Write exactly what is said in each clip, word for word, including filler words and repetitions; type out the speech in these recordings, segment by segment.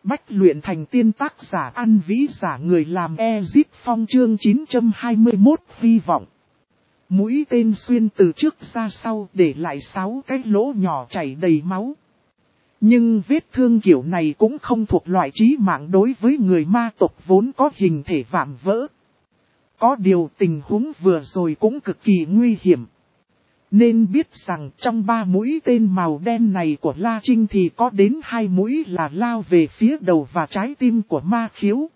Bách luyện thành tiên tác giả An Vĩ giả người làm Ezip Phong chương chín trăm hai mươi mốt hy vọng. Mũi tên xuyên từ trước ra sau để lại sáu cái lỗ nhỏ chảy đầy máu. Nhưng vết thương kiểu này cũng không thuộc loại chí mạng đối với người ma tộc vốn có hình thể vạm vỡ. Có điều tình huống vừa rồi cũng cực kỳ nguy hiểm. Nên biết rằng trong ba mũi tên màu đen này của La Trinh thì có đến hai mũi là lao về phía đầu và trái tim của Ma Khiếu.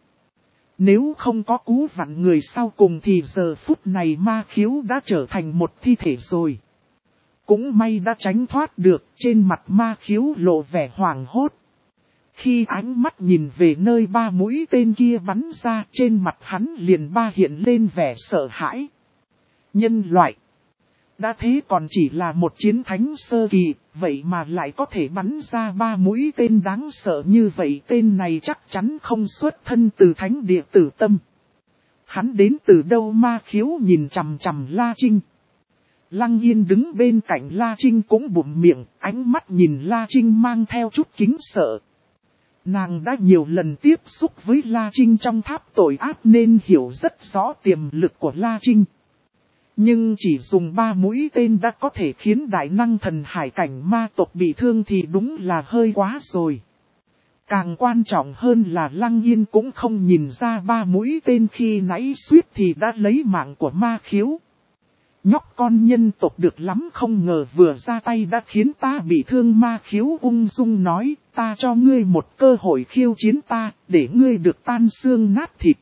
Nếu không có cú vặn người sau cùng thì giờ phút này Ma Khiếu đã trở thành một thi thể rồi. Cũng may đã tránh thoát được, trên mặt Ma Khiếu lộ vẻ hoảng hốt. Khi ánh mắt nhìn về nơi ba mũi tên kia bắn ra, trên mặt hắn liền ba hiện lên vẻ sợ hãi. Nhân loại. Đã thế còn chỉ là một chiến thánh sơ kỳ, vậy mà lại có thể bắn ra ba mũi tên đáng sợ như vậy. Tên này chắc chắn không xuất thân từ thánh địa Tử Tâm. Hắn đến từ đâu? Ma Khiếu nhìn chằm chằm La Trinh. Lăng Yên đứng bên cạnh La Trinh cũng bụm miệng, ánh mắt nhìn La Trinh mang theo chút kính sợ. Nàng đã nhiều lần tiếp xúc với La Trinh trong tháp tội ác nên hiểu rất rõ tiềm lực của La Trinh. Nhưng chỉ dùng ba mũi tên đã có thể khiến đại năng thần hải cảnh ma tộc bị thương thì đúng là hơi quá rồi. Càng quan trọng hơn là Lăng Yên cũng không nhìn ra ba mũi tên khi nãy suýt thì đã lấy mạng của Ma Khiếu. Nhóc con nhân tộc được lắm, không ngờ vừa ra tay đã khiến ta bị thương. Ma Khiếu ung dung nói, ta cho ngươi một cơ hội khiêu chiến ta, để ngươi được tan xương nát thịt.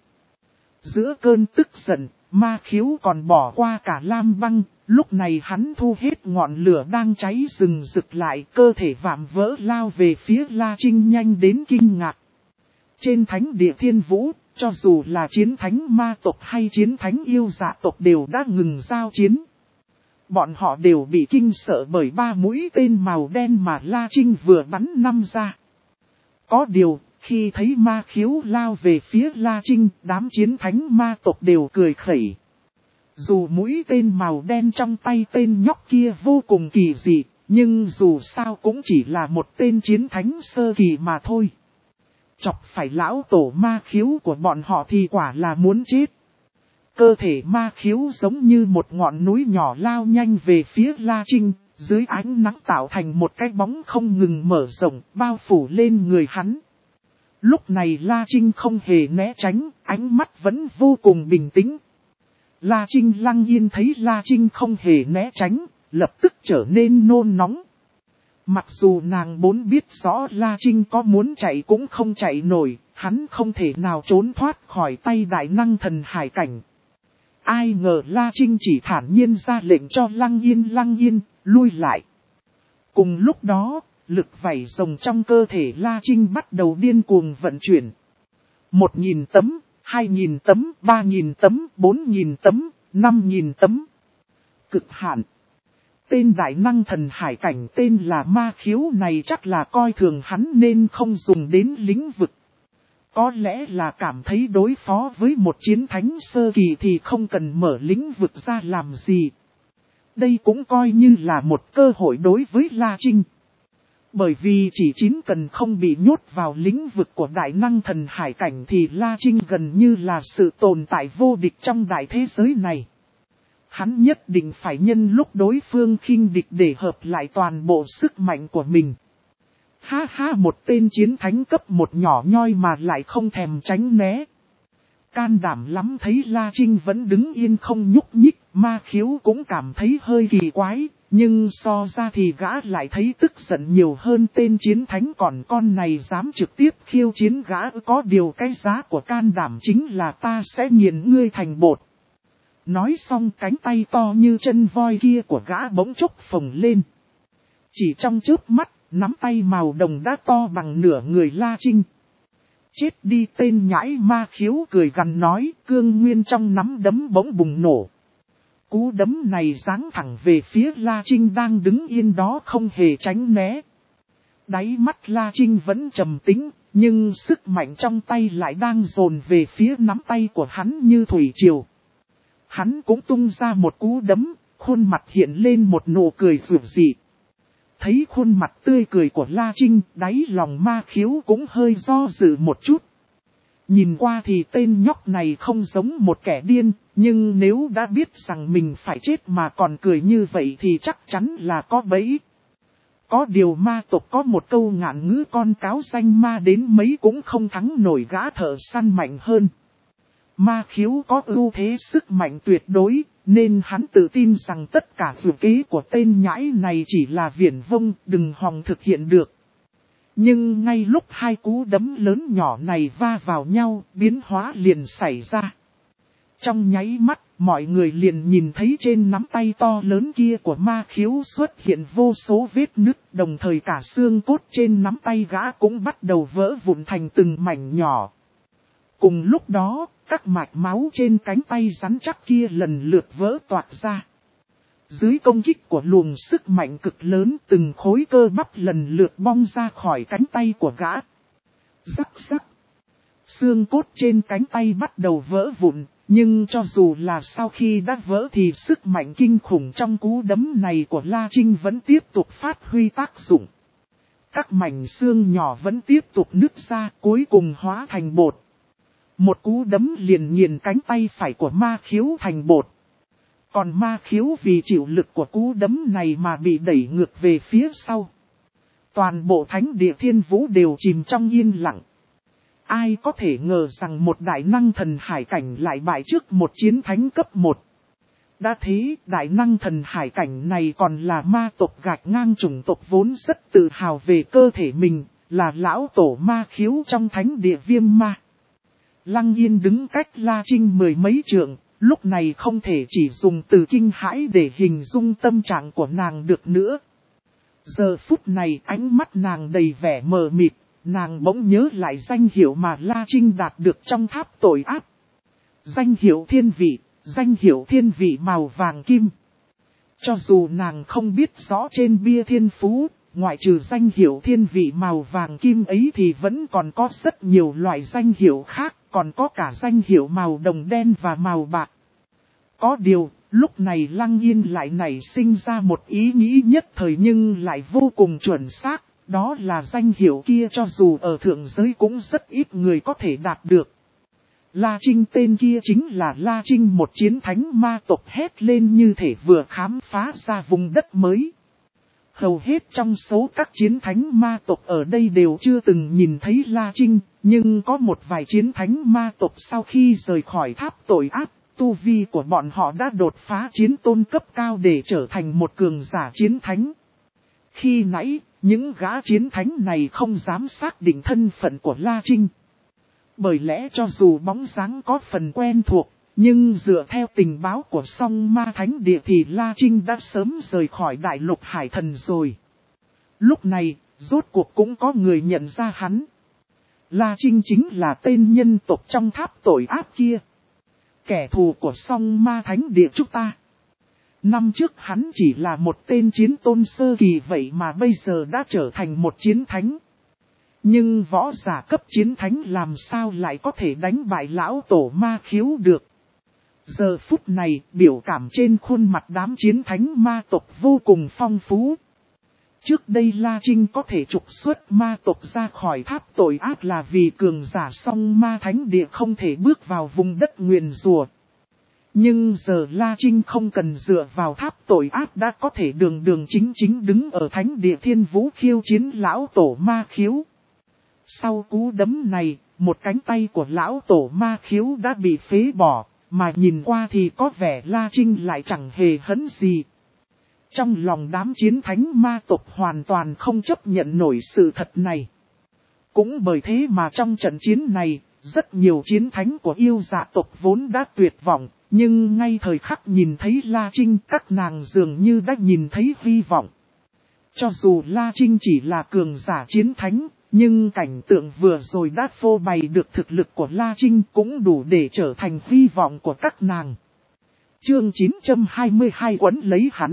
Giữa cơn tức giận, Ma Khiếu còn bỏ qua cả lam băng, lúc này hắn thu hết ngọn lửa đang cháy rừng rực lại, cơ thể vạm vỡ lao về phía La Trinh nhanh đến kinh ngạc. Trên thánh địa thiên vũ, cho dù là chiến thánh ma tộc hay chiến thánh yêu dạ tộc đều đã ngừng giao chiến. Bọn họ đều bị kinh sợ bởi ba mũi tên màu đen mà La Trinh vừa bắn năm ra. Có điều, khi thấy Ma Khiếu lao về phía La Trinh, đám chiến thánh ma tộc đều cười khẩy. Dù mũi tên màu đen trong tay tên nhóc kia vô cùng kỳ dị, nhưng dù sao cũng chỉ là một tên chiến thánh sơ kỳ mà thôi. Chọc phải lão tổ Ma Khiếu của bọn họ thì quả là muốn chết. Cơ thể Ma Khiếu giống như một ngọn núi nhỏ lao nhanh về phía La Trinh, dưới ánh nắng tạo thành một cái bóng không ngừng mở rộng, bao phủ lên người hắn. Lúc này La Trinh không hề né tránh, ánh mắt vẫn vô cùng bình tĩnh. La Trinh Lăng Yên thấy La Trinh không hề né tránh, lập tức trở nên nôn nóng. Mặc dù nàng bốn biết rõ La Trinh có muốn chạy cũng không chạy nổi, hắn không thể nào trốn thoát khỏi tay đại năng thần hải cảnh. Ai ngờ La Trinh chỉ thản nhiên ra lệnh cho Lăng Yên Lăng Yên, lui lại. Cùng lúc đó, lực vảy rồng trong cơ thể La Trinh bắt đầu điên cuồng vận chuyển. Một nghìn tấm, hai nghìn tấm, ba nghìn tấm, bốn nghìn tấm, năm nghìn tấm. Cực hạn. Tên đại năng thần hải cảnh tên là Ma Khiếu này chắc là coi thường hắn nên không dùng đến lĩnh vực. Có lẽ là cảm thấy đối phó với một chiến thánh sơ kỳ thì không cần mở lĩnh vực ra làm gì. Đây cũng coi như là một cơ hội đối với La Trinh. Bởi vì chỉ chín cần không bị nhốt vào lĩnh vực của đại năng thần hải cảnh thì La Trinh gần như là sự tồn tại vô địch trong đại thế giới này. Hắn nhất định phải nhân lúc đối phương khinh địch để hợp lại toàn bộ sức mạnh của mình. Ha ha, một tên chiến thánh cấp một nhỏ nhoi mà lại không thèm tránh né. Can đảm lắm. Thấy La Trinh vẫn đứng yên không nhúc nhích, Ma Khiếu cũng cảm thấy hơi kỳ quái, nhưng so ra thì gã lại thấy tức giận nhiều hơn. Tên chiến thánh còn con này dám trực tiếp khiêu chiến gã, có điều cái giá của can đảm chính là ta sẽ nghiền ngươi thành bột. Nói xong cánh tay to như chân voi kia của gã bỗng chốc phồng lên. Chỉ trong chớp mắt, nắm tay màu đồng đã to bằng nửa người La Trinh. Chết đi tên nhãi. Ma Khiếu cười gằn nói, cương nguyên trong nắm đấm bỗng bùng nổ. Cú đấm này giáng thẳng về phía La Trinh đang đứng yên đó không hề tránh né. Đáy mắt La Trinh vẫn trầm tĩnh, nhưng sức mạnh trong tay lại đang dồn về phía nắm tay của hắn như thủy triều. Hắn cũng tung ra một cú đấm, khuôn mặt hiện lên một nụ cười rực dị. thấy khuôn mặt tươi cười của La Trinh, đáy lòng Ma Khiếu cũng hơi do dự một chút. Nhìn qua thì tên nhóc này không giống một kẻ điên, nhưng nếu đã biết rằng mình phải chết mà còn cười như vậy thì chắc chắn là có bẫy. Có điều ma tộc có một câu ngạn ngữ con cáo danh ma đến mấy cũng không thắng nổi gã thợ săn mạnh hơn. Ma Khiếu có ưu thế sức mạnh tuyệt đối, nên hắn tự tin rằng tất cả dự kế của tên nhãi này chỉ là viển vông, đừng hòng thực hiện được. Nhưng ngay lúc hai cú đấm lớn nhỏ này va vào nhau, biến hóa liền xảy ra. Trong nháy mắt, mọi người liền nhìn thấy trên nắm tay to lớn kia của Ma Khiếu xuất hiện vô số vết nứt, đồng thời cả xương cốt trên nắm tay gã cũng bắt đầu vỡ vụn thành từng mảnh nhỏ. Cùng lúc đó, các mạch máu trên cánh tay rắn chắc kia lần lượt vỡ toạc ra. Dưới công kích của luồng sức mạnh cực lớn, từng khối cơ bắp lần lượt bong ra khỏi cánh tay của gã. Rắc rắc. Xương cốt trên cánh tay bắt đầu vỡ vụn, nhưng cho dù là sau khi đã vỡ thì sức mạnh kinh khủng trong cú đấm này của La Trinh vẫn tiếp tục phát huy tác dụng. Các mảnh xương nhỏ vẫn tiếp tục nứt ra, cuối cùng hóa thành bột. Một cú đấm liền nghiền cánh tay phải của Ma Khiếu thành bột. Còn Ma Khiếu vì chịu lực của cú đấm này mà bị đẩy ngược về phía sau. Toàn bộ thánh địa thiên vũ đều chìm trong yên lặng. Ai có thể ngờ rằng một đại năng thần hải cảnh lại bại trước một chiến thánh cấp một. Đã thế, đại năng thần hải cảnh này còn là ma tộc gạch ngang chủng tộc vốn rất tự hào về cơ thể mình, là lão tổ Ma Khiếu trong thánh địa viêm ma. Lăng Yên đứng cách La Trinh mười mấy trượng, lúc này không thể chỉ dùng từ kinh hãi để hình dung tâm trạng của nàng được nữa. Giờ phút này ánh mắt nàng đầy vẻ mờ mịt, nàng bỗng nhớ lại danh hiệu mà La Trinh đạt được trong tháp tội ác. Danh hiệu thiên vị, danh hiệu thiên vị màu vàng kim. Cho dù nàng không biết rõ trên bia thiên phú, ngoại trừ danh hiệu thiên vị màu vàng kim ấy thì vẫn còn có rất nhiều loại danh hiệu khác, còn có cả danh hiệu màu đồng đen và màu bạc. Có điều, lúc này Lăng Yên lại nảy sinh ra một ý nghĩ nhất thời nhưng lại vô cùng chuẩn xác, đó là danh hiệu kia cho dù ở thượng giới cũng rất ít người có thể đạt được. La Trinh tên kia chính là La Trinh, một chiến thánh ma tộc hét lên như thể vừa khám phá ra vùng đất mới. Hầu hết trong số các chiến thánh ma tộc ở đây đều chưa từng nhìn thấy La Trinh, nhưng có một vài chiến thánh ma tộc sau khi rời khỏi tháp tội ác, tu vi của bọn họ đã đột phá chiến tôn cấp cao để trở thành một cường giả chiến thánh. Khi nãy, những gã chiến thánh này không dám xác định thân phận của La Trinh. Bởi lẽ cho dù bóng dáng có phần quen thuộc, nhưng dựa theo tình báo của Song Ma Thánh Địa thì La Trinh đã sớm rời khỏi đại lục hải thần rồi. Lúc này, rốt cuộc cũng có người nhận ra hắn. La Trinh chính là tên nhân tộc trong tháp tội ác kia. Kẻ thù của Song Ma Thánh Địa chúng ta. Năm trước hắn chỉ là một tên chiến tôn sơ kỳ vậy mà bây giờ đã trở thành một chiến thánh. Nhưng võ giả cấp chiến thánh làm sao lại có thể đánh bại lão tổ Ma Khiếu được. Giờ phút này, biểu cảm trên khuôn mặt đám chiến thánh ma tộc vô cùng phong phú. Trước đây La Trinh có thể trục xuất ma tộc ra khỏi tháp tội ác là vì cường giả Song Ma Thánh Địa không thể bước vào vùng đất nguyền rủa. Nhưng giờ La Trinh không cần dựa vào tháp tội ác đã có thể đường đường chính chính đứng ở thánh địa thiên vũ khiêu chiến lão tổ Ma Khiếu. Sau cú đấm này, một cánh tay của lão tổ Ma Khiếu đã bị phế bỏ, mà nhìn qua thì có vẻ La Trinh lại chẳng hề hấn gì. Trong lòng đám chiến thánh ma tộc hoàn toàn không chấp nhận nổi sự thật này. Cũng bởi thế mà trong trận chiến này, rất nhiều chiến thánh của yêu dạ tộc vốn đã tuyệt vọng, nhưng ngay thời khắc nhìn thấy La Trinh các nàng dường như đã nhìn thấy hy vọng. Cho dù La Trinh chỉ là cường giả chiến thánh, nhưng cảnh tượng vừa rồi đã phô bày được thực lực của La Trinh cũng đủ để trở thành hy vọng của các nàng. Chương chín trăm hai mươi hai quấn lấy hắn.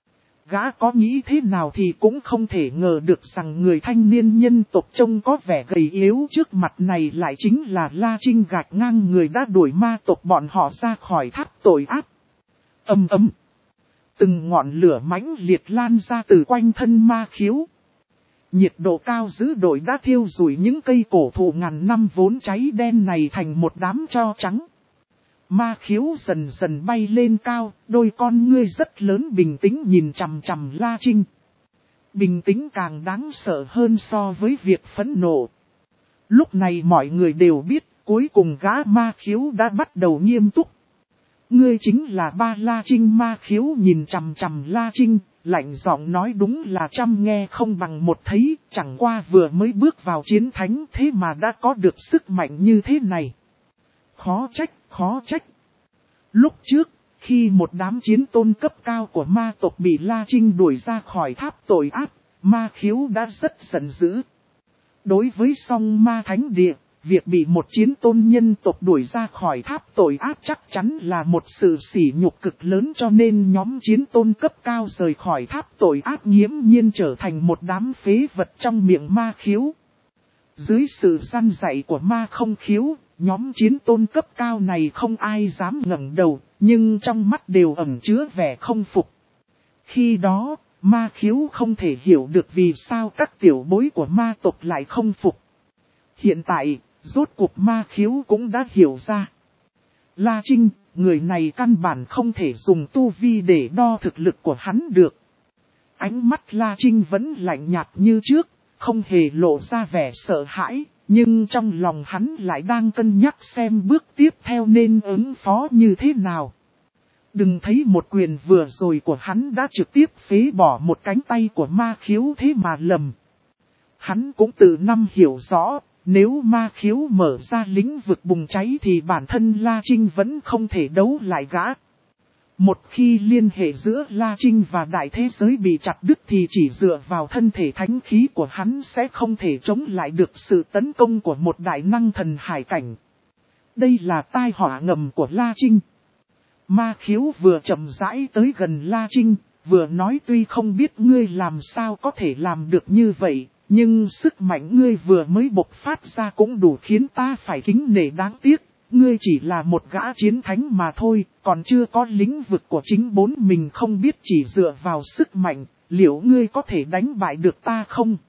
Gã có nghĩ thế nào thì cũng không thể ngờ được rằng người thanh niên nhân tộc trông có vẻ gầy yếu trước mặt này lại chính là La Trinh gạch ngang người đã đuổi ma tộc bọn họ ra khỏi tháp tội ác. Ầm ầm. Từng ngọn lửa mãnh liệt lan ra từ quanh thân ma khiếu. Nhiệt độ cao dữ dội đã thiêu rụi những cây cổ thụ ngàn năm vốn cháy đen này thành một đám tro trắng. Ma khiếu dần dần bay lên cao, đôi con ngươi rất lớn bình tĩnh nhìn chằm chằm La Trinh. Bình tĩnh càng đáng sợ hơn so với việc phẫn nộ. Lúc này mọi người đều biết, cuối cùng gã ma khiếu đã bắt đầu nghiêm túc. Ngươi chính là ba La Trinh. Ma khiếu nhìn chằm chằm La Trinh, lạnh giọng nói đúng là trăm nghe không bằng một thấy, chẳng qua vừa mới bước vào chiến thánh thế mà đã có được sức mạnh như thế này. Khó trách, khó trách. Lúc trước, khi một đám chiến tôn cấp cao của ma tộc bị La Trinh đuổi ra khỏi tháp tội ác, ma khiếu đã rất giận dữ. Đối với song ma thánh địa, việc bị một chiến tôn nhân tộc đuổi ra khỏi tháp tội ác chắc chắn là một sự sỉ nhục cực lớn, cho nên nhóm chiến tôn cấp cao rời khỏi tháp tội ác nghiễm nhiên trở thành một đám phế vật trong miệng ma khiếu. Dưới sự săn dạy của ma không khiếu, nhóm chiến tôn cấp cao này không ai dám ngẩng đầu, nhưng trong mắt đều ẩn chứa vẻ không phục. Khi đó, ma khiếu không thể hiểu được vì sao các tiểu bối của ma tộc lại không phục. Hiện tại, rốt cuộc ma khiếu cũng đã hiểu ra. La Trinh, người này căn bản không thể dùng tu vi để đo thực lực của hắn được. Ánh mắt La Trinh vẫn lạnh nhạt như trước, không hề lộ ra vẻ sợ hãi, nhưng trong lòng hắn lại đang cân nhắc xem bước tiếp theo nên ứng phó như thế nào. Đừng thấy một quyền vừa rồi của hắn đã trực tiếp phế bỏ một cánh tay của ma khiếu thế mà lầm. Hắn cũng tự năm hiểu rõ, nếu ma khiếu mở ra lĩnh vực bùng cháy thì bản thân La Trinh vẫn không thể đấu lại gã. Một khi liên hệ giữa La Trinh và đại thế giới bị chặt đứt thì chỉ dựa vào thân thể thánh khí của hắn sẽ không thể chống lại được sự tấn công của một đại năng thần hải cảnh. Đây là tai họa ngầm của La Trinh. Ma khiếu vừa chậm rãi tới gần La Trinh, vừa nói tuy không biết ngươi làm sao có thể làm được như vậy, nhưng sức mạnh ngươi vừa mới bộc phát ra cũng đủ khiến ta phải kính nể. Đáng tiếc, ngươi chỉ là một gã chiến thánh mà thôi, còn chưa có lĩnh vực của chính bốn mình, không biết chỉ dựa vào sức mạnh, liệu ngươi có thể đánh bại được ta không?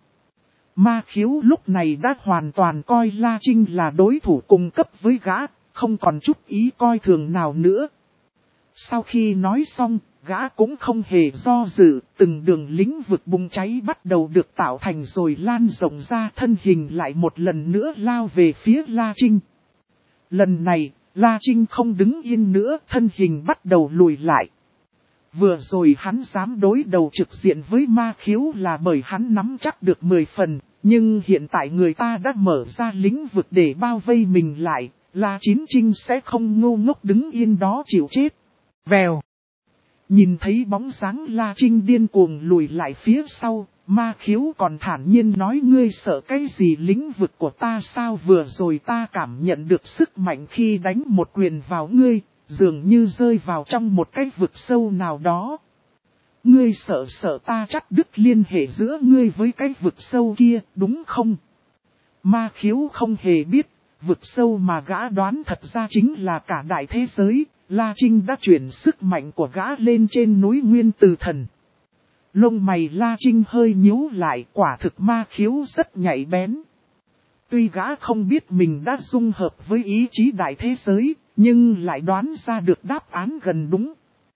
Ma khiếu lúc này đã hoàn toàn coi La Trinh là đối thủ cùng cấp với gã, không còn chút ý coi thường nào nữa. Sau khi nói xong, gã cũng không hề do dự, từng đường lĩnh vực bùng cháy bắt đầu được tạo thành rồi lan rộng ra, thân hình lại một lần nữa lao về phía La Trinh. Lần này, La Trinh không đứng yên nữa, thân hình bắt đầu lùi lại. Vừa rồi hắn dám đối đầu trực diện với ma khiếu là bởi hắn nắm chắc được mười phần, nhưng hiện tại người ta đã mở ra lĩnh vực để bao vây mình lại, La Chín Trinh sẽ không ngu ngốc đứng yên đó chịu chết. Vèo. Nhìn thấy bóng dáng La Trinh điên cuồng lùi lại phía sau, ma khiếu còn thản nhiên nói ngươi sợ cái gì lĩnh vực của ta sao, vừa rồi ta cảm nhận được sức mạnh khi đánh một quyền vào ngươi, dường như rơi vào trong một cái vực sâu nào đó. Ngươi sợ sợ ta chặt đứt liên hệ giữa ngươi với cái vực sâu kia, đúng không? Ma khiếu không hề biết, vực sâu mà gã đoán thật ra chính là cả đại thế giới. La Trinh đã chuyển sức mạnh của gã lên trên núi Nguyên Từ Thần. Lông mày La Trinh hơi nhíu lại, quả thực ma khiếu rất nhạy bén. Tuy gã không biết mình đã dung hợp với ý chí đại thế giới, nhưng lại đoán ra được đáp án gần đúng.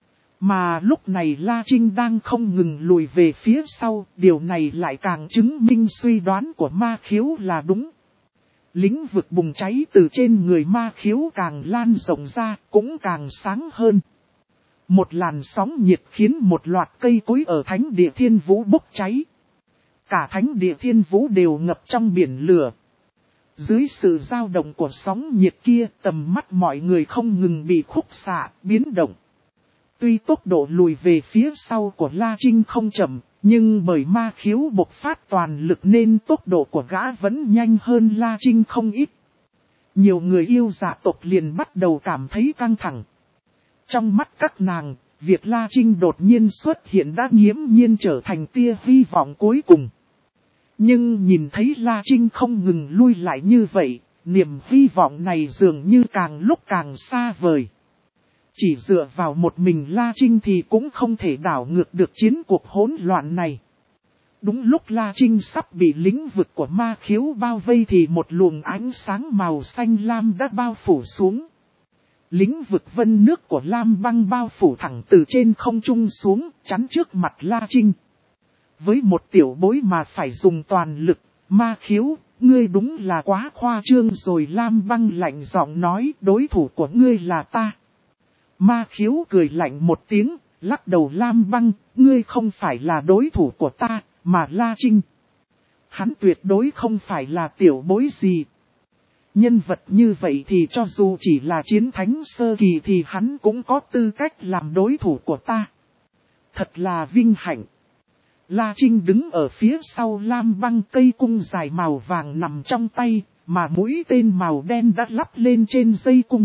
Mà lúc này La Trinh đang không ngừng lùi về phía sau, điều này lại càng chứng minh suy đoán của ma khiếu là đúng. Lĩnh vực bùng cháy từ trên người ma khiếu càng lan rộng ra, cũng càng sáng hơn. Một làn sóng nhiệt khiến một loạt cây cối ở thánh địa thiên vũ bốc cháy. Cả thánh địa thiên vũ đều ngập trong biển lửa. Dưới sự dao động của sóng nhiệt kia, tầm mắt mọi người không ngừng bị khúc xạ, biến động. Tuy tốc độ lùi về phía sau của La Trinh không chậm, nhưng bởi ma khiếu bộc phát toàn lực nên tốc độ của gã vẫn nhanh hơn La Trinh không ít. Nhiều người yêu dạ tộc liền bắt đầu cảm thấy căng thẳng. Trong mắt các nàng, việc La Trinh đột nhiên xuất hiện đã nghiễm nhiên trở thành tia hy vọng cuối cùng. Nhưng nhìn thấy La Trinh không ngừng lui lại như vậy, niềm hy vọng này dường như càng lúc càng xa vời. Chỉ dựa vào một mình La Trinh thì cũng không thể đảo ngược được chiến cuộc hỗn loạn này. Đúng lúc La Trinh sắp bị lĩnh vực của ma khiếu bao vây thì một luồng ánh sáng màu xanh lam đã bao phủ xuống. Lĩnh vực vân nước của Lam Băng bao phủ thẳng từ trên không trung xuống, chắn trước mặt La Trinh. Với một tiểu bối mà phải dùng toàn lực, ma khiếu, ngươi đúng là quá khoa trương rồi. Lam Băng lạnh giọng nói, đối thủ của ngươi là ta. Ma khiếu cười lạnh một tiếng, lắc đầu. Lam Băng, ngươi không phải là đối thủ của ta, mà La Trinh. Hắn tuyệt đối không phải là tiểu bối gì. Nhân vật như vậy thì cho dù chỉ là chiến thánh sơ kỳ thì hắn cũng có tư cách làm đối thủ của ta. Thật là vinh hạnh. La Trinh đứng ở phía sau Lam Băng, cây cung dài màu vàng nằm trong tay, mà mũi tên màu đen đã lắp lên trên dây cung.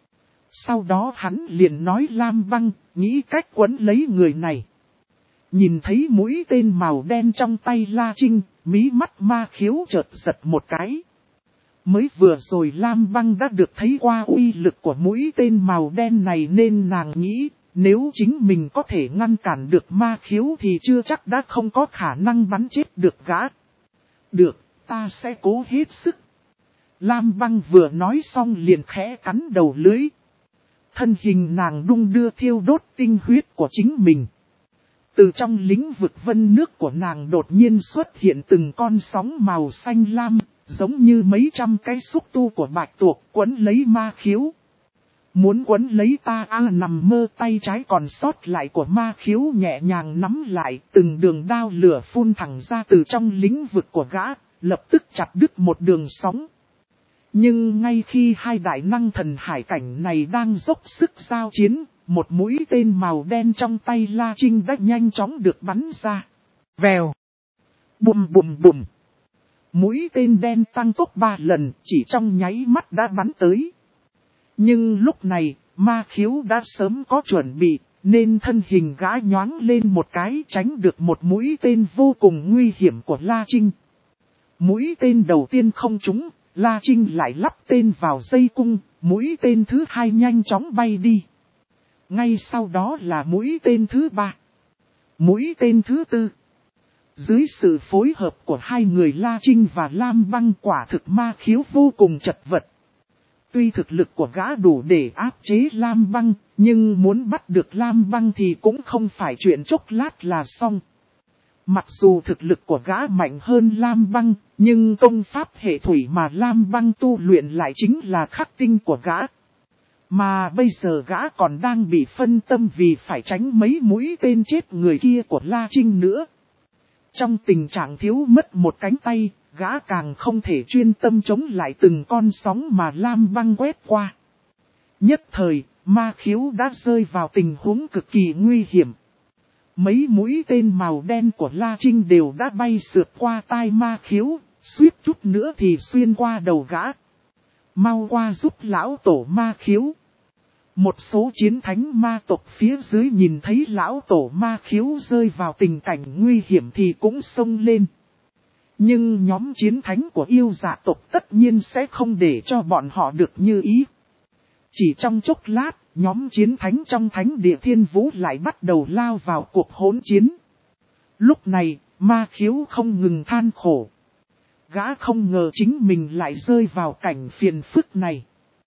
Sau đó hắn liền nói Lam Băng, nghĩ cách quấn lấy người này. Nhìn thấy mũi tên màu đen trong tay La Trinh, mí mắt ma khiếu chợt giật một cái. Mới vừa rồi Lam Băng đã được thấy qua uy lực của mũi tên màu đen này nên nàng nghĩ, nếu chính mình có thể ngăn cản được ma khiếu thì chưa chắc đã không có khả năng bắn chết được gã. Được, ta sẽ cố hết sức. Lam Băng vừa nói xong liền khẽ cắn đầu lưỡi. Thân hình nàng đung đưa thiêu đốt tinh huyết của chính mình. Từ trong lĩnh vực vân nước của nàng đột nhiên xuất hiện từng con sóng màu xanh lam, giống như mấy trăm cái xúc tu của bạch tuộc quấn lấy ma khiếu. Muốn quấn lấy ta a à, nằm mơ. Tay trái còn sót lại của ma khiếu nhẹ nhàng nắm lại, từng đường đao lửa phun thẳng ra từ trong lĩnh vực của gã, lập tức chặt đứt một đường sóng. Nhưng ngay khi hai đại năng thần hải cảnh này đang dốc sức giao chiến, một mũi tên màu đen trong tay La Trinh đã nhanh chóng được bắn ra. Vèo. Bùm bùm bùm. Mũi tên đen tăng tốc ba lần, chỉ trong nháy mắt đã bắn tới. Nhưng lúc này, ma khiếu đã sớm có chuẩn bị, nên thân hình gã nhoáng lên một cái tránh được một mũi tên vô cùng nguy hiểm của La Trinh. Mũi tên đầu tiên không trúng, La Trinh lại lắp tên vào dây cung, mũi tên thứ hai nhanh chóng bay đi. Ngay sau đó là mũi tên thứ ba, mũi tên thứ tư. Dưới sự phối hợp của hai người La Trinh và Lam Băng, quả thực ma khiếu vô cùng chật vật. Tuy thực lực của gã đủ để áp chế Lam Băng, nhưng muốn bắt được Lam Băng thì cũng không phải chuyện chốc lát là xong. Mặc dù thực lực của gã mạnh hơn Lam Băng, nhưng công pháp hệ thủy mà Lam Băng tu luyện lại chính là khắc tinh của gã. Mà bây giờ gã còn đang bị phân tâm vì phải tránh mấy mũi tên chết người kia của La Trinh nữa. Trong tình trạng thiếu mất một cánh tay, gã càng không thể chuyên tâm chống lại từng con sóng mà Lam Băng quét qua. Nhất thời, ma khiếu đã rơi vào tình huống cực kỳ nguy hiểm. Mấy mũi tên màu đen của La Trinh đều đã bay sượt qua tai ma khiếu, suýt chút nữa thì xuyên qua đầu gã. Mau qua giúp lão tổ ma khiếu. Một số chiến thánh ma tộc phía dưới nhìn thấy lão tổ ma khiếu rơi vào tình cảnh nguy hiểm thì cũng xông lên. Nhưng nhóm chiến thánh của yêu dạ tộc tất nhiên sẽ không để cho bọn họ được như ý. Chỉ trong chốc lát, nhóm chiến thánh trong thánh địa thiên vũ lại bắt đầu lao vào cuộc hỗn chiến. Lúc này, ma khiếu không ngừng than khổ. Gã không ngờ chính mình lại rơi vào cảnh phiền phức này.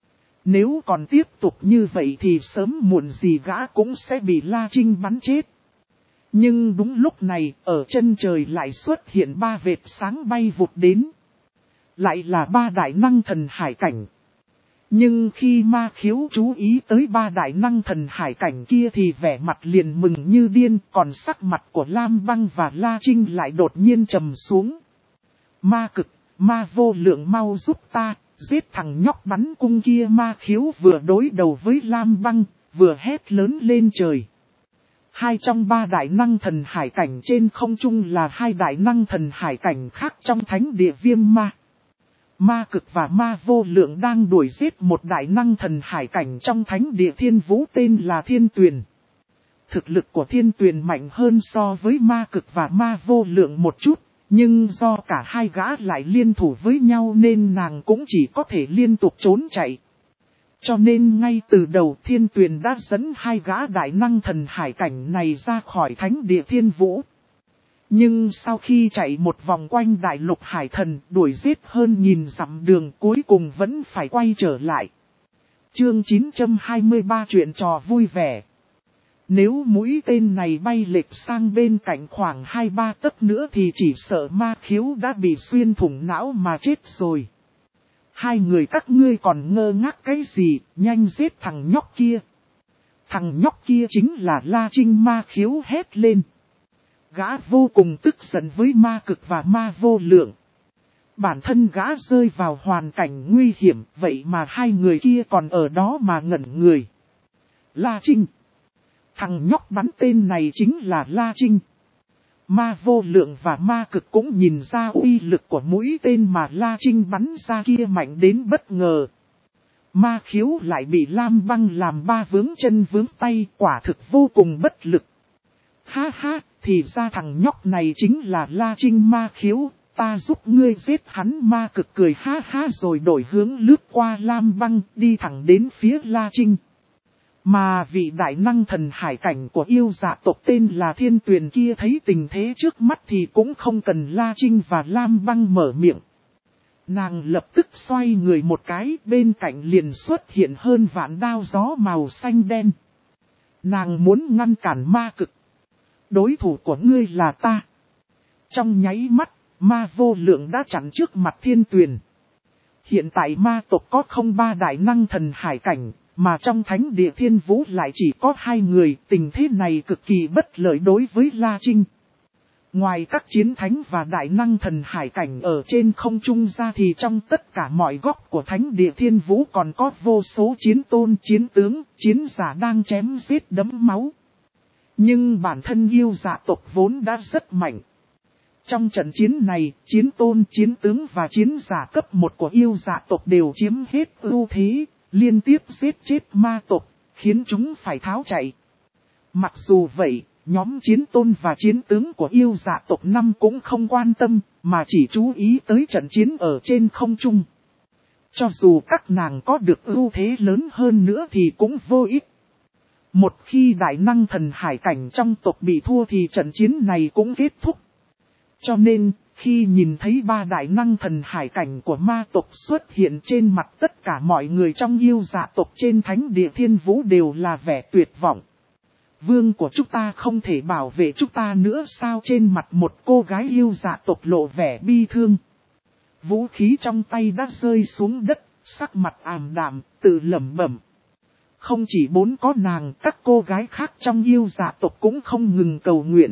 Nếu còn tiếp tục như vậy thì sớm muộn gì gã cũng sẽ bị La Trinh bắn chết. Nhưng đúng lúc này, ở chân trời lại xuất hiện ba vệt sáng bay vụt đến. Lại là ba đại năng thần hải cảnh. Nhưng khi ma khiếu chú ý tới ba đại năng thần hải cảnh kia thì vẻ mặt liền mừng như điên, còn sắc mặt của Lam Băng và La Trinh lại đột nhiên trầm xuống. Ma cực, ma vô lượng mau giúp ta, giết thằng nhóc bắn cung kia. Ma khiếu vừa đối đầu với Lam Băng, vừa hét lớn lên trời. Hai trong ba đại năng thần hải cảnh trên không trung là hai đại năng thần hải cảnh khác trong thánh địa Viêm Ma. Ma cực và ma vô lượng đang đuổi giết một đại năng thần hải cảnh trong thánh địa thiên vũ tên là Thiên Tuyền. Thực lực của Thiên Tuyền mạnh hơn so với ma cực và ma vô lượng một chút, nhưng do cả hai gã lại liên thủ với nhau nên nàng cũng chỉ có thể liên tục trốn chạy. Cho nên ngay từ đầu Thiên Tuyền đã dẫn hai gã đại năng thần hải cảnh này ra khỏi thánh địa Thiên Vũ. Nhưng sau khi chạy một vòng quanh đại lục hải thần đuổi giết hơn nghìn dặm đường cuối cùng vẫn phải quay trở lại. Chương chín trăm hai mươi ba chuyện trò vui vẻ. Nếu mũi tên này bay lệch sang bên cạnh khoảng hai ba tấc nữa thì chỉ sợ ma khiếu đã bị xuyên thủng não mà chết rồi. Hai người các ngươi còn ngơ ngác cái gì, nhanh giết thằng nhóc kia. Thằng nhóc kia chính là La Trinh, ma khiếu hét lên. Gã vô cùng tức giận với ma cực và ma vô lượng. Bản thân gã rơi vào hoàn cảnh nguy hiểm, vậy mà hai người kia còn ở đó mà ngẩn người. La Trinh. Thằng nhóc bắn tên này chính là La Trinh. Ma vô lượng và ma cực cũng nhìn ra uy lực của mũi tên mà La Trinh bắn ra kia mạnh đến bất ngờ. Ma khiếu lại bị Lam Băng làm ba vướng chân vướng tay, quả thực vô cùng bất lực. Ha ha, thì ra thằng nhóc này chính là La Trinh. Ma khiếu, ta giúp ngươi giết hắn. Ma cực cười ha ha rồi đổi hướng lướt qua Lam Băng, đi thẳng đến phía La Trinh. Mà vị đại năng thần hải cảnh của yêu dạ tộc tên là Thiên Tuyền kia thấy tình thế trước mắt thì cũng không cần La Trinh và Lam Băng mở miệng. Nàng lập tức xoay người một cái, bên cạnh liền xuất hiện hơn vạn đao gió màu xanh đen. Nàng muốn ngăn cản ma cực. Đối thủ của ngươi là ta. Trong nháy mắt, ma vô lượng đã chặn trước mặt Thiên Tuyền. Hiện tại ma tộc có không ba đại năng thần hải cảnh, mà trong thánh địa Thiên Vũ lại chỉ có hai người, tình thế này cực kỳ bất lợi đối với La Trinh. Ngoài các chiến thánh và đại năng thần hải cảnh ở trên không trung ra thì trong tất cả mọi góc của thánh địa Thiên Vũ còn có vô số chiến tôn, chiến tướng, chiến giả đang chém giết đẫm máu. Nhưng bản thân yêu dạ tộc vốn đã rất mạnh. Trong trận chiến này, chiến tôn, chiến tướng và chiến giả cấp một của yêu dạ tộc đều chiếm hết ưu thế, liên tiếp giết chết ma tộc, khiến chúng phải tháo chạy. Mặc dù vậy, nhóm chiến tôn và chiến tướng của yêu dạ tộc năm cũng không quan tâm, mà chỉ chú ý tới trận chiến ở trên không trung. Cho dù các nàng có được ưu thế lớn hơn nữa thì cũng vô ích. Một khi đại năng thần hải cảnh trong tộc bị thua thì trận chiến này cũng kết thúc. Cho nên, khi nhìn thấy ba đại năng thần hải cảnh của ma tộc xuất hiện trên mặt tất cả mọi người trong yêu dạ tộc trên thánh địa Thiên Vũ đều là vẻ tuyệt vọng. Vương của chúng ta không thể bảo vệ chúng ta nữa sao? Trên mặt một cô gái yêu dạ tộc lộ vẻ bi thương. Vũ khí trong tay đã rơi xuống đất, sắc mặt ảm đạm, tự lẩm bẩm. Không chỉ bốn có nàng, các cô gái khác trong yêu dạ tộc cũng không ngừng cầu nguyện.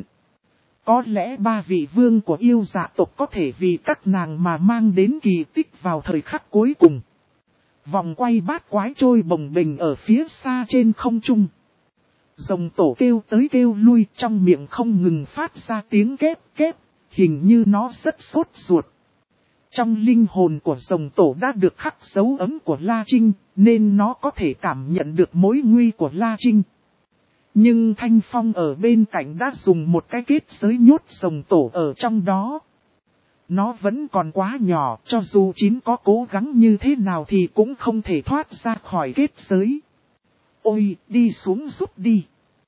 Có lẽ ba vị vương của yêu dạ tộc có thể vì các nàng mà mang đến kỳ tích vào thời khắc cuối cùng. Vòng quay bát quái trôi bồng bềnh ở phía xa trên không trung. Rồng tổ kêu tới kêu lui, trong miệng không ngừng phát ra tiếng két két, hình như nó rất sốt ruột. Trong linh hồn của rồng tổ đã được khắc dấu ấm của La Trinh, nên nó có thể cảm nhận được mối nguy của La Trinh. Nhưng Thanh Phong ở bên cạnh đã dùng một cái kết giới nhốt rồng tổ ở trong đó. Nó vẫn còn quá nhỏ, cho dù chín có cố gắng như thế nào thì cũng không thể thoát ra khỏi kết giới. Ôi, đi xuống giúp đi.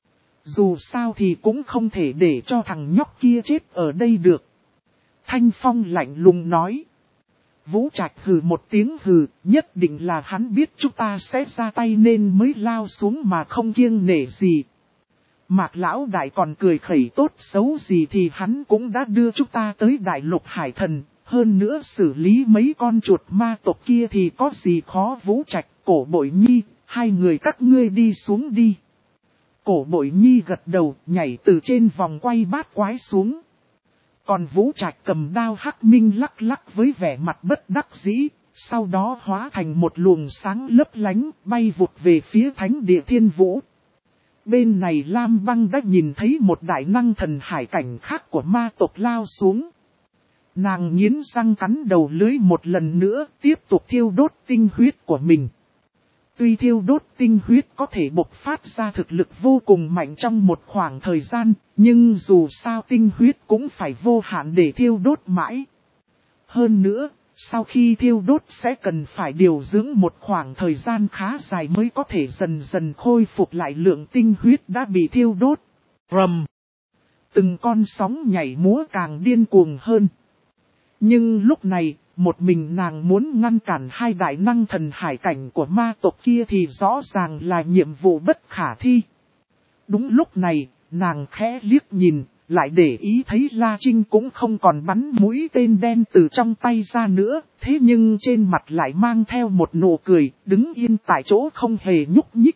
Dù sao thì cũng không thể để cho thằng nhóc kia chết ở đây được. Thanh Phong lạnh lùng nói. Vũ Trạch hừ một tiếng hừ, nhất định là hắn biết chúng ta sẽ ra tay nên mới lao xuống mà không kiêng nể gì. Mạc Lão Đại còn cười khẩy tốt xấu gì thì hắn cũng đã đưa chúng ta tới đại lục hải thần, hơn nữa xử lý mấy con chuột ma tộc kia thì có gì khó. Vũ Trạch, Cổ Bội Nhi, hai người các ngươi đi xuống đi. Cổ Bội Nhi gật đầu, nhảy từ trên vòng quay bát quái xuống. Còn Vũ Trạch cầm đao hắc minh lắc lắc với vẻ mặt bất đắc dĩ, sau đó hóa thành một luồng sáng lấp lánh, bay vụt về phía thánh địa Thiên Vũ. Bên này Lam Băng đã nhìn thấy một đại năng thần hải cảnh khác của ma tộc lao xuống. Nàng nghiến răng cắn đầu lưới một lần nữa, tiếp tục thiêu đốt tinh huyết của mình. Tuy thiêu đốt tinh huyết có thể bộc phát ra thực lực vô cùng mạnh trong một khoảng thời gian, nhưng dù sao tinh huyết cũng phải vô hạn để thiêu đốt mãi. Hơn nữa, Sau khi thiêu đốt sẽ cần phải điều dưỡng một khoảng thời gian khá dài mới có thể dần dần khôi phục lại lượng tinh huyết đã bị thiêu đốt. Rầm! Từng con sóng nhảy múa càng điên cuồng hơn. Nhưng lúc này, một mình nàng muốn ngăn cản hai đại năng thần hải cảnh của ma tộc kia thì rõ ràng là nhiệm vụ bất khả thi. Đúng lúc này, nàng khẽ liếc nhìn, lại để ý thấy La Trinh cũng không còn bắn mũi tên đen từ trong tay ra nữa, thế nhưng trên mặt lại mang theo một nụ cười, đứng yên tại chỗ không hề nhúc nhích.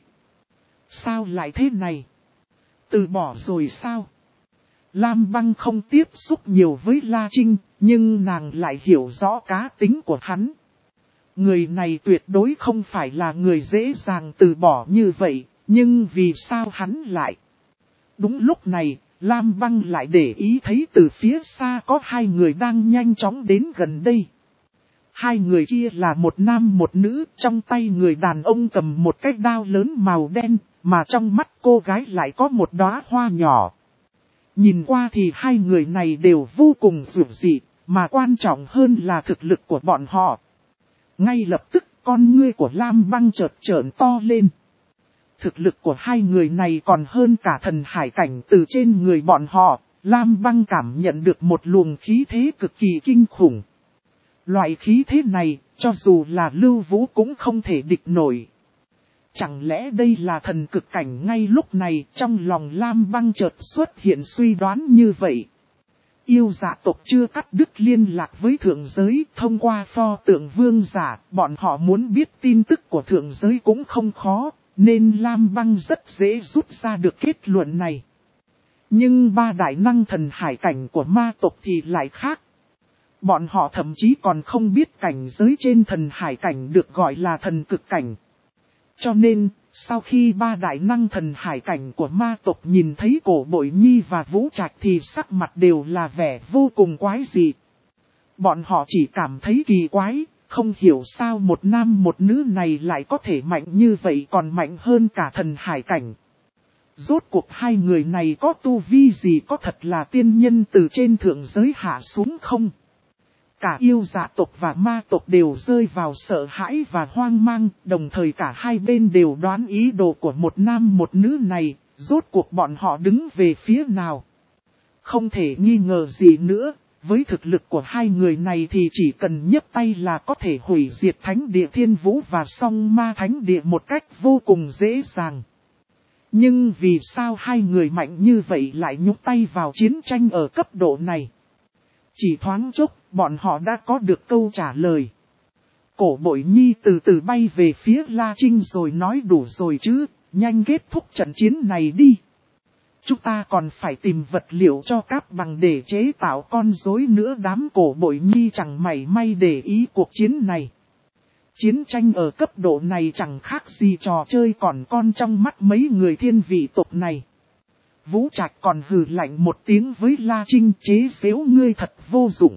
Sao lại thế này? Từ bỏ rồi sao? Lam Băng không tiếp xúc nhiều với La Trinh, nhưng nàng lại hiểu rõ cá tính của hắn. Người này tuyệt đối không phải là người dễ dàng từ bỏ như vậy, nhưng vì sao hắn lại? Đúng lúc này, Lam Băng lại để ý thấy từ phía xa có hai người đang nhanh chóng đến gần đây. Hai người kia là một nam một nữ, trong tay người đàn ông cầm một cái đao lớn màu đen, mà trong mắt cô gái lại có một đóa hoa nhỏ. Nhìn qua thì hai người này đều vô cùng dữ dị, mà quan trọng hơn là thực lực của bọn họ. Ngay lập tức con ngươi của Lam Băng chợt trợn to lên. Thực lực của hai người này còn hơn cả thần hải cảnh từ trên người bọn họ, Lam Băng cảm nhận được một luồng khí thế cực kỳ kinh khủng. Loại khí thế này, cho dù là Lưu Vũ cũng không thể địch nổi. Chẳng lẽ đây là thần cực cảnh? Ngay lúc này trong lòng Lam Băng chợt xuất hiện suy đoán như vậy. Yêu dạ tộc chưa cắt đứt liên lạc với thượng giới, thông qua pho tượng vương giả, bọn họ muốn biết tin tức của thượng giới cũng không khó, nên Lam Băng rất dễ rút ra được kết luận này. Nhưng ba đại năng thần hải cảnh của ma tộc thì lại khác. Bọn họ thậm chí còn không biết cảnh giới trên thần hải cảnh được gọi là thần cực cảnh. Cho nên, sau khi ba đại năng thần hải cảnh của ma tộc nhìn thấy Cổ Bội Nhi và Vũ Trạch thì sắc mặt đều là vẻ vô cùng quái dị. Bọn họ chỉ cảm thấy kỳ quái, không hiểu sao một nam một nữ này lại có thể mạnh như vậy, còn mạnh hơn cả thần hải cảnh. Rốt cuộc hai người này có tu vi gì, có thật là tiên nhân từ trên thượng giới hạ xuống không? Cả yêu dạ tộc và ma tộc đều rơi vào sợ hãi và hoang mang, đồng thời cả hai bên đều đoán ý đồ của một nam một nữ này, rốt cuộc bọn họ đứng về phía nào. Không thể nghi ngờ gì nữa, với thực lực của hai người này thì chỉ cần nhấc tay là có thể hủy diệt thánh địa Thiên Vũ và song ma thánh địa một cách vô cùng dễ dàng. Nhưng vì sao hai người mạnh như vậy lại nhúc tay vào chiến tranh ở cấp độ này? Chỉ thoáng chốc, bọn họ đã có được câu trả lời. Cổ Bội Nhi từ từ bay về phía La Trinh rồi nói đủ rồi chứ, nhanh kết thúc trận chiến này đi. Chúng ta còn phải tìm vật liệu cho Cáp Bằng để chế tạo con rối nữa. Đám Cổ Bội Nhi chẳng mảy may để ý cuộc chiến này. Chiến tranh ở cấp độ này chẳng khác gì trò chơi còn con trong mắt mấy người thiên vị tộc này. Vũ Trạch còn hừ lạnh một tiếng với La Trinh, chế xếu ngươi thật vô dụng.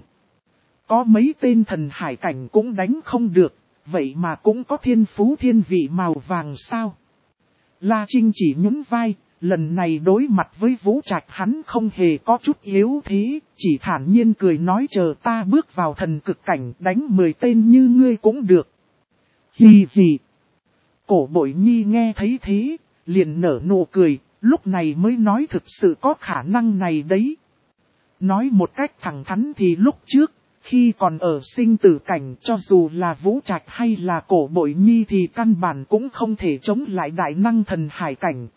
Có mấy tên thần hải cảnh cũng đánh không được, vậy mà cũng có thiên phú thiên vị màu vàng sao? La Trinh chỉ nhún vai, lần này đối mặt với Vũ Trạch hắn không hề có chút yếu thế, chỉ thản nhiên cười nói chờ ta bước vào thần cực cảnh đánh mười tên như ngươi cũng được. Hì hì. Cổ Bội Nhi nghe thấy thế, liền nở nụ cười, lúc này mới nói thực sự có khả năng này đấy. Nói một cách thẳng thắn thì lúc trước, khi còn ở sinh tử cảnh cho dù là Vũ Trạch hay là Cổ Bội Nhi thì căn bản cũng không thể chống lại đại năng thần hải cảnh.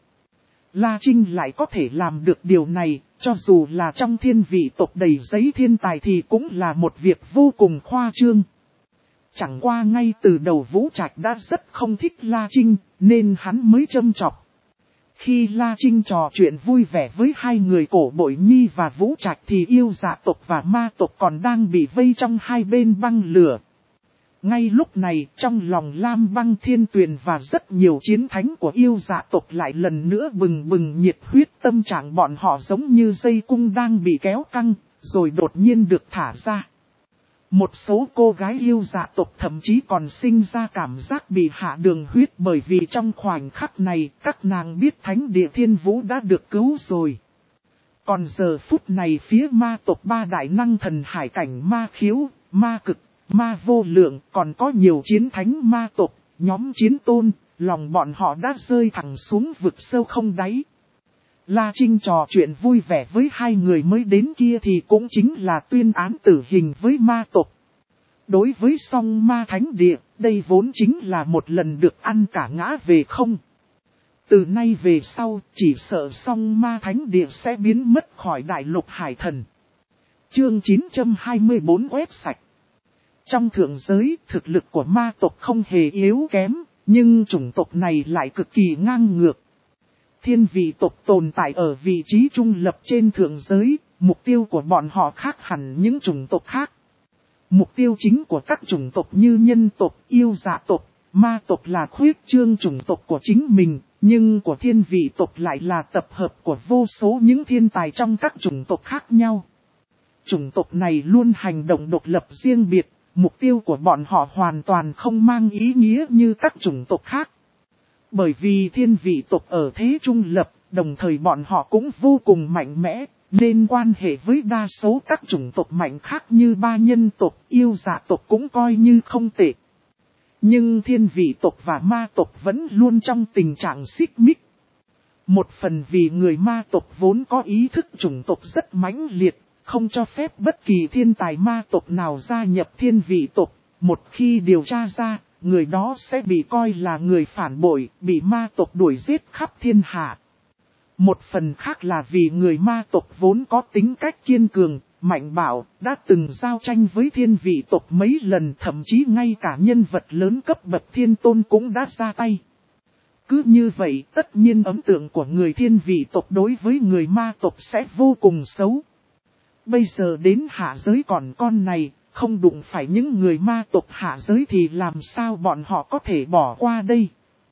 La Trinh lại có thể làm được điều này, cho dù là trong thiên vị tộc đầy giấy thiên tài thì cũng là một việc vô cùng khoa trương. Chẳng qua ngay từ đầu Vũ Trạch đã rất không thích La Trinh, nên hắn mới châm chọc. Khi La Trinh trò chuyện vui vẻ với hai người Cổ Bội Nhi và Vũ Trạch thì yêu dạ tộc và ma tộc còn đang bị vây trong hai bên băng lửa. Ngay lúc này trong lòng Lam Băng Thiên Tuyền và rất nhiều chiến thánh của yêu dạ tộc lại lần nữa bừng bừng nhiệt huyết, tâm trạng bọn họ giống như dây cung đang bị kéo căng, rồi đột nhiên được thả ra. Một số cô gái yêu dạ tộc thậm chí còn sinh ra cảm giác bị hạ đường huyết bởi vì trong khoảnh khắc này các nàng biết thánh địa Thiên Vũ đã được cứu rồi. Còn giờ phút này phía ma tộc ba đại năng thần hải cảnh ma khiếu, ma cực, ma vô lượng, còn có nhiều chiến thánh ma tộc, nhóm chiến tôn, lòng bọn họ đã rơi thẳng xuống vực sâu không đáy. La Trinh trò chuyện vui vẻ với hai người mới đến kia thì cũng chính là tuyên án tử hình với ma tộc. Đối với song ma thánh địa, đây vốn chính là một lần được ăn cả ngã về không. Từ nay về sau, chỉ sợ song ma thánh địa sẽ biến mất khỏi đại lục hải thần. Chương chín trăm hai mươi bốn quét sạch. Trong thượng giới, thực lực của ma tộc không hề yếu kém, nhưng chủng tộc này lại cực kỳ ngang ngược. Thiên vị tộc tồn tại ở vị trí trung lập trên thượng giới, mục tiêu của bọn họ khác hẳn những chủng tộc khác. Mục tiêu chính của các chủng tộc như nhân tộc, yêu dạ tộc, ma tộc là khuyết trương chủng tộc của chính mình, nhưng của thiên vị tộc lại là tập hợp của vô số những thiên tài trong các chủng tộc khác nhau. Chủng tộc này luôn hành động độc lập riêng biệt, mục tiêu của bọn họ hoàn toàn không mang ý nghĩa như các chủng tộc khác. Bởi vì thiên vị tộc ở thế trung lập, đồng thời bọn họ cũng vô cùng mạnh mẽ, nên quan hệ với đa số các chủng tộc mạnh khác như ba nhân tộc, yêu dạ tộc cũng coi như không tệ. Nhưng thiên vị tộc và ma tộc vẫn luôn trong tình trạng xích mích. Một phần vì người ma tộc vốn có ý thức chủng tộc rất mãnh liệt, không cho phép bất kỳ thiên tài ma tộc nào gia nhập thiên vị tộc. Một khi điều tra ra, người đó sẽ bị coi là người phản bội, bị ma tộc đuổi giết khắp thiên hạ. Một phần khác là vì người ma tộc vốn có tính cách kiên cường, mạnh bạo, đã từng giao tranh với thiên vị tộc mấy lần, thậm chí ngay cả nhân vật lớn cấp bậc thiên tôn cũng đã ra tay. Cứ như vậy, tất nhiên ấn tượng của người thiên vị tộc đối với người ma tộc sẽ vô cùng xấu. Bây giờ đến hạ giới còn con này, không đụng phải những người ma tộc hạ giới thì làm sao bọn họ có thể bỏ qua đây.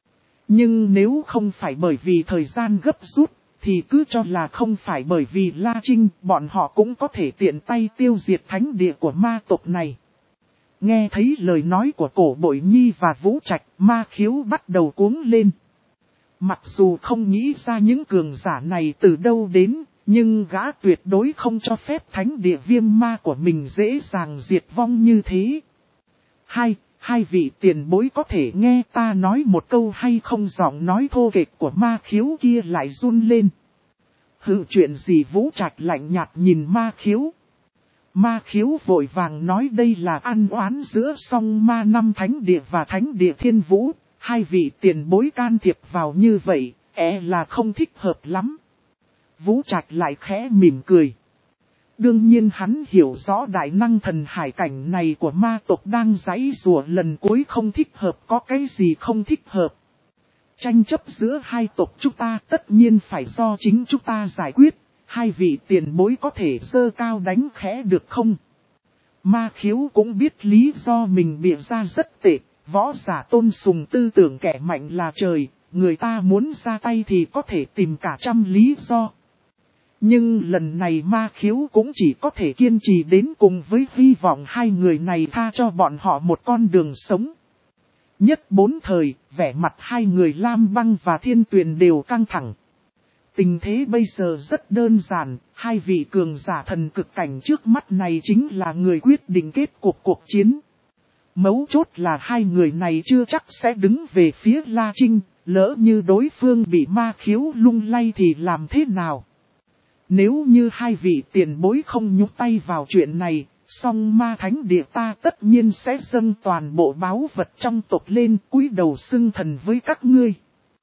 Nhưng nếu không phải bởi vì thời gian gấp rút, thì cứ cho là không phải bởi vì La Trinh, bọn họ cũng có thể tiện tay tiêu diệt thánh địa của ma tộc này. Nghe thấy lời nói của Cổ Bội Nhi và Vũ Trạch, Ma Khiếu bắt đầu cuống lên. Mặc dù không nghĩ ra những cường giả này từ đâu đến, nhưng gã tuyệt đối không cho phép thánh địa viêm ma của mình dễ dàng diệt vong như thế. Hai, hai vị tiền bối có thể nghe ta nói một câu hay không? Giọng nói thô kệch của Ma Khiếu kia lại run lên. Hự, chuyện gì? Vũ Trạch lạnh nhạt nhìn Ma Khiếu. Ma Khiếu vội vàng nói đây là ăn oán giữa song ma năm thánh địa và thánh địa thiên vũ. Hai vị tiền bối can thiệp vào như vậy, e là không thích hợp lắm. Vũ Trạch lại khẽ mỉm cười. Đương nhiên hắn hiểu rõ đại năng thần hải cảnh này của ma tộc đang giãy giụa lần cuối không thích hợp, có cái gì không thích hợp. Tranh chấp giữa hai tộc chúng ta tất nhiên phải do chính chúng ta giải quyết, hai vị tiền bối có thể giơ cao đánh khẽ được không? Ma Khiếu cũng biết lý do mình bịa ra rất tệ, võ giả tôn sùng tư tưởng kẻ mạnh là trời, người ta muốn ra tay thì có thể tìm cả trăm lý do. Nhưng lần này Ma Khiếu cũng chỉ có thể kiên trì đến cùng với hy vọng hai người này tha cho bọn họ một con đường sống. Nhất bốn thời, vẻ mặt hai người Lam Băng và Thiên Tuyền đều căng thẳng. Tình thế bây giờ rất đơn giản, hai vị cường giả thần cực cảnh trước mắt này chính là người quyết định kết cuộc cuộc chiến. Mấu chốt là hai người này chưa chắc sẽ đứng về phía La Trinh, lỡ như đối phương bị Ma Khiếu lung lay thì làm thế nào? Nếu như hai vị tiền bối không nhúc tay vào chuyện này, song ma thánh địa ta tất nhiên sẽ dâng toàn bộ báu vật trong tộc lên cúi đầu xưng thần với các ngươi.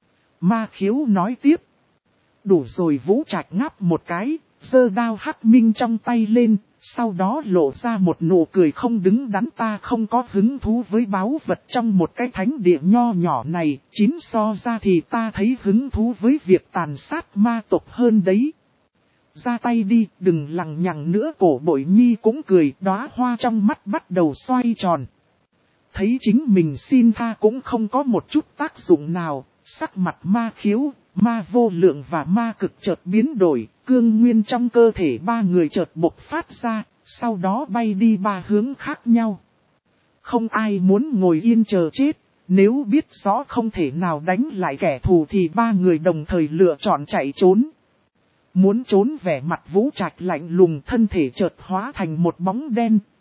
Ma Khiếu nói tiếp. Đủ rồi. Vũ Trạch ngáp một cái, giơ đao hắc minh trong tay lên, sau đó lộ ra một nụ cười không đứng đắn. Ta không có hứng thú với báu vật trong một cái thánh địa nho nhỏ này, chín so ra thì ta thấy hứng thú với việc tàn sát ma tộc hơn đấy. Ra tay đi, đừng lằng nhằng nữa. Cổ Bội Nhi cũng cười, đóa hoa trong mắt bắt đầu xoay tròn. Thấy chính mình xin tha cũng không có một chút tác dụng nào, sắc mặt Ma Khiếu, Ma Vô Lượng và Ma Cực chợt biến đổi, cương nguyên trong cơ thể ba người chợt bộc phát ra, sau đó bay đi ba hướng khác nhau. Không ai muốn ngồi yên chờ chết, nếu biết rõ không thể nào đánh lại kẻ thù thì ba người đồng thời lựa chọn chạy trốn. Muốn trốn, vẻ mặt Vũ Trạch lạnh lùng, thân thể chợt hóa thành một bóng đen,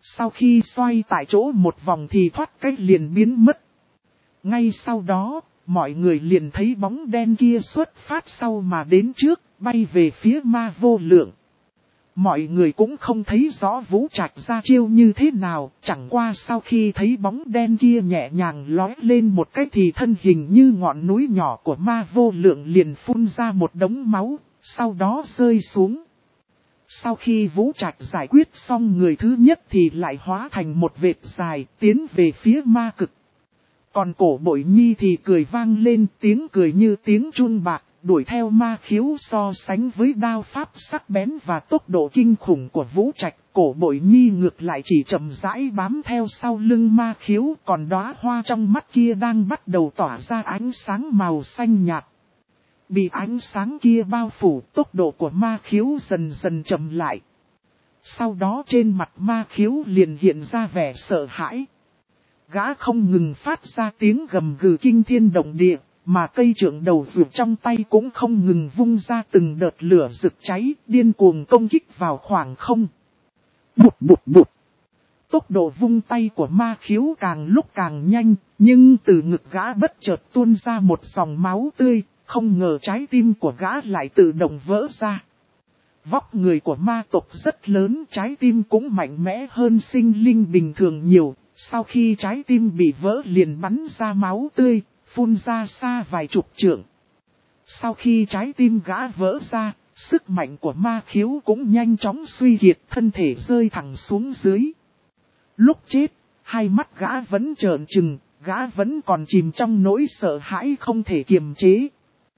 Sau khi xoay tại chỗ một vòng thì thoát cái liền biến mất. Ngay sau đó, mọi người liền thấy bóng đen kia xuất phát sau mà đến trước, bay về phía Ma Vô Lượng. Mọi người cũng không thấy rõ Vũ Trạch ra chiêu như thế nào, chẳng qua sau khi thấy bóng đen kia nhẹ nhàng lói lên một cái thì thân hình như ngọn núi nhỏ của Ma Vô Lượng liền phun ra một đống máu, sau đó rơi xuống. Sau khi Vũ Trạch giải quyết xong người thứ nhất thì lại hóa thành một vệt dài tiến về phía ma cực. Còn Cổ Bội Nhi thì cười vang lên, tiếng cười như tiếng chun bạc, đuổi theo Ma Khiếu. So sánh với đao pháp sắc bén và tốc độ kinh khủng của Vũ Trạch, Cổ Bội Nhi ngược lại chỉ chậm rãi bám theo sau lưng Ma Khiếu, còn đóa hoa trong mắt kia đang bắt đầu tỏa ra ánh sáng màu xanh nhạt. Bị ánh sáng kia bao phủ, tốc độ của Ma Khiếu dần dần chậm lại. Sau đó trên mặt Ma Khiếu liền hiện ra vẻ sợ hãi. Gã không ngừng phát ra tiếng gầm gừ kinh thiên động địa, mà cây trượng đầu vượt trong tay cũng không ngừng vung ra từng đợt lửa rực cháy, điên cuồng công kích vào khoảng không. Bụt bụt bụt. Tốc độ vung tay của Ma Khiếu càng lúc càng nhanh, nhưng từ ngực gã bất chợt tuôn ra một dòng máu tươi, không ngờ trái tim của gã lại tự động vỡ ra. Vóc người của ma tộc rất lớn, trái tim cũng mạnh mẽ hơn sinh linh bình thường nhiều. Sau khi trái tim bị vỡ liền bắn ra máu tươi, phun ra xa vài chục trượng. Sau khi trái tim gã vỡ ra, sức mạnh của Ma Khiếu cũng nhanh chóng suy kiệt, thân thể rơi thẳng xuống dưới. Lúc chết, hai mắt gã vẫn trợn trừng, gã vẫn còn chìm trong nỗi sợ hãi không thể kiềm chế.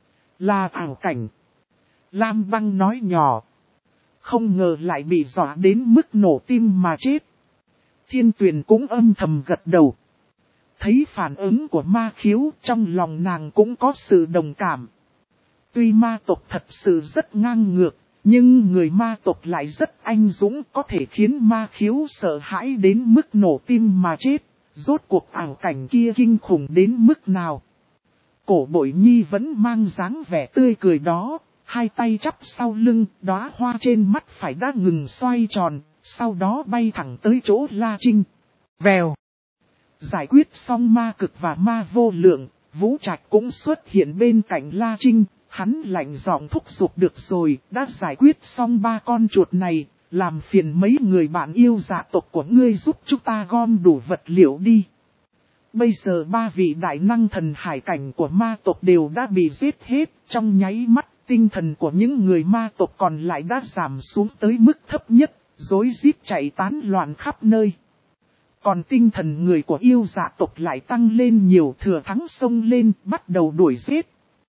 Là ảo cảnh. Lam Băng nói nhỏ. Không ngờ lại bị dọa đến mức nổ tim mà chết. Thiên Tuyền cũng âm thầm gật đầu. Thấy phản ứng của Ma Khiếu, trong lòng nàng cũng có sự đồng cảm. Tuy ma tộc thật sự rất ngang ngược, nhưng người ma tộc lại rất anh dũng, có thể khiến Ma Khiếu sợ hãi đến mức nổ tim mà chết. Rốt cuộc ảo cảnh kia kinh khủng đến mức nào? Cổ Bội Nhi vẫn mang dáng vẻ tươi cười đó, hai tay chắp sau lưng, đóa hoa trên mắt phải đã ngừng xoay tròn, sau đó bay thẳng tới chỗ La Trinh. Vèo. Giải quyết xong ma cực và Ma Vô Lượng, Vũ Trạch cũng xuất hiện bên cạnh La Trinh, hắn lạnh giọng thúc giục được rồi, đã giải quyết xong ba con chuột này, làm phiền mấy người bạn yêu dạ tộc của ngươi giúp chúng ta gom đủ vật liệu đi. Bây giờ ba vị đại năng thần hải cảnh của ma tộc đều đã bị giết hết, trong nháy mắt tinh thần của những người ma tộc còn lại đã giảm xuống tới mức thấp nhất, rối rít chạy tán loạn khắp nơi. Còn tinh thần người của yêu dạ tộc lại tăng lên nhiều, thừa thắng xông lên, bắt đầu đuổi giết.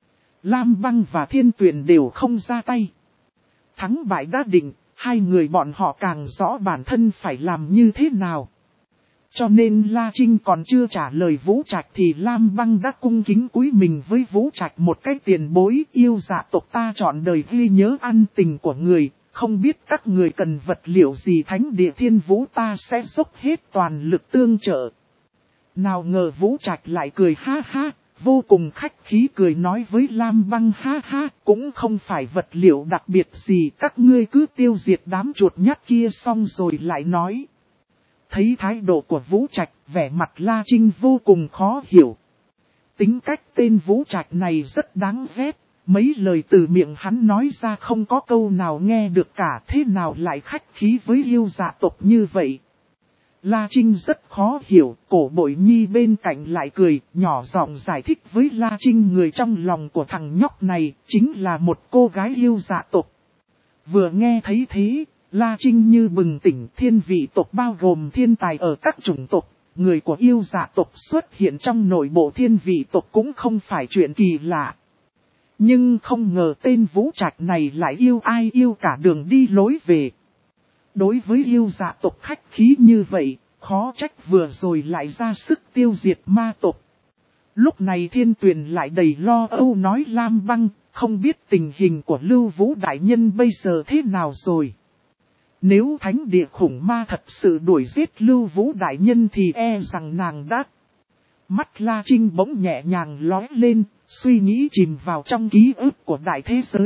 Lam Băng và Thiên Tuyền đều không ra tay. Thắng bại đã định, hai người bọn họ càng rõ bản thân phải làm như thế nào. Cho nên La Trinh còn chưa trả lời Vũ Trạch thì Lam Băng đã cung kính cúi mình với Vũ Trạch một cái tiền bối. Yêu dạ tộc ta trọn đời ghi nhớ ân tình của người, không biết các người cần vật liệu gì, Thánh Địa Thiên Vũ ta sẽ dốc hết toàn lực tương trợ. Nào ngờ Vũ Trạch lại cười ha ha, vô cùng khách khí cười nói với Lam Băng ha ha, cũng không phải vật liệu đặc biệt gì, các ngươi cứ tiêu diệt đám chuột nhắt kia xong rồi lại nói. Thấy thái độ của Vũ Trạch, vẻ mặt La Trinh vô cùng khó hiểu. Tính cách tên Vũ Trạch này rất đáng ghét, mấy lời từ miệng hắn nói ra không có câu nào nghe được cả, thế nào lại khách khí với yêu dạ tộc như vậy. La Trinh rất khó hiểu, Cổ Bội Nhi bên cạnh lại cười, nhỏ giọng giải thích với La Trinh người trong lòng của thằng nhóc này chính là một cô gái yêu dạ tộc. Vừa nghe thấy thế, La Trinh như bừng tỉnh, thiên vị tộc bao gồm thiên tài ở các chủng tộc, người của yêu dạ tộc xuất hiện trong nội bộ thiên vị tộc cũng không phải chuyện kỳ lạ. Nhưng không ngờ tên Vũ Trạch này lại yêu ai yêu cả đường đi lối về. Đối với yêu dạ tộc khách khí như vậy, khó trách vừa rồi lại ra sức tiêu diệt ma tộc. Lúc này Thiên Tuyền lại đầy lo âu nói Lam Băng, không biết tình hình của Lưu Vũ Đại Nhân bây giờ thế nào rồi. Nếu thánh địa khủng ma thật sự đuổi giết Lưu Vũ Đại Nhân thì e rằng nàng đã. Mắt La Trinh bỗng nhẹ nhàng lóe lên, suy nghĩ chìm vào trong ký ức của đại thế giới,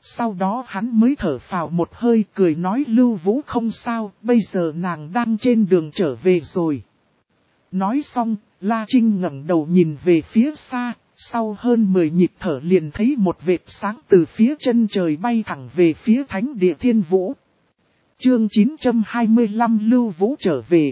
Sau đó hắn mới thở phào một hơi cười nói Lưu Vũ không sao, bây giờ nàng đang trên đường trở về rồi. Nói xong, La Trinh ngẩng đầu nhìn về phía xa, sau hơn mười nhịp thở liền thấy một vệt sáng từ phía chân trời bay thẳng về phía thánh địa Thiên Vũ. Chương chín trăm hai mươi lăm Lưu Vũ trở về.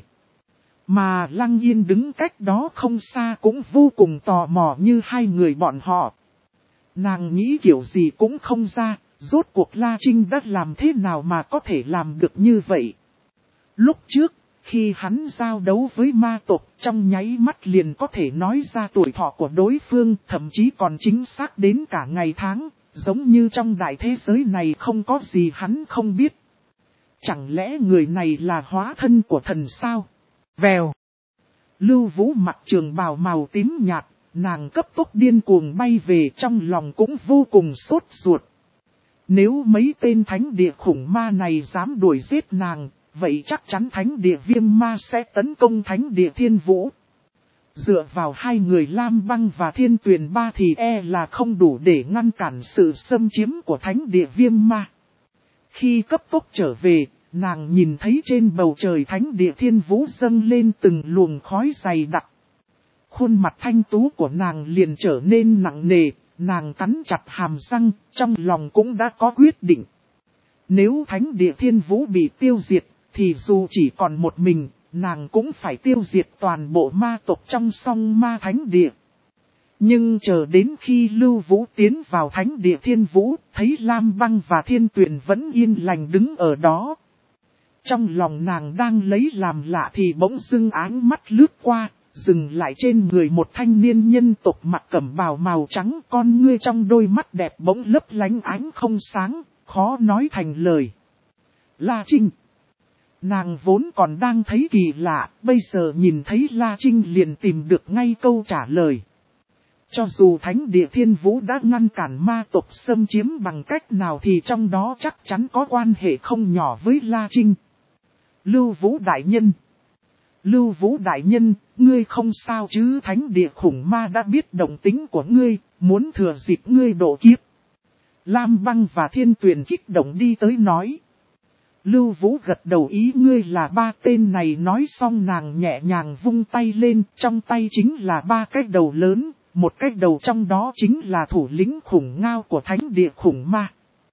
Mà Lăng Yên đứng cách đó không xa cũng vô cùng tò mò như hai người bọn họ. Nàng nghĩ kiểu gì cũng không ra, rốt cuộc La Trinh đã làm thế nào mà có thể làm được như vậy. Lúc trước, khi hắn giao đấu với ma tộc trong nháy mắt liền có thể nói ra tuổi thọ của đối phương, thậm chí còn chính xác đến cả ngày tháng, giống như trong đại thế giới này không có gì hắn không biết. Chẳng lẽ người này là hóa thân của thần sao? Vèo. Lưu Vũ mặc trường bào màu tím nhạt, nàng cấp tốc điên cuồng bay về trong lòng cũng vô cùng sốt ruột. Nếu mấy tên thánh địa khủng ma này dám đuổi giết nàng, vậy chắc chắn thánh địa viêm ma sẽ tấn công thánh địa Thiên Vũ. Dựa vào hai người Lam Băng và Thiên Tuyền Ba thì e là không đủ để ngăn cản sự xâm chiếm của thánh địa viêm ma. Khi cấp tốc trở về, nàng nhìn thấy trên bầu trời thánh địa Thiên Vũ dâng lên từng luồng khói dày đặc. Khuôn mặt thanh tú của nàng liền trở nên nặng nề, nàng cắn chặt hàm răng, trong lòng cũng đã có quyết định. Nếu thánh địa Thiên Vũ bị tiêu diệt, thì dù chỉ còn một mình, nàng cũng phải tiêu diệt toàn bộ ma tộc trong song ma thánh địa. Nhưng chờ đến khi Lưu Vũ tiến vào thánh địa Thiên Vũ, thấy Lam Băng và Thiên Tuyền vẫn yên lành đứng ở đó. Trong lòng nàng đang lấy làm lạ thì bỗng dưng áng mắt lướt qua, dừng lại trên người một thanh niên nhân tộc mặc cẩm bào màu trắng, con ngươi trong đôi mắt đẹp bỗng lấp lánh ánh không sáng, khó nói thành lời. La Trinh. Nàng vốn còn đang thấy kỳ lạ, bây giờ nhìn thấy La Trinh liền tìm được ngay câu trả lời. Cho dù thánh địa Thiên Vũ đã ngăn cản ma tộc xâm chiếm bằng cách nào thì trong đó chắc chắn có quan hệ không nhỏ với La Trinh. Lưu Vũ đại nhân. Lưu Vũ đại nhân, ngươi không sao chứ? Thánh địa khủng ma đã biết động tính của ngươi, muốn thừa dịp ngươi độ kiếp. Lam Băng và Thiên Tuyền kích động đi tới nói. Lưu Vũ gật đầu ý ngươi là ba tên này, nói xong nàng nhẹ nhàng vung tay lên, trong tay chính là ba cái đầu lớn, một cái đầu trong đó chính là thủ lĩnh khủng ngao của thánh địa khủng ma.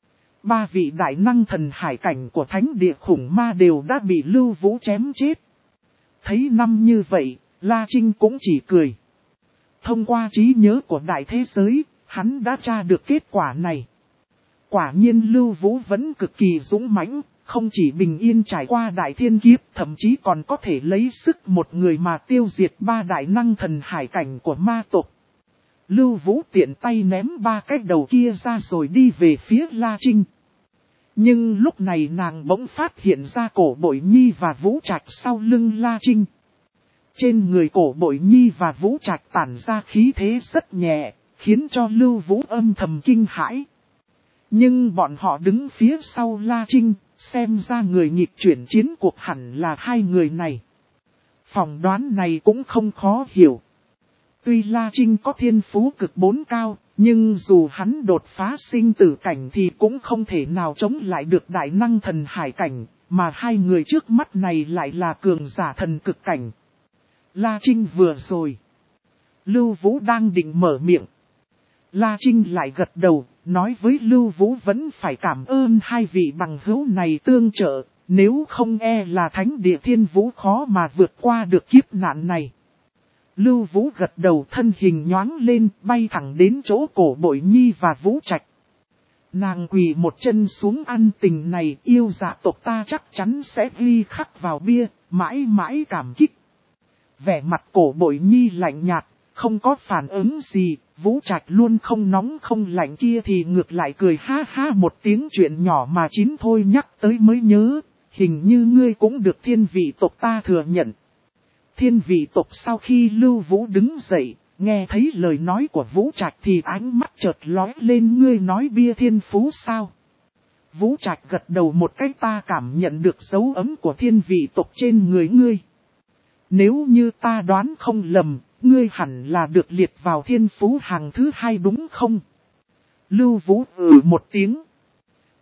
Ba vị đại năng thần hải cảnh của thánh địa khủng ma đều đã bị Lưu Vũ chém chết. Thấy năm như vậy, La Trinh cũng chỉ cười. Thông qua trí nhớ của đại thế giới, hắn đã tra được kết quả này. Quả nhiên Lưu Vũ vẫn cực kỳ dũng mãnh, không chỉ bình yên trải qua đại thiên kiếp, thậm chí còn có thể lấy sức một người mà tiêu diệt ba đại năng thần hải cảnh của ma tộc. Lưu Vũ tiện tay ném ba cái đầu kia ra rồi đi về phía La Trinh. Nhưng lúc này nàng bỗng phát hiện ra Cổ Bội Nhi và Vũ Trạch sau lưng La Trinh. Trên người Cổ Bội Nhi và Vũ Trạch tản ra khí thế rất nhẹ, khiến cho Lưu Vũ âm thầm kinh hãi. Nhưng bọn họ đứng phía sau La Trinh, xem ra người nghịch chuyển chiến cuộc hẳn là hai người này. Phỏng đoán này cũng không khó hiểu. Tuy La Trinh có thiên phú cực bốn cao, nhưng dù hắn đột phá sinh tử cảnh thì cũng không thể nào chống lại được đại năng thần hải cảnh, mà hai người trước mắt này lại là cường giả thần cực cảnh. La Trinh vừa rồi. Lưu Vũ đang định mở miệng. La Trinh lại gật đầu, nói với Lưu Vũ vẫn phải cảm ơn hai vị bằng hữu này tương trợ, nếu không e là thánh địa Thiên Vũ khó mà vượt qua được kiếp nạn này. Lưu Vũ gật đầu, thân hình nhoáng lên, bay thẳng đến chỗ Cổ Bội Nhi và Vũ Trạch. Nàng quỳ một chân xuống, ăn tình này, yêu dạ tộc ta chắc chắn sẽ ghi khắc vào bia, mãi mãi cảm kích. Vẻ mặt Cổ Bội Nhi lạnh nhạt, không có phản ứng gì, Vũ Trạch luôn không nóng không lạnh kia thì ngược lại cười ha ha một tiếng, chuyện nhỏ mà chín thôi nhắc tới mới nhớ, hình như ngươi cũng được thiên vị tộc ta thừa nhận. Thiên vị tộc sau khi Lưu Vũ đứng dậy, nghe thấy lời nói của Vũ Trạch thì ánh mắt chợt lóe lên, ngươi nói bia thiên phú sao? Vũ Trạch gật đầu một cái, ta cảm nhận được dấu ấm của thiên vị tộc trên người ngươi. Nếu như ta đoán không lầm, ngươi hẳn là được liệt vào thiên phú hàng thứ hai đúng không? Lưu Vũ ừ một tiếng.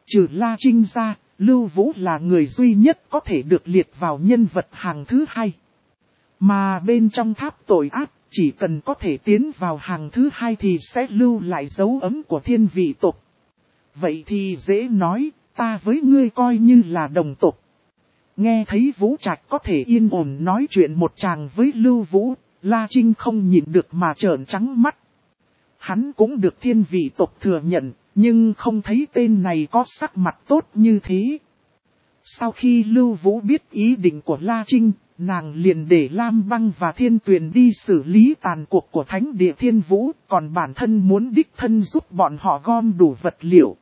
trừ La Trinh ra, Lưu Vũ là người duy nhất có thể được liệt vào nhân vật hàng thứ hai. Mà bên trong tháp tội ác, chỉ cần có thể tiến vào hàng thứ hai thì sẽ lưu lại dấu ấn của thiên vị tộc. Vậy thì dễ nói, ta với ngươi coi như là đồng tộc. Nghe thấy Vũ Trạch có thể yên ổn nói chuyện một chàng với Lưu Vũ, La Trinh không nhịn được mà trợn trắng mắt. Hắn cũng được thiên vị tộc thừa nhận, nhưng không thấy tên này có sắc mặt tốt như thế. Sau khi Lưu Vũ biết ý định của La Trinh, nàng liền để Lam Băng và Thiên Tuyền đi xử lý tàn cuộc của Thánh Địa Thiên Vũ, còn bản thân muốn đích thân giúp bọn họ gom đủ vật liệu.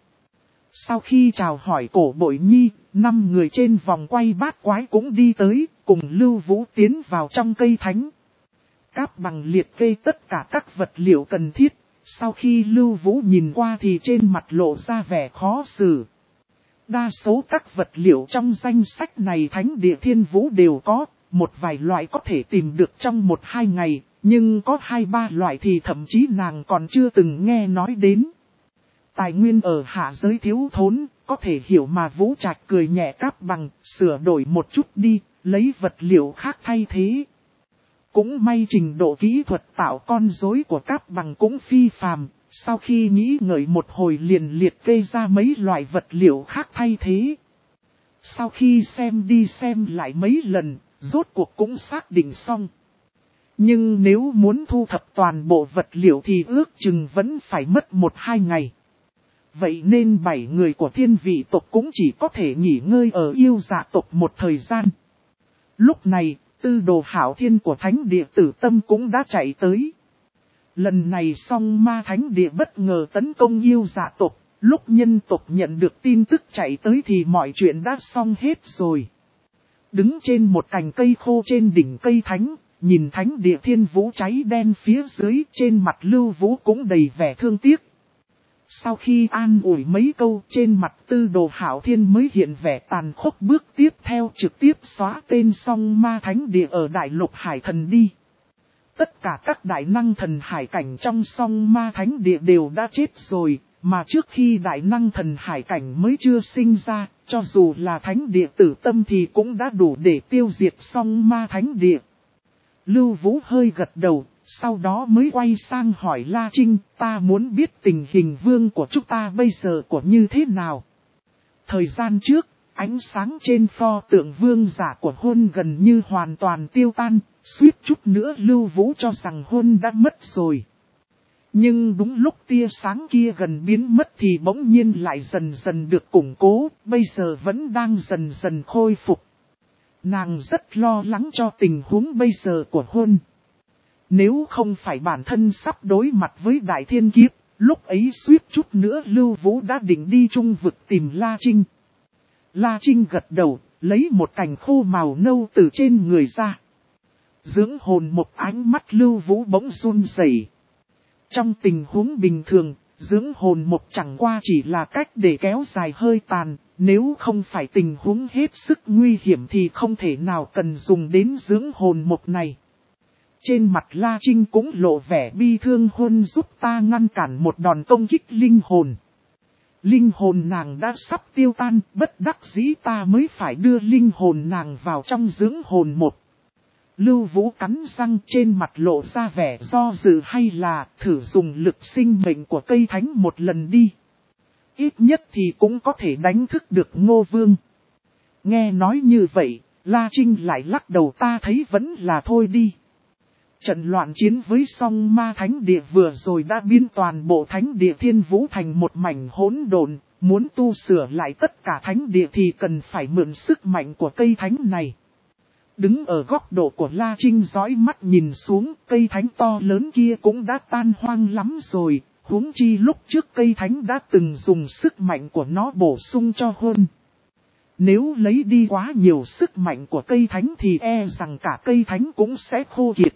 Sau khi chào hỏi Cổ Bội Nhi, năm người trên vòng quay bát quái cũng đi tới, cùng Lưu Vũ tiến vào trong cây thánh. Cáp Bằng liệt kê tất cả các vật liệu cần thiết, sau khi Lưu Vũ nhìn qua thì trên mặt lộ ra vẻ khó xử. Đa số các vật liệu trong danh sách này Thánh Địa Thiên Vũ đều có, một vài loại có thể tìm được trong một hai ngày, nhưng có hai ba loại thì thậm chí nàng còn chưa từng nghe nói đến. Tài nguyên ở hạ giới thiếu thốn, có thể hiểu mà. Vũ Trạch cười nhẹ Cáp Bằng, sửa đổi một chút đi, lấy vật liệu khác thay thế. Cũng may trình độ kỹ thuật tạo con rối của Cáp Bằng cũng phi phàm, sau khi nghĩ ngợi một hồi liền liệt kê ra mấy loại vật liệu khác thay thế. Sau khi xem đi xem lại mấy lần, rốt cuộc cũng xác định xong. Nhưng nếu muốn thu thập toàn bộ vật liệu thì ước chừng vẫn phải mất một hai ngày. Vậy nên bảy người của thiên vị tộc cũng chỉ có thể nghỉ ngơi ở yêu dạ tộc một thời gian. Lúc này, tư đồ hảo thiên của Thánh Địa Tử Tâm cũng đã chạy tới. Lần này song ma Thánh Địa bất ngờ tấn công yêu dạ tộc, lúc nhân tộc nhận được tin tức chạy tới thì mọi chuyện đã xong hết rồi. Đứng trên một cành cây khô trên đỉnh cây thánh, nhìn Thánh Địa Thiên Vũ cháy đen phía dưới, trên mặt Lưu Vũ cũng đầy vẻ thương tiếc. Sau khi an ủi mấy câu, trên mặt tư đồ hảo thiên mới hiện vẻ tàn khốc, bước tiếp theo trực tiếp xóa tên song ma Thánh Địa ở đại lục hải thần đi. Tất cả các đại năng thần hải cảnh trong song ma Thánh Địa đều đã chết rồi, mà trước khi đại năng thần hải cảnh mới chưa sinh ra, cho dù là Thánh Địa Tử Tâm thì cũng đã đủ để tiêu diệt song ma Thánh Địa. Lưu Vũ hơi gật đầu, sau đó mới quay sang hỏi La Trinh, ta muốn biết tình hình vương của chúng ta bây giờ của như thế nào. Thời gian trước, ánh sáng trên pho tượng vương giả của Hôn gần như hoàn toàn tiêu tan, suýt chút nữa Lưu Vũ cho rằng Hôn đã mất rồi. Nhưng đúng lúc tia sáng kia gần biến mất thì bỗng nhiên lại dần dần được củng cố, bây giờ vẫn đang dần dần khôi phục. Nàng rất lo lắng cho tình huống bây giờ của Hôn. Nếu không phải bản thân sắp đối mặt với đại thiên kiếp, lúc ấy suýt chút nữa Lưu Vũ đã định đi trung vực tìm La Trinh. La Trinh gật đầu, lấy một cành khô màu nâu từ trên người ra. Dưỡng hồn một ánh mắt Lưu Vũ bỗng run rẩy. Trong tình huống bình thường, dưỡng hồn một chẳng qua chỉ là cách để kéo dài hơi tàn, nếu không phải tình huống hết sức nguy hiểm thì không thể nào cần dùng đến dưỡng hồn một này. Trên mặt La Trinh cũng lộ vẻ bi thương, Huân giúp ta ngăn cản một đòn công kích linh hồn. Linh hồn nàng đã sắp tiêu tan, bất đắc dĩ ta mới phải đưa linh hồn nàng vào trong dưỡng hồn một. Lưu Vũ cắn răng, trên mặt lộ ra vẻ do dự, hay là thử dùng lực sinh mệnh của cây thánh một lần đi. Ít nhất thì cũng có thể đánh thức được Ngô Vương. Nghe nói như vậy, La Trinh lại lắc đầu, ta thấy vẫn là thôi đi. Trận loạn chiến với song ma Thánh Địa vừa rồi đã biến toàn bộ Thánh Địa Thiên Vũ thành một mảnh hỗn độn, muốn tu sửa lại tất cả Thánh Địa thì cần phải mượn sức mạnh của cây thánh này. Đứng ở góc độ của La Trinh dõi mắt nhìn xuống, cây thánh to lớn kia cũng đã tan hoang lắm rồi, huống chi lúc trước cây thánh đã từng dùng sức mạnh của nó bổ sung cho Hôn. Nếu lấy đi quá nhiều sức mạnh của cây thánh thì e rằng cả cây thánh cũng sẽ khô kiệt.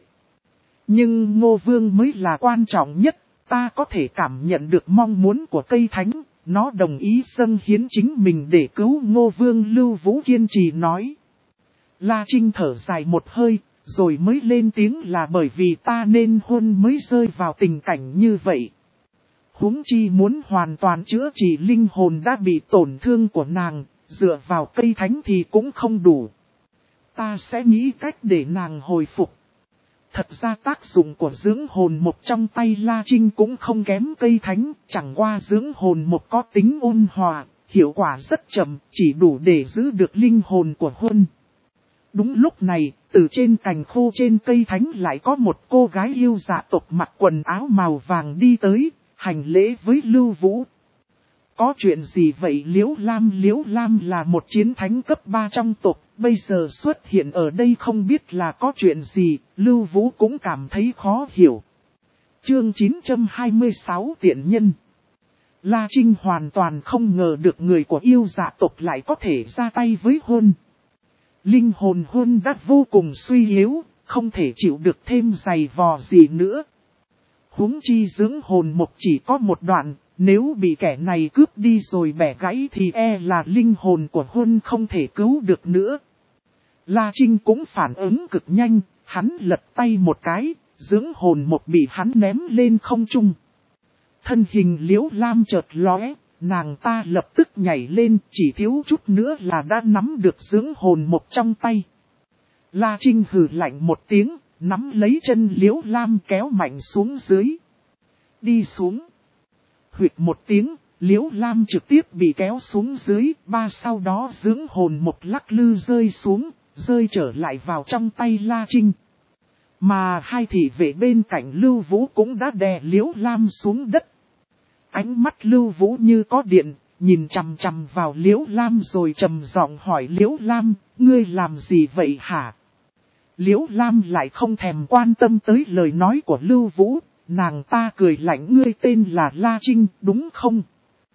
Nhưng Ngô Vương mới là quan trọng nhất, ta có thể cảm nhận được mong muốn của cây thánh, nó đồng ý dâng hiến chính mình để cứu Ngô Vương. Lưu Vũ kiên trì nói. La Trinh thở dài một hơi, rồi mới lên tiếng, là bởi vì ta nên Hôn mới rơi vào tình cảnh như vậy. Huống chi muốn hoàn toàn chữa trị linh hồn đã bị tổn thương của nàng, dựa vào cây thánh thì cũng không đủ. Ta sẽ nghĩ cách để nàng hồi phục. Thật ra tác dụng của dưỡng hồn mục trong tay La Trinh cũng không kém cây thánh, chẳng qua dưỡng hồn mục có tính ôn hòa, hiệu quả rất chậm, chỉ đủ để giữ được linh hồn của Huân. Đúng lúc này, từ trên cành khô trên cây thánh lại có một cô gái yêu dạ tộc mặc quần áo màu vàng đi tới, hành lễ với Lưu Vũ. Có chuyện gì vậy? Liễu Lam? Liễu Lam là một chiến thánh cấp ba trong tộc, bây giờ xuất hiện ở đây không biết là có chuyện gì, Lưu Vũ cũng cảm thấy khó hiểu. Chương chín trăm hai mươi sáu Tiện Nhân. La Trinh hoàn toàn không ngờ được người của yêu dạ tộc lại có thể ra tay với Huân. Linh hồn Huân đã vô cùng suy yếu, không thể chịu được thêm giày vò gì nữa. Huống chi dưỡng hồn mục chỉ có một đoạn, nếu bị kẻ này cướp đi rồi bẻ gãy thì e là linh hồn của Huân không thể cứu được nữa. La Trinh cũng phản ứng cực nhanh, hắn lật tay một cái, dưỡng hồn mục bị hắn ném lên không trung. Thân hình Liễu Lam chợt lóe, nàng ta lập tức nhảy lên, chỉ thiếu chút nữa là đã nắm được dưỡng hồn mục trong tay. La Trinh hừ lạnh một tiếng, nắm lấy chân Liễu Lam kéo mạnh xuống dưới. Đi xuống. Huyệt một tiếng, Liễu Lam trực tiếp bị kéo xuống dưới, ba sau đó dưỡng hồn mục lắc lư rơi xuống, rơi trở lại vào trong tay La Trinh. Mà hai thị vệ bên cạnh Lưu Vũ cũng đã đè Liễu Lam xuống đất. Ánh mắt Lưu Vũ như có điện, nhìn chằm chằm vào Liễu Lam rồi trầm giọng hỏi Liễu Lam, ngươi làm gì vậy hả? Liễu Lam lại không thèm quan tâm tới lời nói của Lưu Vũ, nàng ta cười lạnh, ngươi tên là La Trinh đúng không?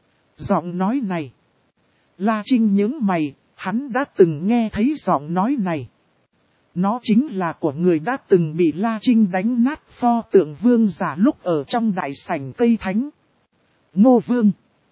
Giọng nói này. La Trinh nhướng mày, hắn đã từng nghe thấy giọng nói này. Nó chính là của người đã từng bị La Trinh đánh nát pho tượng vương giả lúc ở trong đại sảnh cây thánh. Ngô Vương.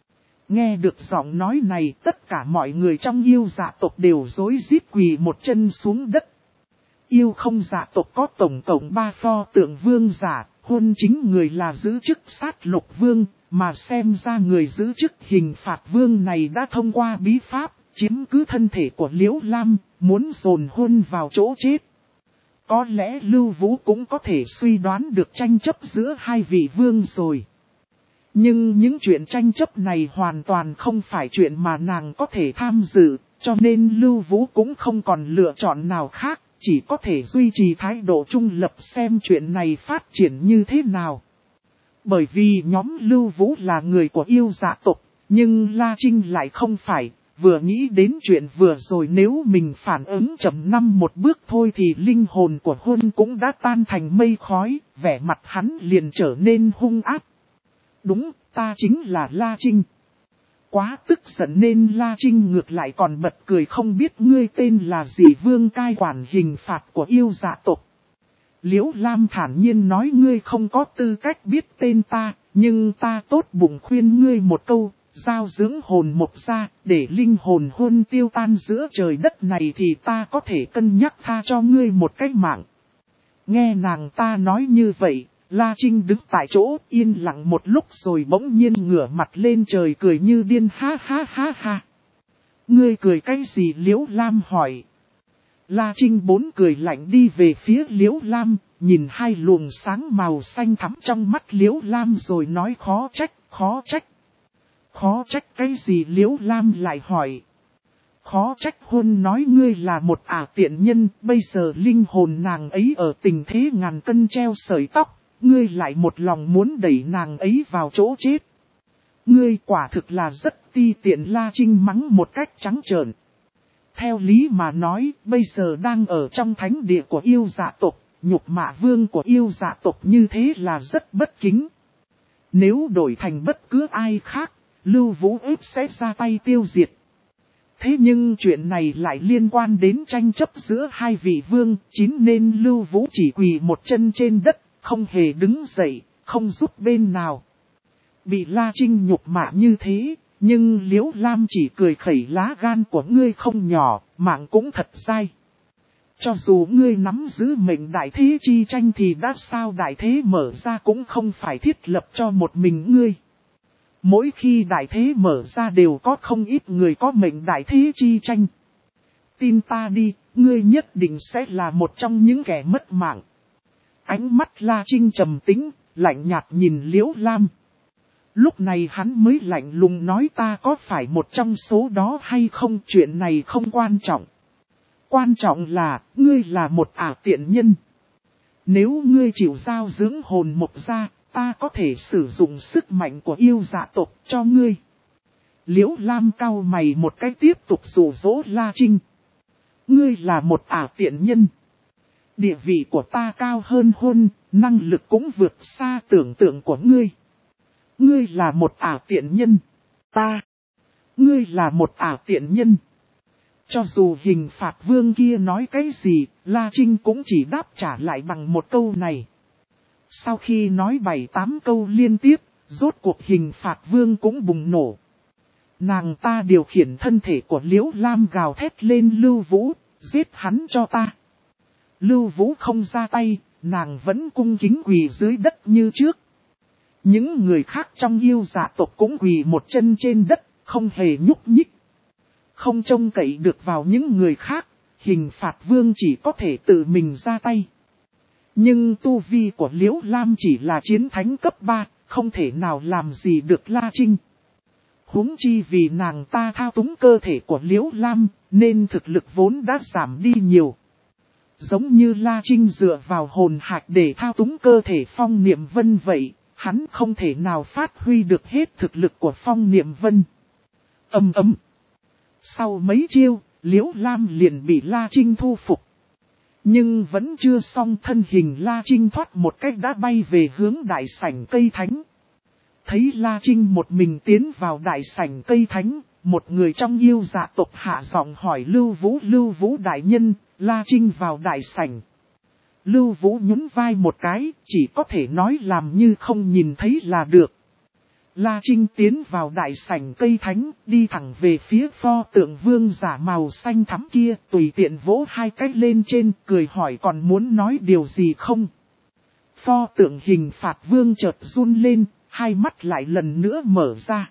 Nghe được giọng nói này, tất cả mọi người trong yêu dạ tộc đều rối rít quỳ một chân xuống đất. Yêu không dạ tộc có tổng cộng ba pho tượng vương giả, Huân chính người là giữ chức sát lục vương, mà xem ra người giữ chức hình phạt vương này đã thông qua bí pháp, chiếm cứ thân thể của Liễu Lam, muốn dồn Huân vào chỗ chết. Có lẽ Lưu Vũ cũng có thể suy đoán được tranh chấp giữa hai vị vương rồi. Nhưng những chuyện tranh chấp này hoàn toàn không phải chuyện mà nàng có thể tham dự, cho nên Lưu Vũ cũng không còn lựa chọn nào khác, chỉ có thể duy trì thái độ trung lập xem chuyện này phát triển như thế nào. Bởi vì nhóm Lưu Vũ là người của yêu dạ tộc, nhưng La Trinh lại không phải, vừa nghĩ đến chuyện vừa rồi nếu mình phản ứng chậm năm một bước thôi thì linh hồn của Huân cũng đã tan thành mây khói, vẻ mặt hắn liền trở nên hung ác. Đúng, ta chính là La Trinh. Quá tức giận nên La Trinh ngược lại còn bật cười, không biết ngươi tên là gì? Vương cai quản hình phạt của yêu dạ tộc. Liễu Lam thản nhiên nói, ngươi không có tư cách biết tên ta, nhưng ta tốt bụng khuyên ngươi một câu, giao dưỡng hồn mục ra, để linh hồn Huân tiêu tan giữa trời đất này thì ta có thể cân nhắc tha cho ngươi một cái mạng. Nghe nàng ta nói như vậy, La Trinh đứng tại chỗ yên lặng một lúc rồi bỗng nhiên ngửa mặt lên trời cười như điên, ha ha ha ha. Ngươi cười cái gì? Liễu Lam hỏi. La Trinh bốn cười lạnh đi về phía Liễu Lam, nhìn hai luồng sáng màu xanh thắm trong mắt Liễu Lam rồi nói, khó trách, khó trách. Khó trách cái gì? Liễu Lam lại hỏi. Khó trách Huân nói ngươi là một ả tiện nhân, bây giờ linh hồn nàng ấy ở tình thế ngàn cân treo sợi tóc, ngươi lại một lòng muốn đẩy nàng ấy vào chỗ chết. Ngươi quả thực là rất ti tiện. La Trinh mắng một cách trắng trợn. Theo lý mà nói, bây giờ đang ở trong thánh địa của yêu dạ tộc, nhục mạ vương của yêu dạ tộc như thế là rất bất kính. Nếu đổi thành bất cứ ai khác, Lưu Vũ ếp sẽ ra tay tiêu diệt. Thế nhưng chuyện này lại liên quan đến tranh chấp giữa hai vị vương, chính nên Lưu Vũ chỉ quỳ một chân trên đất, không hề đứng dậy, không giúp bên nào. Bị La Trinh nhục mạ như thế, nhưng Liễu Lam chỉ cười khẩy, lá gan của ngươi không nhỏ, mạng cũng thật dai. Cho dù ngươi nắm giữ mệnh đại thế chi tranh thì đã sao đại thế mở ra cũng không phải thiết lập cho một mình ngươi. Mỗi khi đại thế mở ra đều có không ít người có mệnh đại thế chi tranh. Tin ta đi, ngươi nhất định sẽ là một trong những kẻ mất mạng. Ánh mắt La Trinh trầm tĩnh, lạnh nhạt nhìn Liễu Lam. Lúc này hắn mới lạnh lùng nói ta có phải một trong số đó hay không, chuyện này không quan trọng. Quan trọng là, ngươi là một ả tiện nhân. Nếu ngươi chịu giao dưỡng hồn mộc ra, ta có thể sử dụng sức mạnh của yêu dạ tộc cho ngươi. Liễu Lam cau mày một cái tiếp tục dụ dỗ La Trinh. Ngươi là một ả tiện nhân. Địa vị của ta cao hơn hôn, năng lực cũng vượt xa tưởng tượng của ngươi. Ngươi là một ả tiện nhân. Ta. Ngươi là một ả tiện nhân. Cho dù hình phạt vương kia nói cái gì, La Trinh cũng chỉ đáp trả lại bằng một câu này. Sau khi nói bảy tám câu liên tiếp, rốt cuộc hình phạt vương cũng bùng nổ. Nàng ta điều khiển thân thể của Liễu Lam gào thét lên Lưu Vũ, giết hắn cho ta. Lưu Vũ không ra tay, nàng vẫn cung kính quỳ dưới đất như trước. Những người khác trong yêu dạ tộc cũng quỳ một chân trên đất, không hề nhúc nhích. Không trông cậy được vào những người khác, hình phạt vương chỉ có thể tự mình ra tay. Nhưng tu vi của Liễu Lam chỉ là chiến thánh cấp ba, không thể nào làm gì được La Trinh. Huống chi vì nàng ta thao túng cơ thể của Liễu Lam, nên thực lực vốn đã giảm đi nhiều. Giống như La Trinh dựa vào hồn hạch để thao túng cơ thể Phong Niệm Vân vậy, hắn không thể nào phát huy được hết thực lực của Phong Niệm Vân. Ầm ầm. Sau mấy chiêu, Liễu Lam liền bị La Trinh thu phục. Nhưng vẫn chưa xong, thân hình La Trinh thoát một cách đã bay về hướng đại sảnh cây thánh. Thấy La Trinh một mình tiến vào đại sảnh cây thánh, một người trong yêu dạ tộc hạ giọng hỏi Lưu Vũ. Lưu Vũ đại nhân, La Trinh vào đại sảnh. Lưu Vũ nhún vai một cái, chỉ có thể nói làm như không nhìn thấy là được. La Trinh tiến vào đại sảnh cây thánh, đi thẳng về phía pho tượng vương giả màu xanh thắm kia, tùy tiện vỗ hai cái lên trên, cười hỏi còn muốn nói điều gì không. Pho tượng hình phạt vương chợt run lên, hai mắt lại lần nữa mở ra.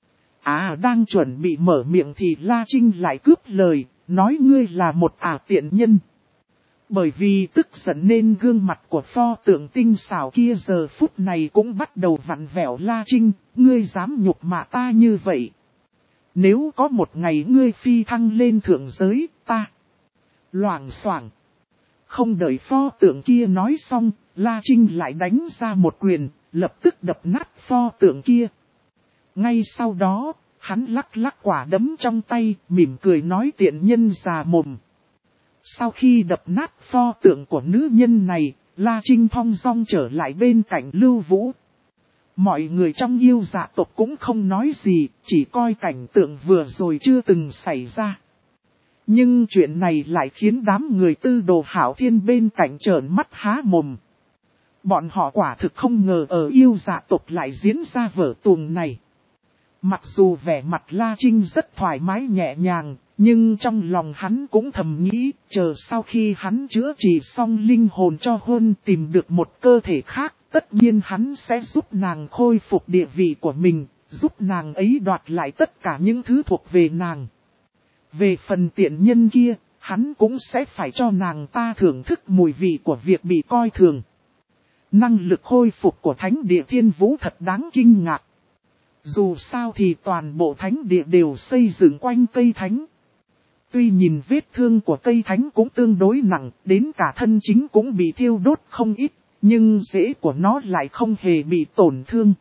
À, đang chuẩn bị mở miệng thì La Trinh lại cướp lời, nói ngươi là một ả tiện nhân. Bởi vì tức giận nên gương mặt của pho tượng tinh xảo kia giờ phút này cũng bắt đầu vặn vẹo. La Trinh, ngươi dám nhục mạ ta như vậy. Nếu có một ngày ngươi phi thăng lên thượng giới, ta loảng xoảng. Không đợi pho tượng kia nói xong, La Trinh lại đánh ra một quyền, lập tức đập nát pho tượng kia. Ngay sau đó, hắn lắc lắc quả đấm trong tay, mỉm cười nói tiện nhân già mồm. Sau khi đập nát pho tượng của nữ nhân này, La Trinh thong dong trở lại bên cạnh Lưu Vũ. Mọi người trong yêu dạ tộc cũng không nói gì, chỉ coi cảnh tượng vừa rồi chưa từng xảy ra. Nhưng chuyện này lại khiến đám người tư đồ hảo thiên bên cạnh trợn mắt há mồm. Bọn họ quả thực không ngờ ở yêu dạ tộc lại diễn ra vở tuồng này. Mặc dù vẻ mặt La Trinh rất thoải mái nhẹ nhàng, nhưng trong lòng hắn cũng thầm nghĩ, chờ sau khi hắn chữa trị xong linh hồn cho Hôn tìm được một cơ thể khác, tất nhiên hắn sẽ giúp nàng khôi phục địa vị của mình, giúp nàng ấy đoạt lại tất cả những thứ thuộc về nàng. Về phần tiện nhân kia, hắn cũng sẽ phải cho nàng ta thưởng thức mùi vị của việc bị coi thường. Năng lực khôi phục của thánh địa Thiên Vũ thật đáng kinh ngạc. Dù sao thì toàn bộ thánh địa đều xây dựng quanh cây thánh. Tuy nhìn vết thương của cây thánh cũng tương đối nặng, đến cả thân chính cũng bị thiêu đốt không ít, nhưng rễ của nó lại không hề bị tổn thương.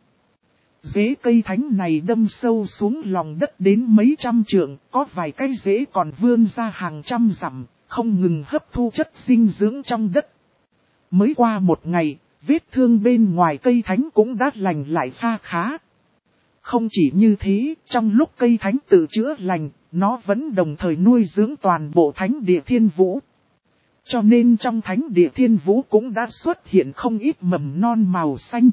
Rễ cây thánh này đâm sâu xuống lòng đất đến mấy trăm trượng, có vài cái rễ còn vươn ra hàng trăm dặm, không ngừng hấp thu chất dinh dưỡng trong đất. Mới qua một ngày, vết thương bên ngoài cây thánh cũng đã lành lại kha khá. Không chỉ như thế, trong lúc cây thánh tự chữa lành, nó vẫn đồng thời nuôi dưỡng toàn bộ thánh địa Thiên Vũ. Cho nên trong thánh địa Thiên Vũ cũng đã xuất hiện không ít mầm non màu xanh.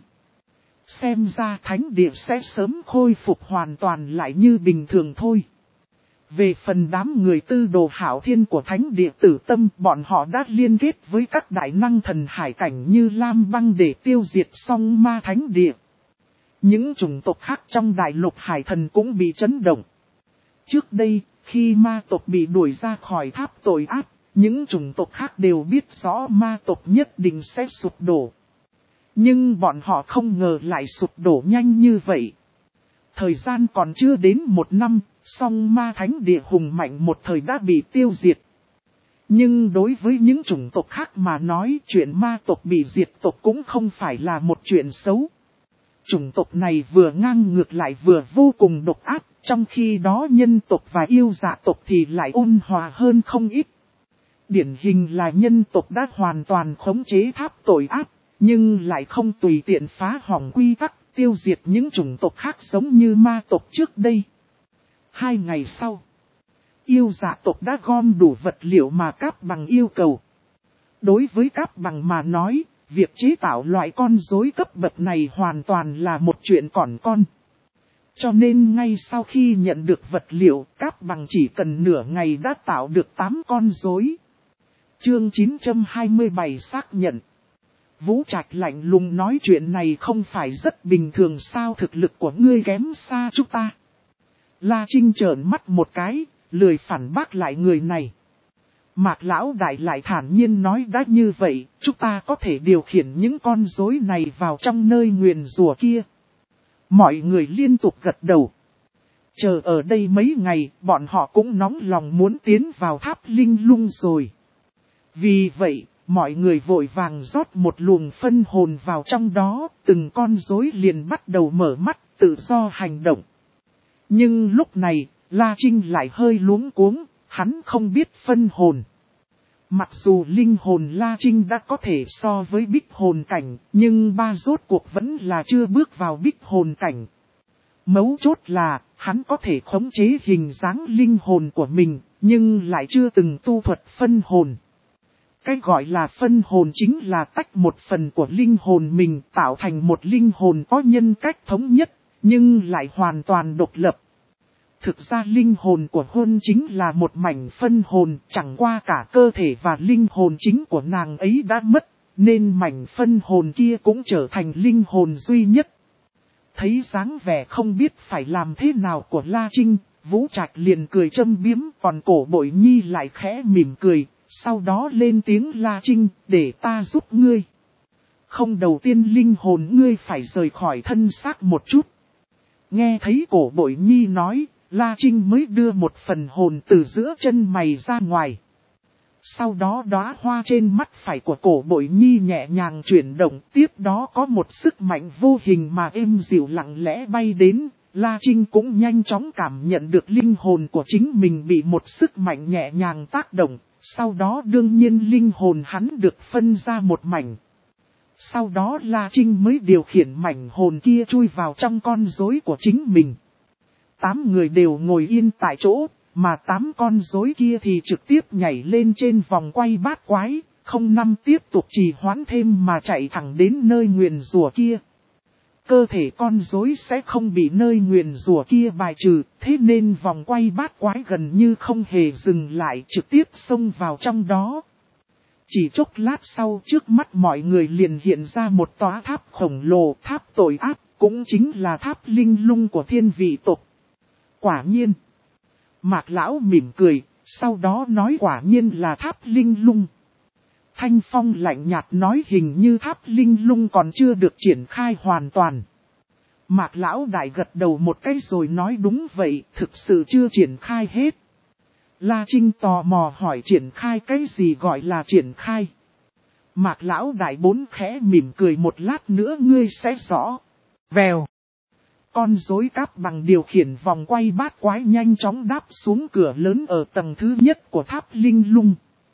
Xem ra thánh địa sẽ sớm khôi phục hoàn toàn lại như bình thường thôi. Về phần đám người tư đồ hảo thiên của thánh địa Tử Tâm, bọn họ đã liên kết với các đại năng thần hải cảnh như Lam Băng để tiêu diệt xong ma thánh địa. Những chủng tộc khác trong đại lục hải thần cũng bị chấn động. Trước đây, khi ma tộc bị đuổi ra khỏi tháp tội ác, những chủng tộc khác đều biết rõ ma tộc nhất định sẽ sụp đổ. Nhưng bọn họ không ngờ lại sụp đổ nhanh như vậy. Thời gian còn chưa đến một năm, song ma thánh địa hùng mạnh một thời đã bị tiêu diệt. Nhưng đối với những chủng tộc khác mà nói, chuyện ma tộc bị diệt tộc cũng không phải là một chuyện xấu. Chủng tộc này vừa ngang ngược lại vừa vô cùng độc ác, trong khi đó nhân tộc và yêu dạ tộc thì lại ôn hòa hơn không ít. Điển hình là nhân tộc đã hoàn toàn khống chế tháp tội ác, nhưng lại không tùy tiện phá hỏng quy tắc, tiêu diệt những chủng tộc khác giống như ma tộc trước đây. Hai ngày sau, yêu dạ tộc đã gom đủ vật liệu mà Cáp Bằng yêu cầu. Đối với Cáp Bằng mà nói, việc chế tạo loại con rối cấp bậc này hoàn toàn là một chuyện còn con. Cho nên ngay sau khi nhận được vật liệu, Cáp Bằng chỉ cần nửa ngày đã tạo được tám con rối. Chương chín trăm hai mươi bảy xác nhận. Vũ Trạch lạnh lùng nói chuyện này không phải rất bình thường sao, thực lực của ngươi kém xa chúng ta. La Trinh trợn mắt một cái, lười phản bác lại người này. Mạc Lão Đại lại thản nhiên nói đã như vậy, chúng ta có thể điều khiển những con rối này vào trong nơi nguyền rủa kia. Mọi người liên tục gật đầu. Chờ ở đây mấy ngày, bọn họ cũng nóng lòng muốn tiến vào tháp linh lung rồi. Vì vậy, mọi người vội vàng rót một luồng phân hồn vào trong đó, từng con rối liền bắt đầu mở mắt, tự do hành động. Nhưng lúc này, La Trinh lại hơi luống cuống, hắn không biết phân hồn. Mặc dù linh hồn La Trinh đã có thể so với bích hồn cảnh, nhưng ba rốt cuộc vẫn là chưa bước vào bích hồn cảnh. Mấu chốt là, hắn có thể khống chế hình dáng linh hồn của mình, nhưng lại chưa từng tu thuật phân hồn. Cái gọi là phân hồn chính là tách một phần của linh hồn mình tạo thành một linh hồn có nhân cách thống nhất, nhưng lại hoàn toàn độc lập. Thực ra linh hồn của Hôn chính là một mảnh phân hồn, chẳng qua cả cơ thể và linh hồn chính của nàng ấy đã mất, nên mảnh phân hồn kia cũng trở thành linh hồn duy nhất. Thấy dáng vẻ không biết phải làm thế nào của La Trinh, Vũ Trạch liền cười châm biếm, còn Cổ Bội Nhi lại khẽ mỉm cười, sau đó lên tiếng La Trinh, để ta giúp ngươi. Không, đầu tiên linh hồn ngươi phải rời khỏi thân xác một chút. Nghe thấy Cổ Bội Nhi nói, La Trinh mới đưa một phần hồn từ giữa chân mày ra ngoài. Sau đó đóa hoa trên mắt phải của Cổ Bội Nhi nhẹ nhàng chuyển động, tiếp đó có một sức mạnh vô hình mà êm dịu lặng lẽ bay đến. La Trinh cũng nhanh chóng cảm nhận được linh hồn của chính mình bị một sức mạnh nhẹ nhàng tác động, sau đó đương nhiên linh hồn hắn được phân ra một mảnh. Sau đó La Trinh mới điều khiển mảnh hồn kia chui vào trong con rối của chính mình. Tám người đều ngồi yên tại chỗ, mà tám con rối kia thì trực tiếp nhảy lên trên vòng quay bát quái, không năm tiếp tục trì hoãn thêm mà chạy thẳng đến nơi nguyền rủa kia. Cơ thể con rối sẽ không bị nơi nguyền rủa kia bài trừ, thế nên vòng quay bát quái gần như không hề dừng lại, trực tiếp xông vào trong đó. Chỉ chốc lát sau, trước mắt mọi người liền hiện ra một tòa tháp khổng lồ, tháp tội ác, cũng chính là tháp linh lung của thiên vị tộc. Quả nhiên. Mạc Lão mỉm cười, sau đó nói quả nhiên là tháp linh lung. Thanh Phong lạnh nhạt nói hình như tháp linh lung còn chưa được triển khai hoàn toàn. Mạc Lão Đại gật đầu một cái rồi nói đúng vậy, thực sự chưa triển khai hết. La Trinh tò mò hỏi triển khai cái gì gọi là triển khai. Mạc Lão Đại bốn khẽ mỉm cười một lát nữa ngươi sẽ rõ. Vèo. Con rối Cáp Bằng điều khiển vòng quay bát quái nhanh chóng đáp xuống cửa lớn ở tầng thứ nhất của tháp linh lung.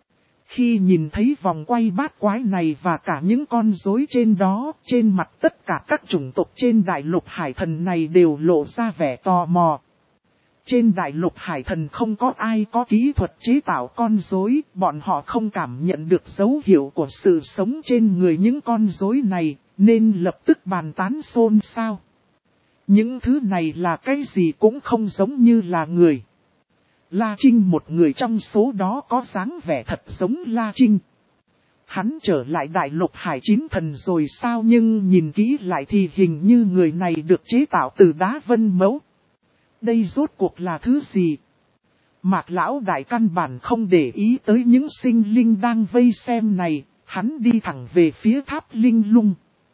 Khi nhìn thấy vòng quay bát quái này và cả những con rối trên đó, trên mặt tất cả các chủng tộc trên đại lục hải thần này đều lộ ra vẻ tò mò. Trên đại lục hải thần không có ai có kỹ thuật chế tạo con rối, bọn họ không cảm nhận được dấu hiệu của sự sống trên người những con rối này, nên lập tức bàn tán xôn xao. Những thứ này là cái gì cũng không giống như là người. La Trinh một người trong số đó có dáng vẻ thật giống La Trinh. Hắn trở lại đại lục hải chín thần rồi sao, nhưng nhìn kỹ lại thì hình như người này được chế tạo từ đá vân mẫu. Đây rốt cuộc là thứ gì? Mạc lão đại căn bản không để ý tới những sinh linh đang vây xem này, hắn đi thẳng về phía tháp linh lung.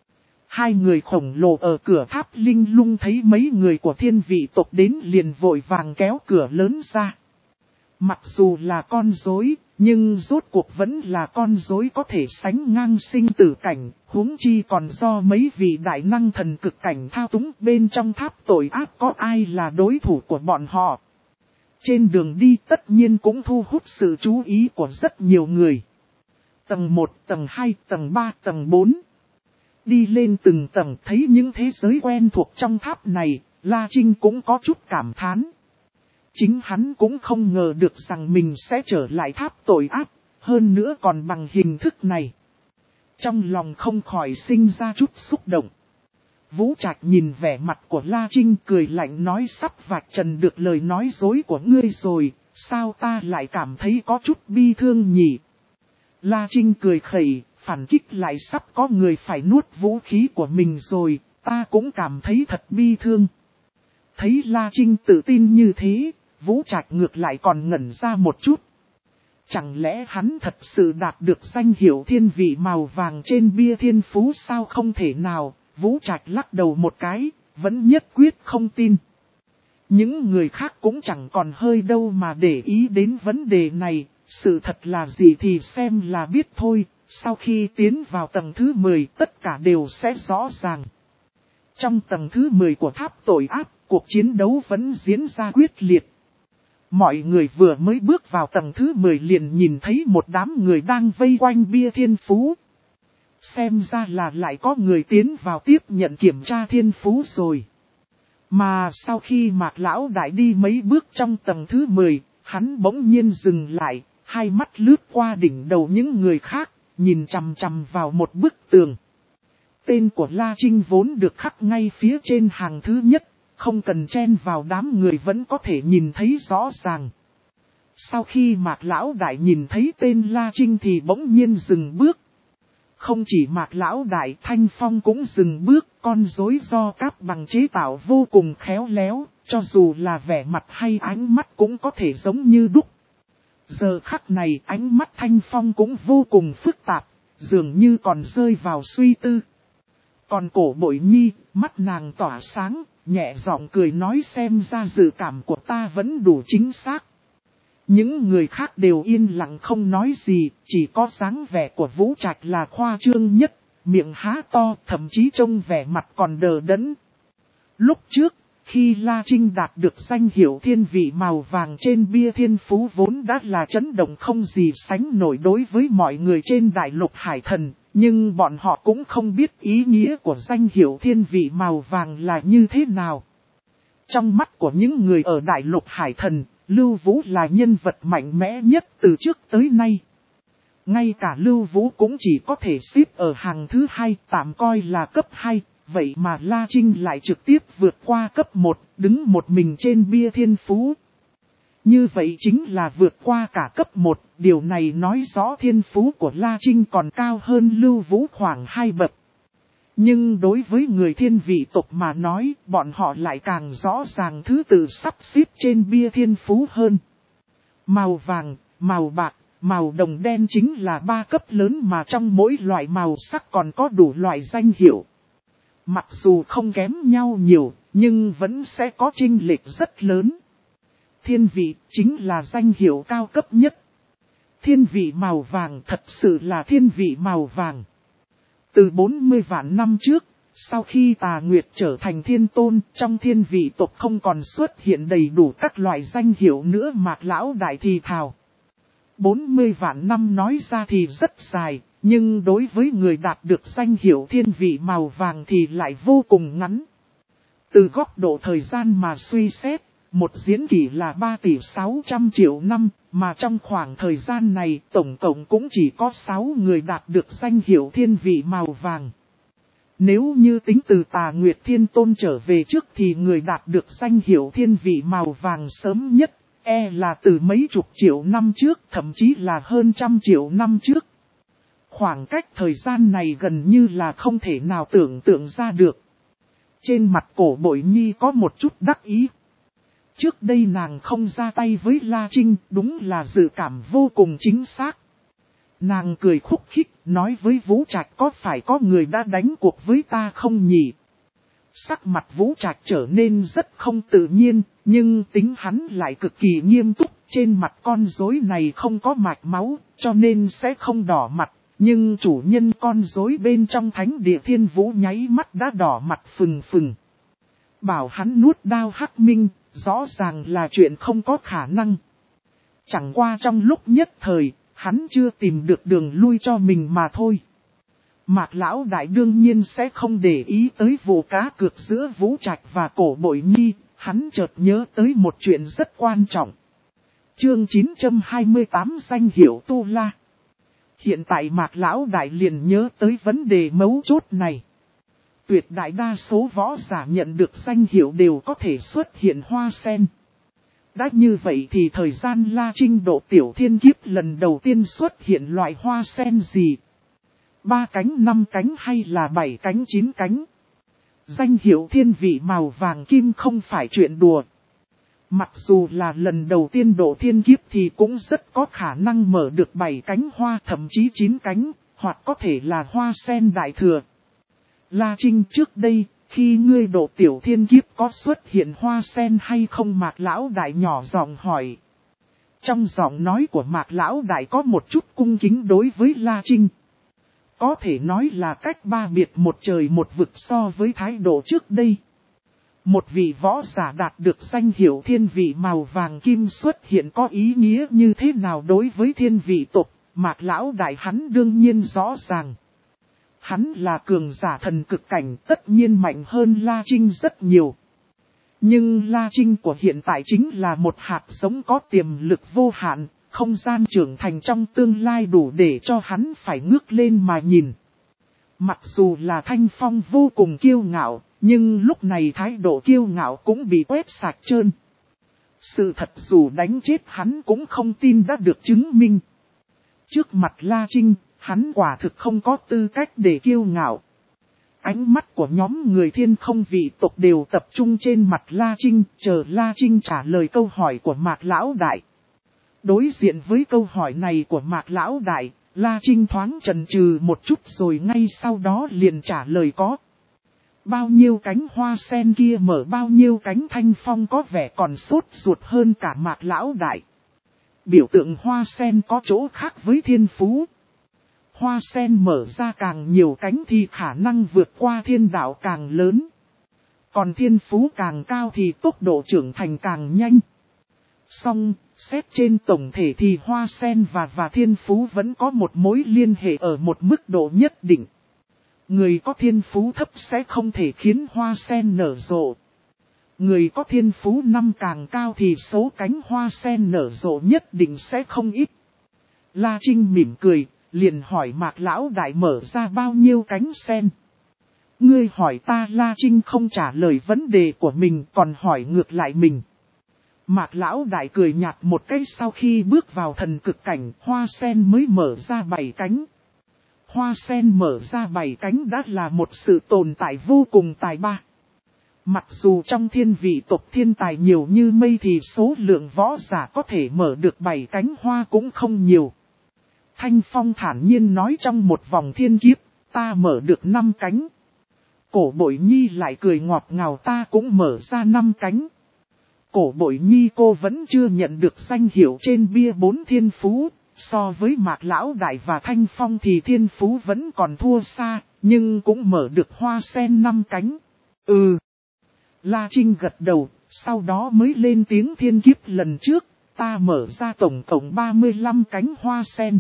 Hai người khổng lồ ở cửa tháp linh lung thấy mấy người của thiên vị tộc đến liền vội vàng kéo cửa lớn ra. Mặc dù là con rối, nhưng rốt cuộc vẫn là con rối có thể sánh ngang sinh tử cảnh, huống chi còn do mấy vị đại năng thần cực cảnh thao túng. Bên trong tháp tội ác có ai là đối thủ của bọn họ. Trên đường đi tất nhiên cũng thu hút sự chú ý của rất nhiều người. Tầng một, tầng hai, tầng ba, tầng bốn. Đi lên từng tầng thấy những thế giới quen thuộc trong tháp này, La Trinh cũng có chút cảm thán. Chính hắn cũng không ngờ được rằng mình sẽ trở lại tháp tội ác, hơn nữa còn bằng hình thức này. Trong lòng không khỏi sinh ra chút xúc động. Vũ Trạch nhìn vẻ mặt của La Trinh cười lạnh nói sắp vạch trần được lời nói dối của ngươi rồi, sao ta lại cảm thấy có chút bi thương nhỉ? La Trinh cười khẩy, phản kích lại sắp có người phải nuốt vũ khí của mình rồi, ta cũng cảm thấy thật bi thương. Thấy La Trinh tự tin như thế, Vũ Trạch ngược lại còn ngẩn ra một chút. Chẳng lẽ hắn thật sự đạt được danh hiệu thiên vị màu vàng trên bia thiên phú sao? Không thể nào, Vũ Trạch lắc đầu một cái, vẫn nhất quyết không tin. Những người khác cũng chẳng còn hơi đâu mà để ý đến vấn đề này, sự thật là gì thì xem là biết thôi, sau khi tiến vào tầng thứ mười tất cả đều sẽ rõ ràng. Trong tầng thứ mười của tháp tội ác, cuộc chiến đấu vẫn diễn ra quyết liệt. Mọi người vừa mới bước vào tầng thứ mười liền nhìn thấy một đám người đang vây quanh bia thiên phú. Xem ra là lại có người tiến vào tiếp nhận kiểm tra thiên phú rồi. Mà sau khi Mạc lão đại đi mấy bước trong tầng thứ mười, hắn bỗng nhiên dừng lại, hai mắt lướt qua đỉnh đầu những người khác, nhìn chằm chằm vào một bức tường. Tên của La Trinh vốn được khắc ngay phía trên hàng thứ nhất, không cần chen vào đám người vẫn có thể nhìn thấy rõ ràng. Sau khi Mạc lão đại nhìn thấy tên La Trinh thì bỗng nhiên dừng bước. Không chỉ Mạc lão đại, Thanh Phong cũng dừng bước, con rối do cáp bằng chế tạo vô cùng khéo léo, cho dù là vẻ mặt hay ánh mắt cũng có thể giống như đúc. Giờ khắc này ánh mắt Thanh Phong cũng vô cùng phức tạp, dường như còn rơi vào suy tư. Còn Cổ Bội Nhi, mắt nàng tỏa sáng, nhẹ giọng cười nói xem ra dự cảm của ta vẫn đủ chính xác. Những người khác đều yên lặng không nói gì, chỉ có dáng vẻ của Vũ Trạch là khoa trương nhất, miệng há to, thậm chí trông vẻ mặt còn đờ đẫn. Lúc trước, khi La Trinh đạt được danh hiệu thiên vị màu vàng trên bia thiên phú vốn đã là chấn động không gì sánh nổi đối với mọi người trên đại lục hải thần, nhưng bọn họ cũng không biết ý nghĩa của danh hiệu thiên vị màu vàng là như thế nào. Trong mắt của những người ở đại lục hải thần, Lưu Vũ là nhân vật mạnh mẽ nhất từ trước tới nay. Ngay cả Lưu Vũ cũng chỉ có thể xếp ở hàng thứ hai, tạm coi là cấp hai, vậy mà La Trinh lại trực tiếp vượt qua cấp một, đứng một mình trên bia thiên phú. Như vậy chính là vượt qua cả cấp một, điều này nói rõ thiên phú của La Trinh còn cao hơn Lưu Vũ khoảng hai bậc. Nhưng đối với người thiên vị tộc mà nói, bọn họ lại càng rõ ràng thứ tự sắp xếp trên bia thiên phú hơn. Màu vàng, màu bạc, màu đồng đen chính là ba cấp lớn mà trong mỗi loại màu sắc còn có đủ loại danh hiệu. Mặc dù không kém nhau nhiều, nhưng vẫn sẽ có chênh lệch rất lớn. Thiên vị chính là danh hiệu cao cấp nhất. Thiên vị màu vàng thật sự là thiên vị màu vàng. Từ bốn mươi vạn năm trước, sau khi Tà Nguyệt trở thành thiên tôn, trong thiên vị tộc không còn xuất hiện đầy đủ các loại danh hiệu nữa. Mạc lão đại thì thào. bốn mươi vạn năm nói ra thì rất dài, nhưng đối với người đạt được danh hiệu thiên vị màu vàng thì lại vô cùng ngắn. Từ góc độ thời gian mà suy xét, một diễn kỷ là ba tỷ sáu trăm triệu năm, mà trong khoảng thời gian này tổng cộng cũng chỉ có sáu người đạt được danh hiệu thiên vị màu vàng. Nếu như tính từ Tà Nguyệt Thiên Tôn trở về trước thì người đạt được danh hiệu thiên vị màu vàng sớm nhất, e là từ mấy chục triệu năm trước, thậm chí là hơn trăm triệu năm trước. Khoảng cách thời gian này gần như là không thể nào tưởng tượng ra được. Trên mặt Cổ Bội Nhi có một chút đắc ý. Trước đây nàng không ra tay với La Trinh, đúng là dự cảm vô cùng chính xác. Nàng cười khúc khích, nói với Vũ Trạch có phải có người đã đánh cuộc với ta không nhỉ? Sắc mặt Vũ Trạch trở nên rất không tự nhiên, nhưng tính hắn lại cực kỳ nghiêm túc. Trên mặt con rối này không có mạch máu, cho nên sẽ không đỏ mặt. Nhưng chủ nhân con rối bên trong thánh địa Thiên Vũ nháy mắt đã đỏ mặt phừng phừng. Bảo hắn nuốt đao hắc minh, rõ ràng là chuyện không có khả năng. Chẳng qua trong lúc nhất thời, hắn chưa tìm được đường lui cho mình mà thôi. Mạc Lão Đại đương nhiên sẽ không để ý tới vụ cá cược giữa Vũ Trạch và Cổ Bội Nhi, hắn chợt nhớ tới một chuyện rất quan trọng. Chương chín trăm hai mươi tám danh hiệu Tu La. Hiện tại Mạc Lão Đại liền nhớ tới vấn đề mấu chốt này. Tuyệt đại đa số võ giả nhận được danh hiệu đều có thể xuất hiện hoa sen. Đã như vậy thì thời gian La Trinh độ tiểu thiên kiếp lần đầu tiên xuất hiện loại hoa sen gì? Ba cánh, năm cánh hay là bảy cánh, chín cánh? Danh hiệu thiên vị màu vàng kim không phải chuyện đùa. Mặc dù là lần đầu tiên độ thiên kiếp thì cũng rất có khả năng mở được bảy cánh hoa, thậm chí chín cánh, hoặc có thể là hoa sen đại thừa. La Trinh, trước đây, khi ngươi độ tiểu thiên kiếp có xuất hiện hoa sen hay không? Mạc Lão Đại nhỏ giọng hỏi. Trong giọng nói của Mạc Lão Đại có một chút cung kính đối với La Trinh. Có thể nói là cách ba biệt một trời một vực so với thái độ trước đây. Một vị võ giả đạt được danh hiệu thiên vị màu vàng kim xuất hiện có ý nghĩa như thế nào đối với thiên vị tộc, Mạc Lão Đại hắn đương nhiên rõ ràng. Hắn là cường giả thần cực cảnh, tất nhiên mạnh hơn La Trinh rất nhiều. Nhưng La Trinh của hiện tại chính là một hạt giống có tiềm lực vô hạn, không gian trưởng thành trong tương lai đủ để cho hắn phải ngước lên mà nhìn. Mặc dù là Thanh Phong vô cùng kiêu ngạo, nhưng lúc này thái độ kiêu ngạo cũng bị quét sạch trơn. Sự thật dù đánh chết hắn cũng không tin đã được chứng minh. Trước mặt La Trinh, hắn quả thực không có tư cách để kiêu ngạo. Ánh mắt của nhóm người Thiên Không vị tộc đều tập trung trên mặt La Trinh, chờ La Trinh trả lời câu hỏi của Mạc Lão Đại. Đối diện với câu hỏi này của Mạc Lão Đại, La Trinh thoáng chần chừ một chút rồi ngay sau đó liền trả lời có. Bao nhiêu cánh hoa sen kia mở bao nhiêu cánh? Thanh Phong có vẻ còn sốt ruột hơn cả Mạc Lão Đại. Biểu tượng hoa sen có chỗ khác với thiên phú. Hoa sen mở ra càng nhiều cánh thì khả năng vượt qua thiên đạo càng lớn. Còn thiên phú càng cao thì tốc độ trưởng thành càng nhanh. Song, xét trên tổng thể thì hoa sen và và thiên phú vẫn có một mối liên hệ ở một mức độ nhất định. Người có thiên phú thấp sẽ không thể khiến hoa sen nở rộ. Người có thiên phú năm càng cao thì số cánh hoa sen nở rộ nhất định sẽ không ít. La Trinh mỉm cười, liền hỏi Mạc Lão Đại mở ra bao nhiêu cánh sen. Ngươi hỏi ta? La Trinh không trả lời vấn đề của mình còn hỏi ngược lại mình. Mạc Lão Đại cười nhạt một cái, sau khi bước vào thần cực cảnh, hoa sen mới mở ra bảy cánh. Hoa sen mở ra bảy cánh đã là một sự tồn tại vô cùng tài ba. Mặc dù trong thiên vị tộc thiên tài nhiều như mây thì số lượng võ giả có thể mở được bảy cánh hoa cũng không nhiều. Thanh Phong thản nhiên nói trong một vòng thiên kiếp, ta mở được năm cánh. Cổ Bội Nhi lại cười ngọt ngào, ta cũng mở ra năm cánh. Cổ Bội Nhi cô vẫn chưa nhận được danh hiệu trên bia bốn thiên phú, so với Mạc Lão Đại và Thanh Phong thì thiên phú vẫn còn thua xa, nhưng cũng mở được hoa sen năm cánh. Ừ. La Trinh gật đầu, sau đó mới lên tiếng thiên kiếp lần trước, ta mở ra tổng cộng ba mươi lăm cánh hoa sen.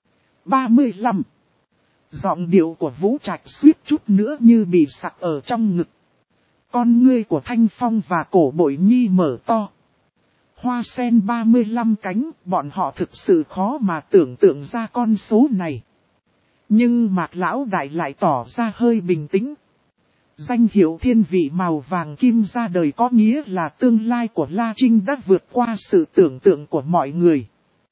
ba mươi lăm. Giọng điệu của Vũ Trạch suýt chút nữa như bị sặc ở trong ngực. Con ngươi của Thanh Phong và Cổ Bội Nhi mở to. Hoa sen ba mươi lăm cánh, bọn họ thực sự khó mà tưởng tượng ra con số này. Nhưng Mạc Lão Đại lại tỏ ra hơi bình tĩnh. Danh hiệu thiên vị màu vàng kim ra đời có nghĩa là tương lai của La Trinh đã vượt qua sự tưởng tượng của mọi người.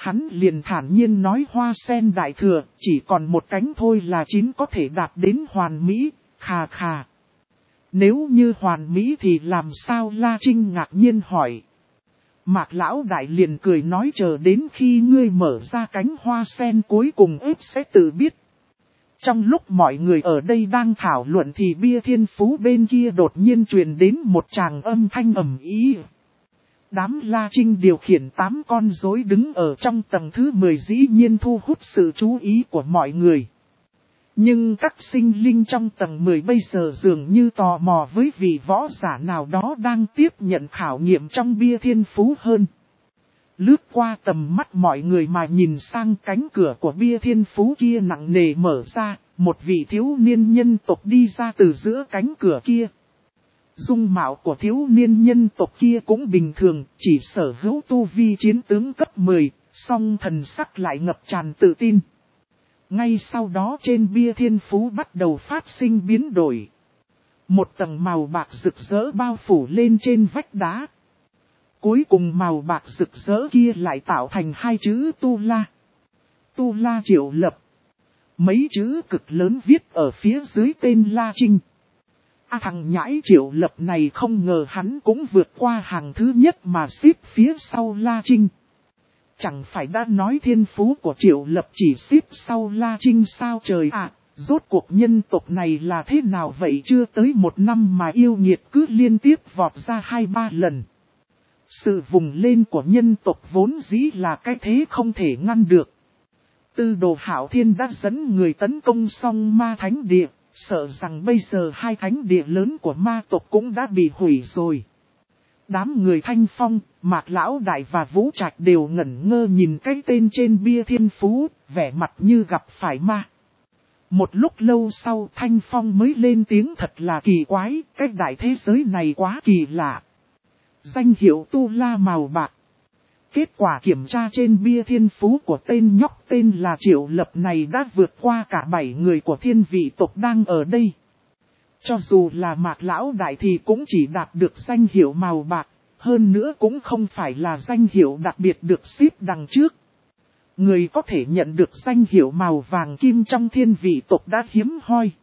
Hắn liền thản nhiên nói hoa sen đại thừa, chỉ còn một cánh thôi là chín có thể đạt đến hoàn mỹ, khà khà. Nếu như hoàn mỹ thì làm sao, La Trinh ngạc nhiên hỏi. Mạc lão đại liền cười nói chờ đến khi ngươi mở ra cánh hoa sen cuối cùng ếp sẽ tự biết. Trong lúc mọi người ở đây đang thảo luận thì bia thiên phú bên kia đột nhiên truyền đến một tràng âm thanh ầm ĩ. Đám La Trinh điều khiển tám con rối đứng ở trong tầng thứ mười dĩ nhiên thu hút sự chú ý của mọi người. Nhưng các sinh linh trong tầng mười bây giờ dường như tò mò với vị võ giả nào đó đang tiếp nhận khảo nghiệm trong bia thiên phú hơn. Lướt qua tầm mắt mọi người mà nhìn sang cánh cửa của bia thiên phú kia nặng nề mở ra, một vị thiếu niên nhân tộc đi ra từ giữa cánh cửa kia. Dung mạo của thiếu niên nhân tộc kia cũng bình thường, chỉ sở hữu tu vi chiến tướng cấp mười, song thần sắc lại ngập tràn tự tin. Ngay sau đó trên bia thiên phú bắt đầu phát sinh biến đổi. Một tầng màu bạc rực rỡ bao phủ lên trên vách đá. Cuối cùng màu bạc rực rỡ kia lại tạo thành hai chữ Tu La. Tu La Triệu Lập. Mấy chữ cực lớn viết ở phía dưới tên La Trinh. À, thằng nhãi Triệu Lập này không ngờ hắn cũng vượt qua hàng thứ nhất mà xếp phía sau La Trinh. Chẳng phải đã nói thiên phú của Triệu Lập chỉ xếp sau La Trinh sao trời ạ, à, rốt cuộc nhân tộc này là thế nào vậy, chưa tới một năm mà yêu nghiệt cứ liên tiếp vọt ra hai ba lần. Sự vùng lên của nhân tộc vốn dĩ là cái thế không thể ngăn được. Tư Đồ Hạo Thiên đã dẫn người tấn công xong ma thánh địa, sợ rằng bây giờ hai thánh địa lớn của ma tộc cũng đã bị hủy rồi. Đám người Thanh Phong, Mạc Lão Đại và Vũ Trạch đều ngẩn ngơ nhìn cái tên trên bia thiên phú, vẻ mặt như gặp phải ma. Một lúc lâu sau Thanh Phong mới lên tiếng thật là kỳ quái, cái đại thế giới này quá kỳ lạ. Danh hiệu Tu La màu bạc. Kết quả kiểm tra trên bia thiên phú của tên nhóc tên là Triệu Lập này đã vượt qua cả bảy người của thiên vị tộc đang ở đây. Cho dù là Mạc Lão Đại thì cũng chỉ đạt được danh hiệu màu bạc, hơn nữa cũng không phải là danh hiệu đặc biệt được xếp đằng trước. Người có thể nhận được danh hiệu màu vàng kim trong thiên vị tộc đã hiếm hoi.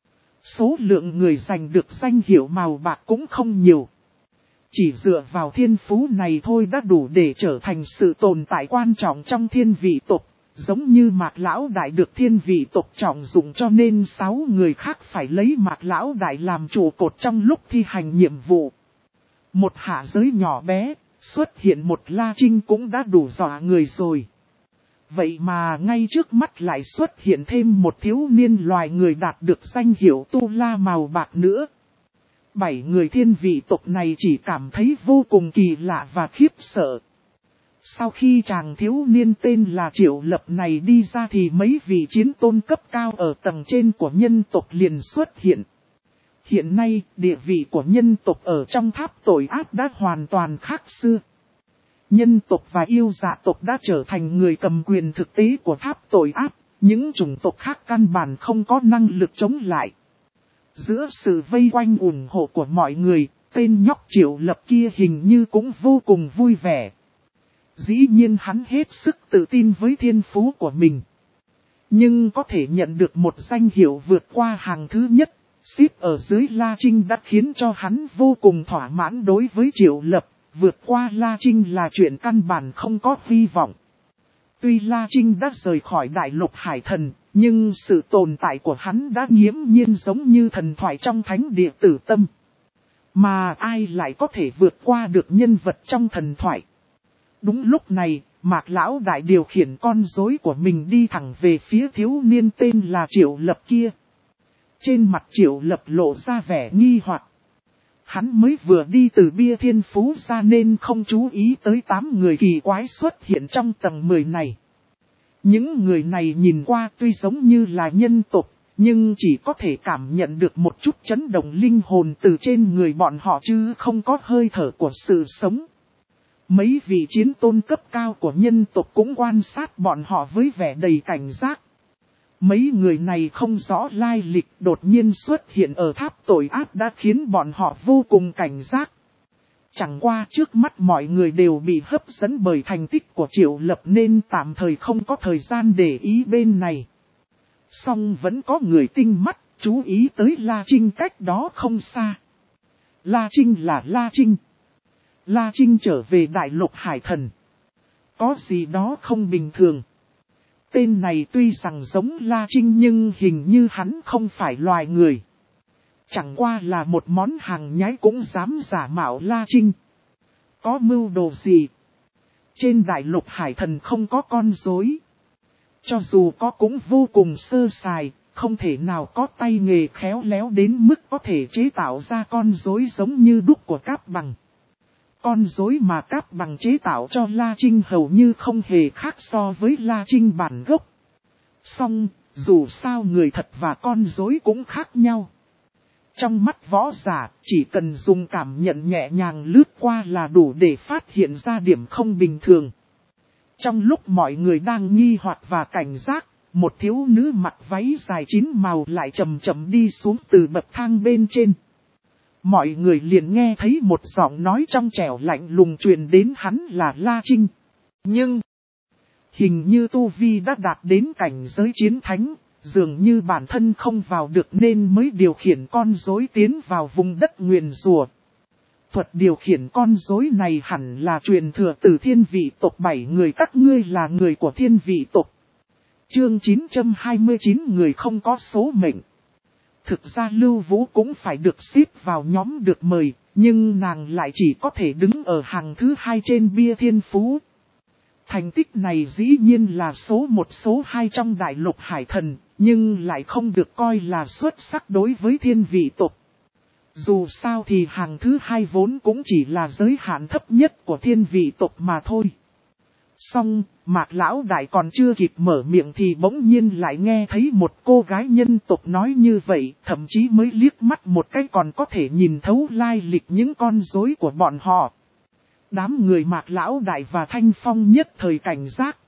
Số lượng người giành được danh hiệu màu bạc cũng không nhiều. Chỉ dựa vào thiên phú này thôi đã đủ để trở thành sự tồn tại quan trọng trong thiên vị tộc. Giống như Mạc Lão Đại được thiên vị tộc trọng dụng cho nên sáu người khác phải lấy Mạc Lão Đại làm trụ cột trong lúc thi hành nhiệm vụ. Một hạ giới nhỏ bé, xuất hiện một La Trinh cũng đã đủ dọa người rồi. Vậy mà ngay trước mắt lại xuất hiện thêm một thiếu niên loài người đạt được danh hiệu Tu La màu bạc nữa. Bảy người thiên vị tộc này chỉ cảm thấy vô cùng kỳ lạ và khiếp sợ. Sau khi chàng thiếu niên tên là Triệu Lập này đi ra thì mấy vị chiến tôn cấp cao ở tầng trên của nhân tộc liền xuất hiện. Hiện nay, địa vị của nhân tộc ở trong tháp tội ác đã hoàn toàn khác xưa. Nhân tộc và yêu dạ tộc đã trở thành người cầm quyền thực tế của tháp tội ác, những chủng tộc khác căn bản không có năng lực chống lại. Giữa sự vây quanh ủng hộ của mọi người, tên nhóc Triệu Lập kia hình như cũng vô cùng vui vẻ. Dĩ nhiên hắn hết sức tự tin với thiên phú của mình. Nhưng có thể nhận được một danh hiệu vượt qua hàng thứ nhất, xếp ở dưới La Trinh đã khiến cho hắn vô cùng thỏa mãn đối với Triệu Lập. Vượt qua La Trinh là chuyện căn bản không có hy vọng. Tuy La Trinh đã rời khỏi đại lục hải thần, nhưng sự tồn tại của hắn đã nghiễm nhiên giống như thần thoại trong thánh địa Tử Tâm. Mà ai lại có thể vượt qua được nhân vật trong thần thoại? Đúng lúc này, Mạc Lão Đại điều khiển con rối của mình đi thẳng về phía thiếu niên tên là Triệu Lập kia. Trên mặt Triệu Lập lộ ra vẻ nghi hoặc. Hắn mới vừa đi từ bia thiên phú ra nên không chú ý tới tám người kỳ quái xuất hiện trong tầng mười này. Những người này nhìn qua tuy giống như là nhân tộc, nhưng chỉ có thể cảm nhận được một chút chấn động linh hồn từ trên người bọn họ chứ không có hơi thở của sự sống. Mấy vị chiến tôn cấp cao của nhân tộc cũng quan sát bọn họ với vẻ đầy cảnh giác. Mấy người này không rõ lai lịch đột nhiên xuất hiện ở tháp tội ác đã khiến bọn họ vô cùng cảnh giác. Chẳng qua trước mắt mọi người đều bị hấp dẫn bởi thành tích của Triệu Lập nên tạm thời không có thời gian để ý bên này. Song vẫn có người tinh mắt, chú ý tới La Trinh cách đó không xa. La Trinh là La Trinh. La Trinh trở về Đại Lục Hải Thần. Có gì đó không bình thường. Tên này tuy rằng giống La Trinh nhưng hình như hắn không phải loài người. Chẳng qua là một món hàng nhái cũng dám giả mạo La Trinh. Có mưu đồ gì? Trên Đại Lục Hải Thần không có con rối. Cho dù có cũng vô cùng sơ sài, không thể nào có tay nghề khéo léo đến mức có thể chế tạo ra con rối giống như đúc của Cáp Bằng. Con rối mà Cáp Bằng chế tạo cho La Trinh hầu như không hề khác so với La Trinh bản gốc. Song, dù sao người thật và con rối cũng khác nhau. Trong mắt võ giả, chỉ cần dùng cảm nhận nhẹ nhàng lướt qua là đủ để phát hiện ra điểm không bình thường. Trong lúc mọi người đang nghi hoặc và cảnh giác, một thiếu nữ mặc váy dài chín màu lại chậm chậm đi xuống từ bậc thang bên trên. Mọi người liền nghe thấy một giọng nói trong trẻo lạnh lùng truyền đến hắn là La Trinh. Nhưng, hình như Tu Vi đã đạt đến cảnh giới chiến thánh, dường như bản thân không vào được nên mới điều khiển con rối tiến vào vùng đất nguyền rủa. Thuật điều khiển con rối này hẳn là truyền thừa từ thiên vị tộc bảy người, các ngươi là người của thiên vị tộc. Chương chín trăm hai mươi chín người không có số mệnh. Thực ra Lưu Vũ cũng phải được xếp vào nhóm được mời, nhưng nàng lại chỉ có thể đứng ở hàng thứ hai trên bia thiên phú. Thành tích này dĩ nhiên là số một số hai trong Đại Lục Hải Thần, nhưng lại không được coi là xuất sắc đối với thiên vị tộc. Dù sao thì hàng thứ hai vốn cũng chỉ là giới hạn thấp nhất của thiên vị tộc mà thôi. Song, Mạc Lão Đại còn chưa kịp mở miệng thì bỗng nhiên lại nghe thấy một cô gái nhân tộc nói như vậy, thậm chí mới liếc mắt một cái còn có thể nhìn thấu lai lịch những con rối của bọn họ. Đám người Mạc Lão Đại và Thanh Phong nhất thời cảnh giác.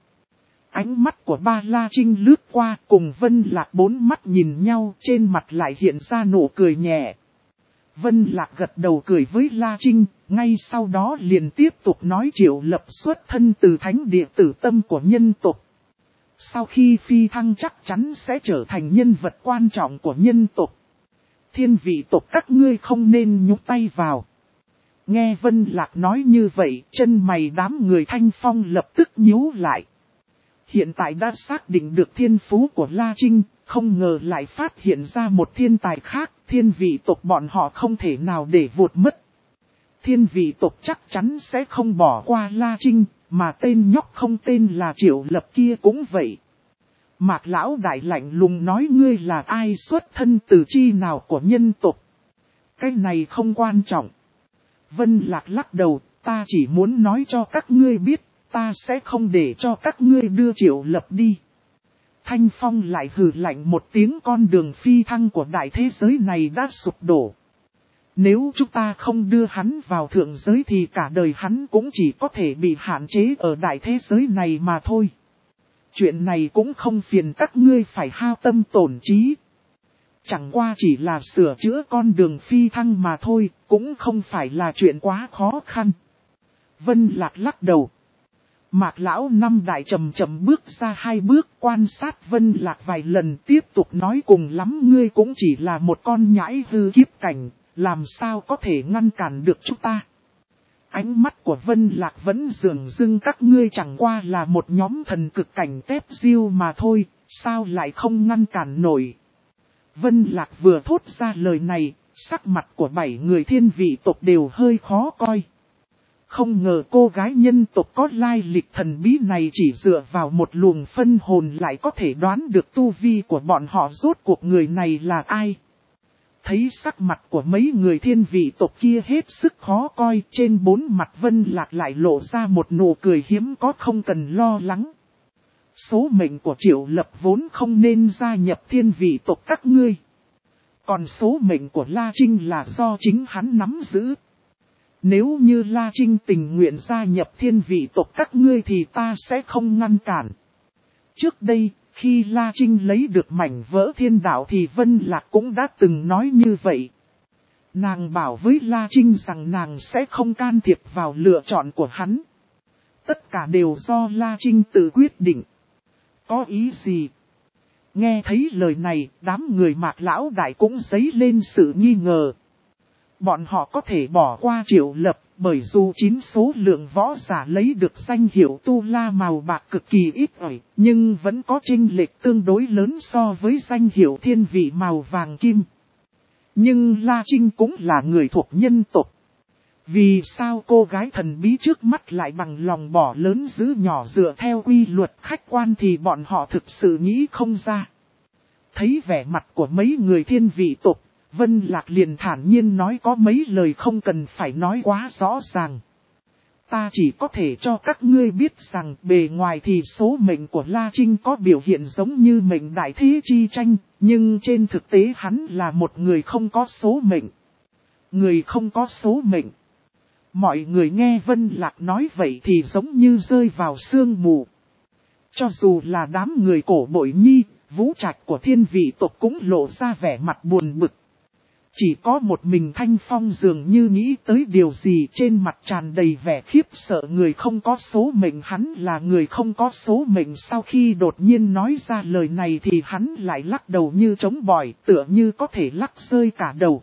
Ánh mắt của ba La Trinh lướt qua cùng Vân Lạc bốn mắt nhìn nhau, trên mặt lại hiện ra nụ cười nhẹ. Vân Lạc gật đầu cười với La Trinh, ngay sau đó liền tiếp tục nói Triệu Lập xuất thân từ thánh địa tử tâm của nhân tộc. Sau khi phi thăng chắc chắn sẽ trở thành nhân vật quan trọng của nhân tộc. Thiên vị tộc các ngươi không nên nhúc tay vào. Nghe Vân Lạc nói như vậy, chân mày đám người Thanh Phong lập tức nhíu lại. Hiện tại đã xác định được thiên phú của La Trinh, không ngờ lại phát hiện ra một thiên tài khác, thiên vị tộc bọn họ không thể nào để vụt mất. Thiên vị tộc chắc chắn sẽ không bỏ qua La Trinh, mà tên nhóc không tên là Triệu Lập kia cũng vậy. Mạc Lão Đại lạnh lùng nói ngươi là ai, xuất thân từ chi nào của nhân tộc. Cái này không quan trọng. Vân Lạc lắc đầu, ta chỉ muốn nói cho các ngươi biết, ta sẽ không để cho các ngươi đưa Triệu Lập đi. Thanh Phong lại hừ lạnh một tiếng, con đường phi thăng của đại thế giới này đã sụp đổ. Nếu chúng ta không đưa hắn vào thượng giới thì cả đời hắn cũng chỉ có thể bị hạn chế ở đại thế giới này mà thôi. Chuyện này cũng không phiền các ngươi phải hao tâm tổn trí. Chẳng qua chỉ là sửa chữa con đường phi thăng mà thôi, cũng không phải là chuyện quá khó khăn. Vân Lạc lắc đầu. Mạc Lão năm đại chậm chậm bước ra hai bước, quan sát Vân Lạc vài lần, tiếp tục nói cùng lắm ngươi cũng chỉ là một con nhãi hư kiếp cảnh, làm sao có thể ngăn cản được chúng ta. Ánh mắt của Vân Lạc vẫn dường dưng các ngươi chẳng qua là một nhóm thần cực cảnh tép diêu mà thôi, sao lại không ngăn cản nổi. Vân Lạc vừa thốt ra lời này, sắc mặt của bảy người thiên vị tộc đều hơi khó coi. Không ngờ cô gái nhân tộc có lai lịch thần bí này chỉ dựa vào một luồng phân hồn lại có thể đoán được tu vi của bọn họ, rốt cuộc người này là ai. Thấy sắc mặt của mấy người thiên vị tộc kia hết sức khó coi, trên bốn mặt Vân Lạc lại lộ ra một nụ cười hiếm có, không cần lo lắng. Số mệnh của Triệu Lập vốn không nên gia nhập thiên vị tộc các ngươi. Còn số mệnh của La Trinh là do chính hắn nắm giữ. Nếu như La Trinh tình nguyện gia nhập thiên vị tộc các ngươi thì ta sẽ không ngăn cản. Trước đây, khi La Trinh lấy được mảnh vỡ thiên đạo thì Vân Lạc cũng đã từng nói như vậy. Nàng bảo với La Trinh rằng nàng sẽ không can thiệp vào lựa chọn của hắn. Tất cả đều do La Trinh tự quyết định. Có ý gì? Nghe thấy lời này, đám người Mạc lão đại cũng dấy lên sự nghi ngờ. Bọn họ có thể bỏ qua Triệu Lập, bởi dù chín số lượng võ giả lấy được danh hiệu tu la màu bạc cực kỳ ít ỏi, nhưng vẫn có chênh lệch tương đối lớn so với danh hiệu thiên vị màu vàng kim. Nhưng La Trinh cũng là người thuộc nhân tộc. Vì sao cô gái thần bí trước mắt lại bằng lòng bỏ lớn giữ nhỏ dựa theo quy luật khách quan thì bọn họ thực sự nghĩ không ra. Thấy vẻ mặt của mấy người thiên vị tộc, Vân Lạc liền thản nhiên nói có mấy lời không cần phải nói quá rõ ràng. Ta chỉ có thể cho các ngươi biết rằng bề ngoài thì số mệnh của La Trinh có biểu hiện giống như mệnh đại thế chi tranh, nhưng trên thực tế hắn là một người không có số mệnh. Người không có số mệnh. Mọi người nghe Vân Lạc nói vậy thì giống như rơi vào sương mù. Cho dù là đám người cổ bội nhi, vũ trạch của thiên vị tộc cũng lộ ra vẻ mặt buồn bực. Chỉ có một mình Thanh Phong dường như nghĩ tới điều gì trên mặt tràn đầy vẻ khiếp sợ người không có số mệnh hắn là người không có số mệnh sau khi đột nhiên nói ra lời này thì hắn lại lắc đầu như trống bòi tựa như có thể lắc rơi cả đầu.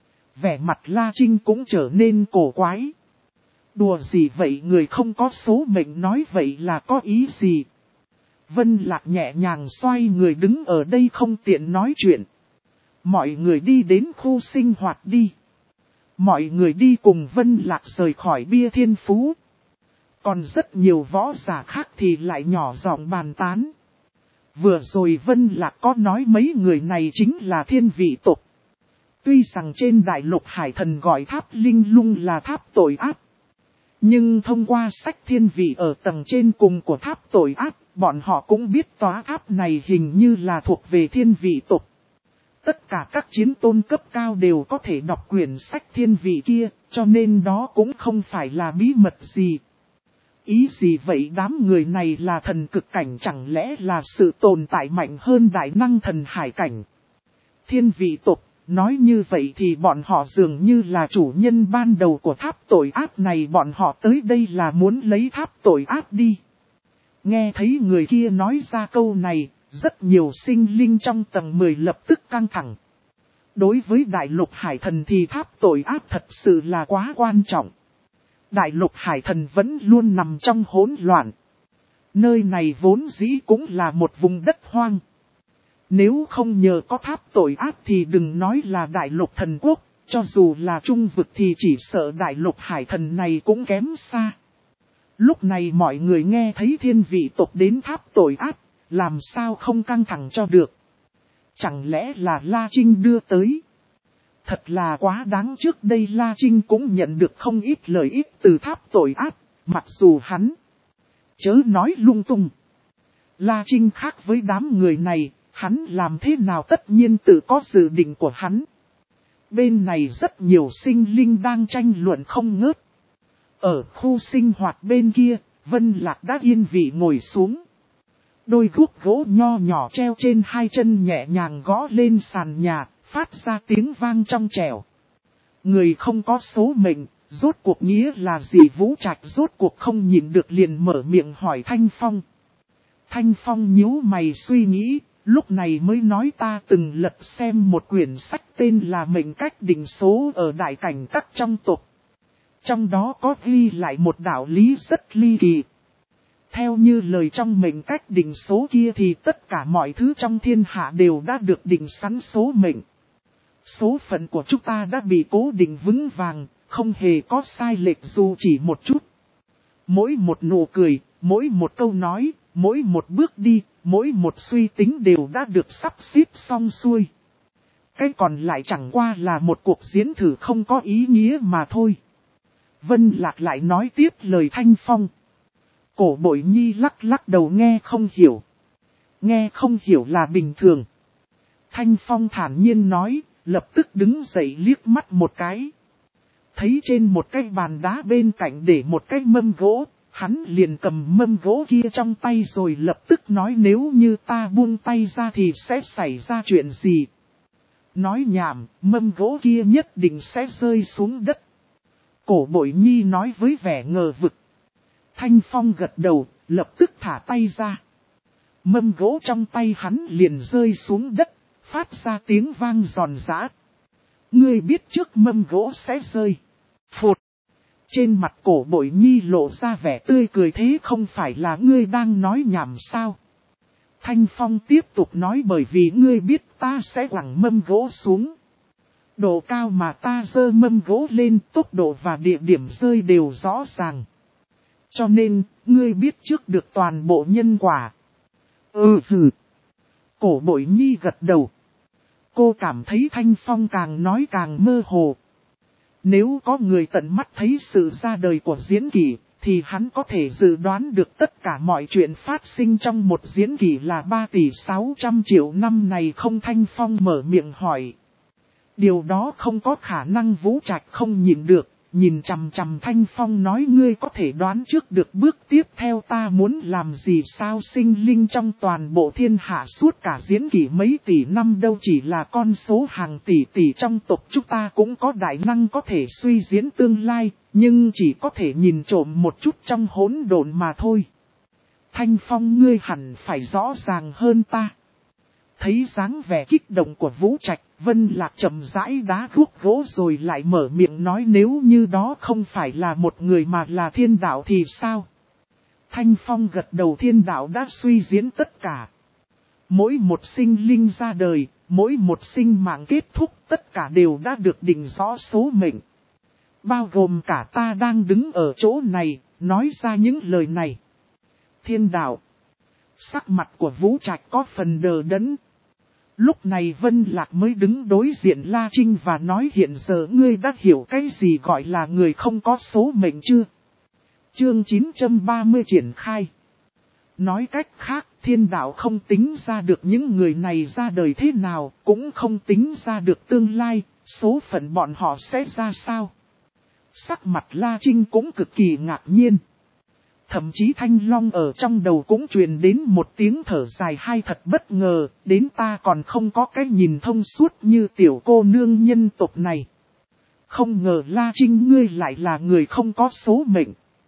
Vẻ mặt La Trinh cũng trở nên cổ quái. Đùa gì vậy người không có số mệnh nói vậy là có ý gì? Vân Lạc nhẹ nhàng xoay người đứng ở đây không tiện nói chuyện. Mọi người đi đến khu sinh hoạt đi. Mọi người đi cùng Vân Lạc rời khỏi bia thiên phú. Còn rất nhiều võ giả khác thì lại nhỏ giọng bàn tán. Vừa rồi Vân Lạc có nói mấy người này chính là thiên vị tộc. Tuy rằng trên đại lục hải thần gọi tháp linh lung là tháp tội ác. Nhưng thông qua sách thiên vị ở tầng trên cùng của tháp tội ác, bọn họ cũng biết tòa tháp này hình như là thuộc về thiên vị tộc. Tất cả các chiến tôn cấp cao đều có thể đọc quyển sách thiên vị kia, cho nên đó cũng không phải là bí mật gì. Ý gì vậy đám người này là thần cực cảnh chẳng lẽ là sự tồn tại mạnh hơn đại năng thần hải cảnh. Thiên vị tộc, nói như vậy thì bọn họ dường như là chủ nhân ban đầu của tháp tội ác này bọn họ tới đây là muốn lấy tháp tội ác đi. Nghe thấy người kia nói ra câu này. Rất nhiều sinh linh trong tầng mười lập tức căng thẳng. Đối với đại lục hải thần thì tháp tội ác thật sự là quá quan trọng. Đại lục hải thần vẫn luôn nằm trong hỗn loạn. Nơi này vốn dĩ cũng là một vùng đất hoang. Nếu không nhờ có tháp tội ác thì đừng nói là đại lục thần quốc, cho dù là trung vực thì chỉ sợ đại lục hải thần này cũng kém xa. Lúc này mọi người nghe thấy thiên vị tộc đến tháp tội ác. Làm sao không căng thẳng cho được? Chẳng lẽ là La Trinh đưa tới? Thật là quá đáng trước đây La Trinh cũng nhận được không ít lợi ích từ tháp tội ác, mặc dù hắn chớ nói lung tung. La Trinh khác với đám người này, hắn làm thế nào tất nhiên tự có dự định của hắn. Bên này rất nhiều sinh linh đang tranh luận không ngớt. Ở khu sinh hoạt bên kia, Vân Lạc đã yên vị ngồi xuống. Đôi guốc gỗ nho nhỏ treo trên hai chân nhẹ nhàng gõ lên sàn nhà, phát ra tiếng vang trong trẻo. Người không có số mệnh, rốt cuộc nghĩa là gì Vũ Trạch rốt cuộc không nhìn được liền mở miệng hỏi Thanh Phong. Thanh Phong nhíu mày suy nghĩ, lúc này mới nói ta từng lật xem một quyển sách tên là Mệnh Cách Định Số ở Đại Cảnh Các trong tộc. Trong đó có ghi lại một đạo lý rất ly kỳ. Theo như lời trong mệnh cách định số kia thì tất cả mọi thứ trong thiên hạ đều đã được định sẵn số mệnh. Số phận của chúng ta đã bị cố định vững vàng, không hề có sai lệch dù chỉ một chút. Mỗi một nụ cười, mỗi một câu nói, mỗi một bước đi, mỗi một suy tính đều đã được sắp xếp xong xuôi. Cái còn lại chẳng qua là một cuộc diễn thử không có ý nghĩa mà thôi. Vân Lạc lại nói tiếp lời Thanh Phong. Cổ bội nhi lắc lắc đầu nghe không hiểu. Nghe không hiểu là bình thường. Thanh Phong thản nhiên nói, lập tức đứng dậy liếc mắt một cái. Thấy trên một cái bàn đá bên cạnh để một cái mâm gỗ, hắn liền cầm mâm gỗ kia trong tay rồi lập tức nói nếu như ta buông tay ra thì sẽ xảy ra chuyện gì. Nói nhảm, mâm gỗ kia nhất định sẽ rơi xuống đất. Cổ Bội Nhi nói với vẻ ngờ vực. Thanh Phong gật đầu, lập tức thả tay ra. Mâm gỗ trong tay hắn liền rơi xuống đất, phát ra tiếng vang giòn giã. Ngươi biết trước mâm gỗ sẽ rơi. Phụt. Trên mặt Cổ Bội Nhi lộ ra vẻ tươi cười, thế không phải là ngươi đang nói nhảm sao? Thanh Phong tiếp tục nói, bởi vì ngươi biết ta sẽ quẳng mâm gỗ xuống. Độ cao mà ta giơ mâm gỗ lên, tốc độ và địa điểm rơi đều rõ ràng. Cho nên, ngươi biết trước được toàn bộ nhân quả. Ừ hừ. Cổ Bội Nhi gật đầu. Cô cảm thấy Thanh Phong càng nói càng mơ hồ. Nếu có người tận mắt thấy sự ra đời của diễn kỷ, thì hắn có thể dự đoán được tất cả mọi chuyện phát sinh trong một diễn kỷ là ba tỷ sáu trăm triệu năm này không. Thanh Phong mở miệng hỏi. Điều đó không có khả năng. Vũ Trạch không nhìn được, nhìn chằm chằm Thanh Phong nói, ngươi có thể đoán trước được bước tiếp theo ta muốn làm gì sao? Sinh linh trong toàn bộ thiên hạ suốt cả diễn kỷ mấy tỷ năm đâu chỉ là con số hàng tỷ tỷ trong tộc chúng ta cũng có đại năng có thể suy diễn tương lai, nhưng chỉ có thể nhìn trộm một chút trong hỗn độn mà thôi. Thanh Phong, ngươi hẳn phải rõ ràng hơn ta. Thấy dáng vẻ kích động của Vũ Trạch, Vân Lạc chậm rãi đá thuốc gỗ rồi lại mở miệng nói, nếu như đó không phải là một người mà là thiên đạo thì sao? Thanh Phong gật đầu, thiên đạo đã suy diễn tất cả. Mỗi một sinh linh ra đời, mỗi một sinh mạng kết thúc, tất cả đều đã được định rõ số mệnh. Bao gồm cả ta đang đứng ở chỗ này, nói ra những lời này. Thiên đạo. Sắc mặt của Vũ Trạch có phần đờ đẫn. Lúc này Vân Lạc mới đứng đối diện La Trinh và nói, hiện giờ ngươi đã hiểu cái gì gọi là người không có số mệnh chưa? Chương chín trăm ba mươi triển khai. Nói cách khác, thiên đạo không tính ra được những người này ra đời thế nào, cũng không tính ra được tương lai, số phận bọn họ sẽ ra sao. Sắc mặt La Trinh cũng cực kỳ ngạc nhiên. Thậm chí Thanh Long ở trong đầu cũng truyền đến một tiếng thở dài, hay thật bất ngờ, đến ta còn không có cái nhìn thông suốt như tiểu cô nương nhân tộc này. Không ngờ La Trinh ngươi lại là người không có số mệnh.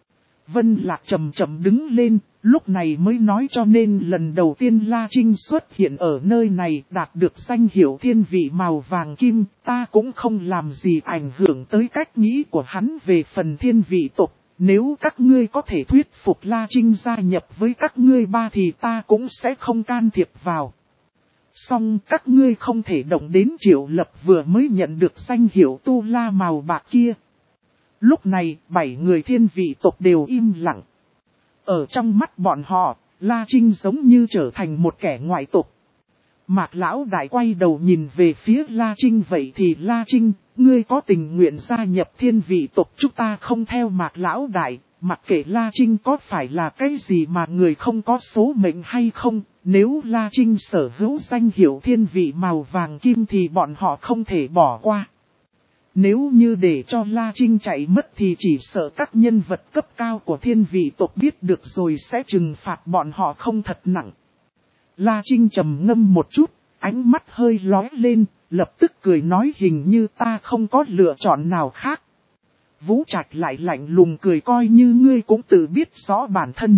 Vân Lạc chậm chậm đứng lên, lúc này mới nói, cho nên lần đầu tiên La Trinh xuất hiện ở nơi này đạt được danh hiệu thiên vị màu vàng kim, ta cũng không làm gì ảnh hưởng tới cách nghĩ của hắn về phần thiên vị tộc. Nếu các ngươi có thể thuyết phục La Trinh gia nhập với các ngươi ba thì ta cũng sẽ không can thiệp vào. Song các ngươi không thể động đến Triệu Lập vừa mới nhận được danh hiệu tu la màu bạc kia. Lúc này, bảy người thiên vị tộc đều im lặng. Ở trong mắt bọn họ, La Trinh giống như trở thành một kẻ ngoại tộc. Mạc Lão Đại quay đầu nhìn về phía La Trinh, vậy thì La Trinh, ngươi có tình nguyện gia nhập thiên vị tộc chúng ta không? Theo Mạc Lão Đại, mặc kệ La Trinh có phải là cái gì mà người không có số mệnh hay không, nếu La Trinh sở hữu danh hiệu thiên vị màu vàng kim thì bọn họ không thể bỏ qua. Nếu như để cho La Trinh chạy mất thì chỉ sợ các nhân vật cấp cao của thiên vị tộc biết được rồi sẽ trừng phạt bọn họ không thật nặng. La Trinh trầm ngâm một chút, ánh mắt hơi lóe lên, lập tức cười nói, hình như ta không có lựa chọn nào khác. Vũ Trạch lại lạnh lùng cười, coi như ngươi cũng tự biết rõ bản thân.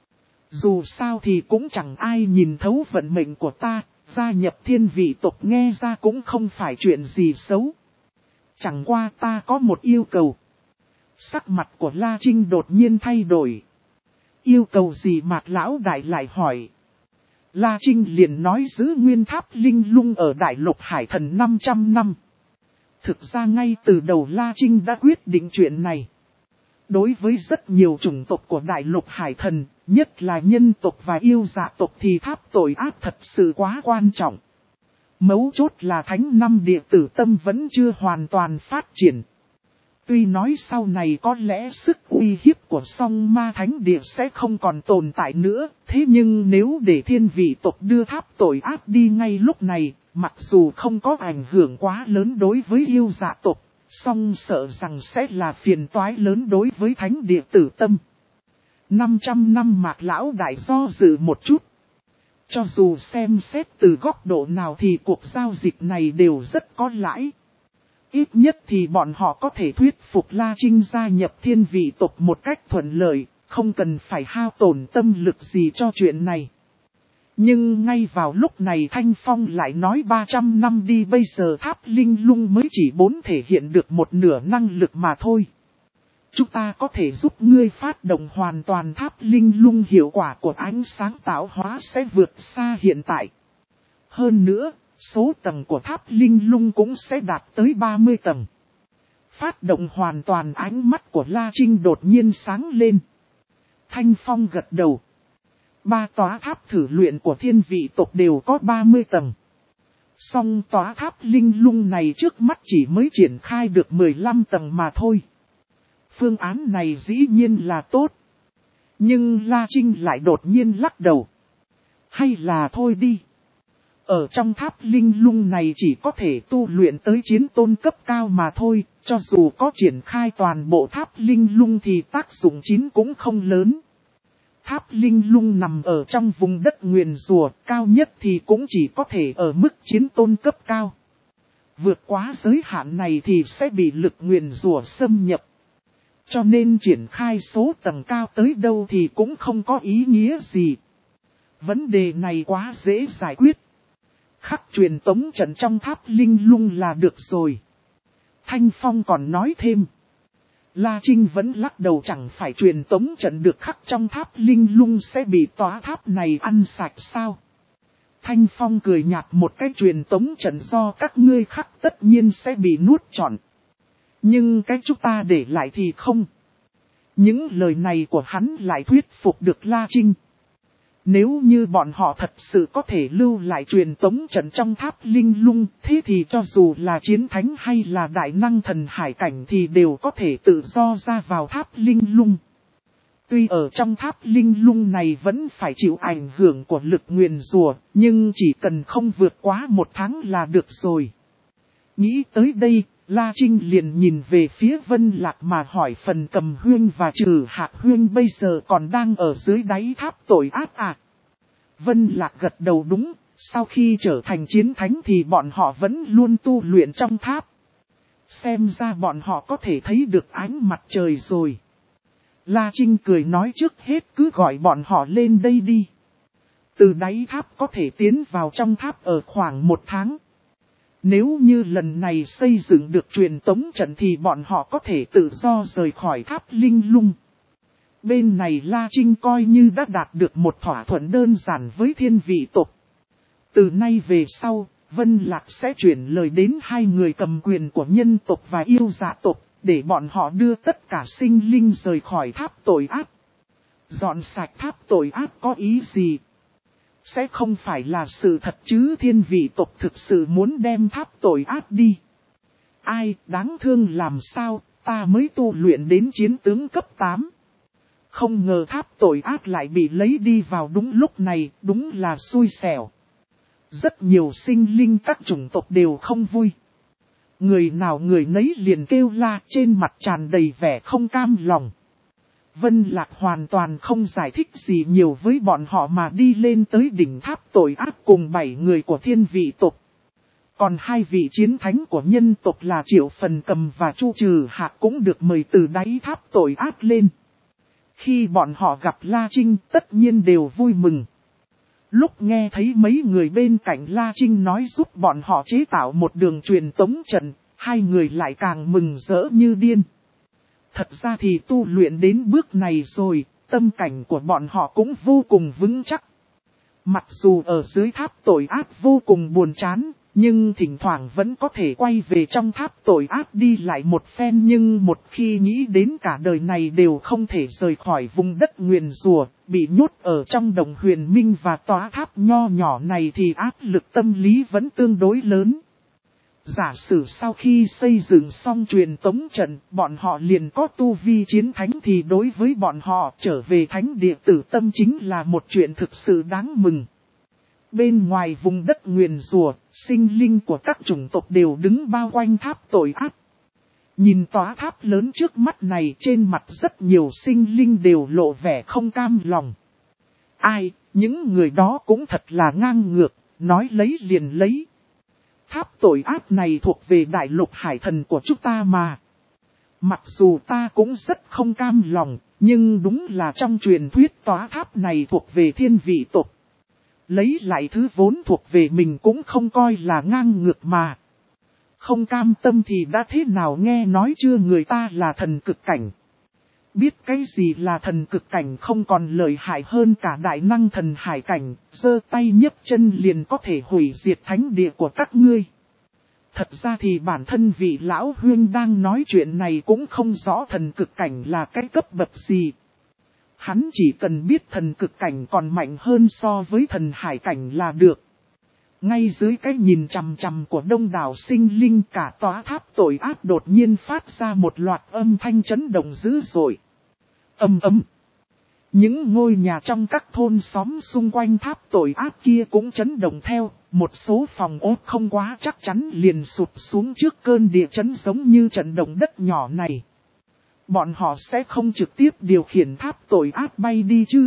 Dù sao thì cũng chẳng ai nhìn thấu vận mệnh của ta, gia nhập thiên vị tộc nghe ra cũng không phải chuyện gì xấu. Chẳng qua ta có một yêu cầu. Sắc mặt của La Trinh đột nhiên thay đổi. Yêu cầu gì? Mạc Lão Đại lại hỏi. La Trinh liền nói, giữ nguyên tháp linh lung ở Đại Lục Hải Thần năm trăm năm. Thực ra ngay từ đầu La Trinh đã quyết định chuyện này. Đối với rất nhiều chủng tộc của Đại Lục Hải Thần, nhất là nhân tộc và yêu dạ tộc thì tháp tội ác thật sự quá quan trọng. Mấu chốt là thánh năm địa tử tâm vẫn chưa hoàn toàn phát triển. Tuy nói sau này có lẽ sức uy hiếp của song ma thánh địa sẽ không còn tồn tại nữa, thế nhưng nếu để thiên vị tộc đưa tháp tội ác đi ngay lúc này, mặc dù không có ảnh hưởng quá lớn đối với yêu dạ tộc, song sợ rằng sẽ là phiền toái lớn đối với thánh địa tử tâm. năm trăm năm Mạc Lão Đại do dự một chút. Cho dù xem xét từ góc độ nào thì cuộc giao dịch này đều rất có lãi. Ít nhất thì bọn họ có thể thuyết phục La Trinh gia nhập thiên vị tộc một cách thuận lợi, không cần phải hao tổn tâm lực gì cho chuyện này. Nhưng ngay vào lúc này Thanh Phong lại nói ba trăm năm đi, bây giờ tháp linh lung mới chỉ bốn thể hiện được một nửa năng lực mà thôi. Chúng ta có thể giúp ngươi phát động hoàn toàn tháp linh lung, hiệu quả của ánh sáng tạo hóa sẽ vượt xa hiện tại. Hơn nữa, số tầng của tháp linh lung cũng sẽ đạt tới ba mươi tầng. Phát động hoàn toàn, ánh mắt của La Trinh đột nhiên sáng lên. Thanh Phong gật đầu. Ba tòa tháp thử luyện của thiên vị tộc đều có ba mươi tầng. Song tòa tháp linh lung này trước mắt chỉ mới triển khai được mười lăm tầng mà thôi. Phương án này dĩ nhiên là tốt. Nhưng La Trinh lại đột nhiên lắc đầu. Hay là thôi đi. Ở trong tháp linh lung này chỉ có thể tu luyện tới chiến tôn cấp cao mà thôi. Cho dù có triển khai toàn bộ tháp linh lung thì tác dụng chính cũng không lớn. Tháp linh lung nằm ở trong vùng đất nguyền rủa, cao nhất thì cũng chỉ có thể ở mức chiến tôn cấp cao. Vượt quá giới hạn này thì sẽ bị lực nguyền rủa xâm nhập. Cho nên triển khai số tầng cao tới đâu thì cũng không có ý nghĩa gì. Vấn đề này quá dễ giải quyết. Khắc truyền tống trận trong tháp linh lung là được rồi. Thanh Phong còn nói thêm. La Trinh vẫn lắc đầu, chẳng phải truyền tống trận được khắc trong tháp linh lung sẽ bị tòa tháp này ăn sạch sao? Thanh Phong cười nhạt một cái, truyền tống trận do các ngươi khắc tất nhiên sẽ bị nuốt trọn. Nhưng cái chúng ta để lại thì không. Những lời này của hắn lại thuyết phục được La Trinh. Nếu như bọn họ thật sự có thể lưu lại truyền tống trận trong tháp linh lung, thế thì cho dù là chiến thánh hay là đại năng thần hải cảnh thì đều có thể tự do ra vào tháp linh lung. Tuy ở trong tháp linh lung này vẫn phải chịu ảnh hưởng của lực nguyền rủa, nhưng chỉ cần không vượt quá một tháng là được rồi. Nghĩ tới đây, La Trinh liền nhìn về phía Vân Lạc mà hỏi Phần Cầm Huyên và Trừ Hạc Huyên bây giờ còn đang ở dưới đáy tháp tội ác à? Vân Lạc gật đầu đúng, sau khi trở thành chiến thánh thì bọn họ vẫn luôn tu luyện trong tháp. Xem ra bọn họ có thể thấy được ánh mặt trời rồi. La Trinh cười nói trước hết cứ gọi bọn họ lên đây đi. Từ đáy tháp có thể tiến vào trong tháp ở khoảng một tháng. Nếu như lần này xây dựng được truyền tống trận thì bọn họ có thể tự do rời khỏi tháp linh lung. Bên này La Trinh coi như đã đạt được một thỏa thuận đơn giản với thiên vị tộc. Từ nay về sau, Vân Lạc sẽ chuyển lời đến hai người cầm quyền của nhân tộc và yêu dạ tộc, để bọn họ đưa tất cả sinh linh rời khỏi tháp tội ác. Dọn sạch tháp tội ác có ý gì? Sẽ không phải là sự thật chứ, thiên vị tộc thực sự muốn đem tháp tội ác đi. Ai đáng thương làm sao, ta mới tu luyện đến chiến tướng cấp tám. Không ngờ tháp tội ác lại bị lấy đi vào đúng lúc này, đúng là xui xẻo. Rất nhiều sinh linh các chủng tộc đều không vui. Người nào người nấy liền kêu la, trên mặt tràn đầy vẻ không cam lòng. Vân Lạc hoàn toàn không giải thích gì nhiều với bọn họ mà đi lên tới đỉnh tháp tội ác cùng bảy người của thiên vị tộc. Còn hai vị chiến thánh của nhân tộc là Triệu Phần Cầm và Chu Trừ Hạc cũng được mời từ đáy tháp tội ác lên. Khi bọn họ gặp La Trinh tất nhiên đều vui mừng. Lúc nghe thấy mấy người bên cạnh La Trinh nói giúp bọn họ chế tạo một đường truyền tống trận, hai người lại càng mừng rỡ như điên. Thật ra thì tu luyện đến bước này rồi, tâm cảnh của bọn họ cũng vô cùng vững chắc. Mặc dù ở dưới tháp tội ác vô cùng buồn chán, nhưng thỉnh thoảng vẫn có thể quay về trong tháp tội ác đi lại một phen. Nhưng một khi nghĩ đến cả đời này đều không thể rời khỏi vùng đất nguyền rủa, bị nhốt ở trong đồng huyền minh và tòa tháp nho nhỏ này thì áp lực tâm lý vẫn tương đối lớn. Giả sử sau khi xây dựng xong truyền tống trận, bọn họ liền có tu vi chiến thánh thì đối với bọn họ trở về thánh địa tử tâm chính là một chuyện thực sự đáng mừng. Bên ngoài vùng đất nguyền rủa, sinh linh của các chủng tộc đều đứng bao quanh tháp tội ác. Nhìn tòa tháp lớn trước mắt này, trên mặt rất nhiều sinh linh đều lộ vẻ không cam lòng. Ai, những người đó cũng thật là ngang ngược, nói lấy liền lấy. Tháp tội ác này thuộc về đại lục hải thần của chúng ta mà. Mặc dù ta cũng rất không cam lòng, nhưng đúng là trong truyền thuyết tòa tháp này thuộc về thiên vị tộc. Lấy lại thứ vốn thuộc về mình cũng không coi là ngang ngược mà. Không cam tâm thì đã thế nào, nghe nói chưa, người ta là thần cực cảnh. Biết cái gì là thần cực cảnh không còn lợi hại hơn cả đại năng thần hải cảnh, giơ tay nhấc chân liền có thể hủy diệt thánh địa của các ngươi. Thật ra thì bản thân vị lão huyên đang nói chuyện này cũng không rõ thần cực cảnh là cái cấp bậc gì. Hắn chỉ cần biết thần cực cảnh còn mạnh hơn so với thần hải cảnh là được. Ngay dưới cái nhìn chằm chằm của đông đảo sinh linh, cả tòa tháp tội ác đột nhiên phát ra một loạt âm thanh chấn động dữ dội. Ầm ầm. Những ngôi nhà trong các thôn xóm xung quanh tháp tội ác kia cũng chấn động theo, một số phòng ốt không quá chắc chắn liền sụp xuống trước cơn địa chấn giống như trận động đất nhỏ này. Bọn họ sẽ không trực tiếp điều khiển tháp tội ác bay đi chứ?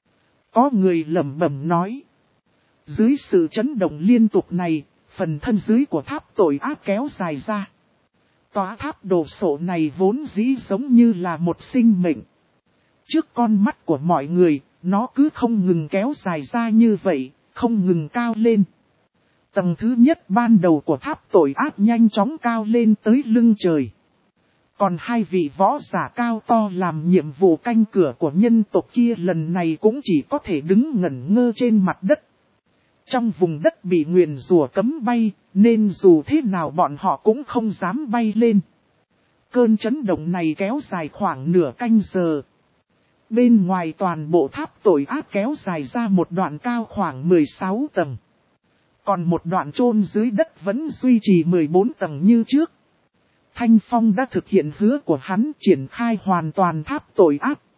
Có người lẩm bẩm nói. Dưới sự chấn động liên tục này, phần thân dưới của tháp tội ác kéo dài ra. Tòa tháp đồ sộ này vốn dĩ giống như là một sinh mệnh. Trước con mắt của mọi người, nó cứ không ngừng kéo dài ra như vậy, không ngừng cao lên. Tầng thứ nhất ban đầu của tháp tội ác nhanh chóng cao lên tới lưng trời. Còn hai vị võ giả cao to làm nhiệm vụ canh cửa của nhân tộc kia lần này cũng chỉ có thể đứng ngẩn ngơ trên mặt đất. Trong vùng đất bị nguyền rủa cấm bay, nên dù thế nào bọn họ cũng không dám bay lên. Cơn chấn động này kéo dài khoảng nửa canh giờ. Bên ngoài toàn bộ tháp tội ác kéo dài ra một đoạn cao khoảng mười sáu tầng. Còn một đoạn chôn dưới đất vẫn duy trì mười bốn tầng như trước. Thanh Phong đã thực hiện hứa của hắn, triển khai hoàn toàn tháp tội ác.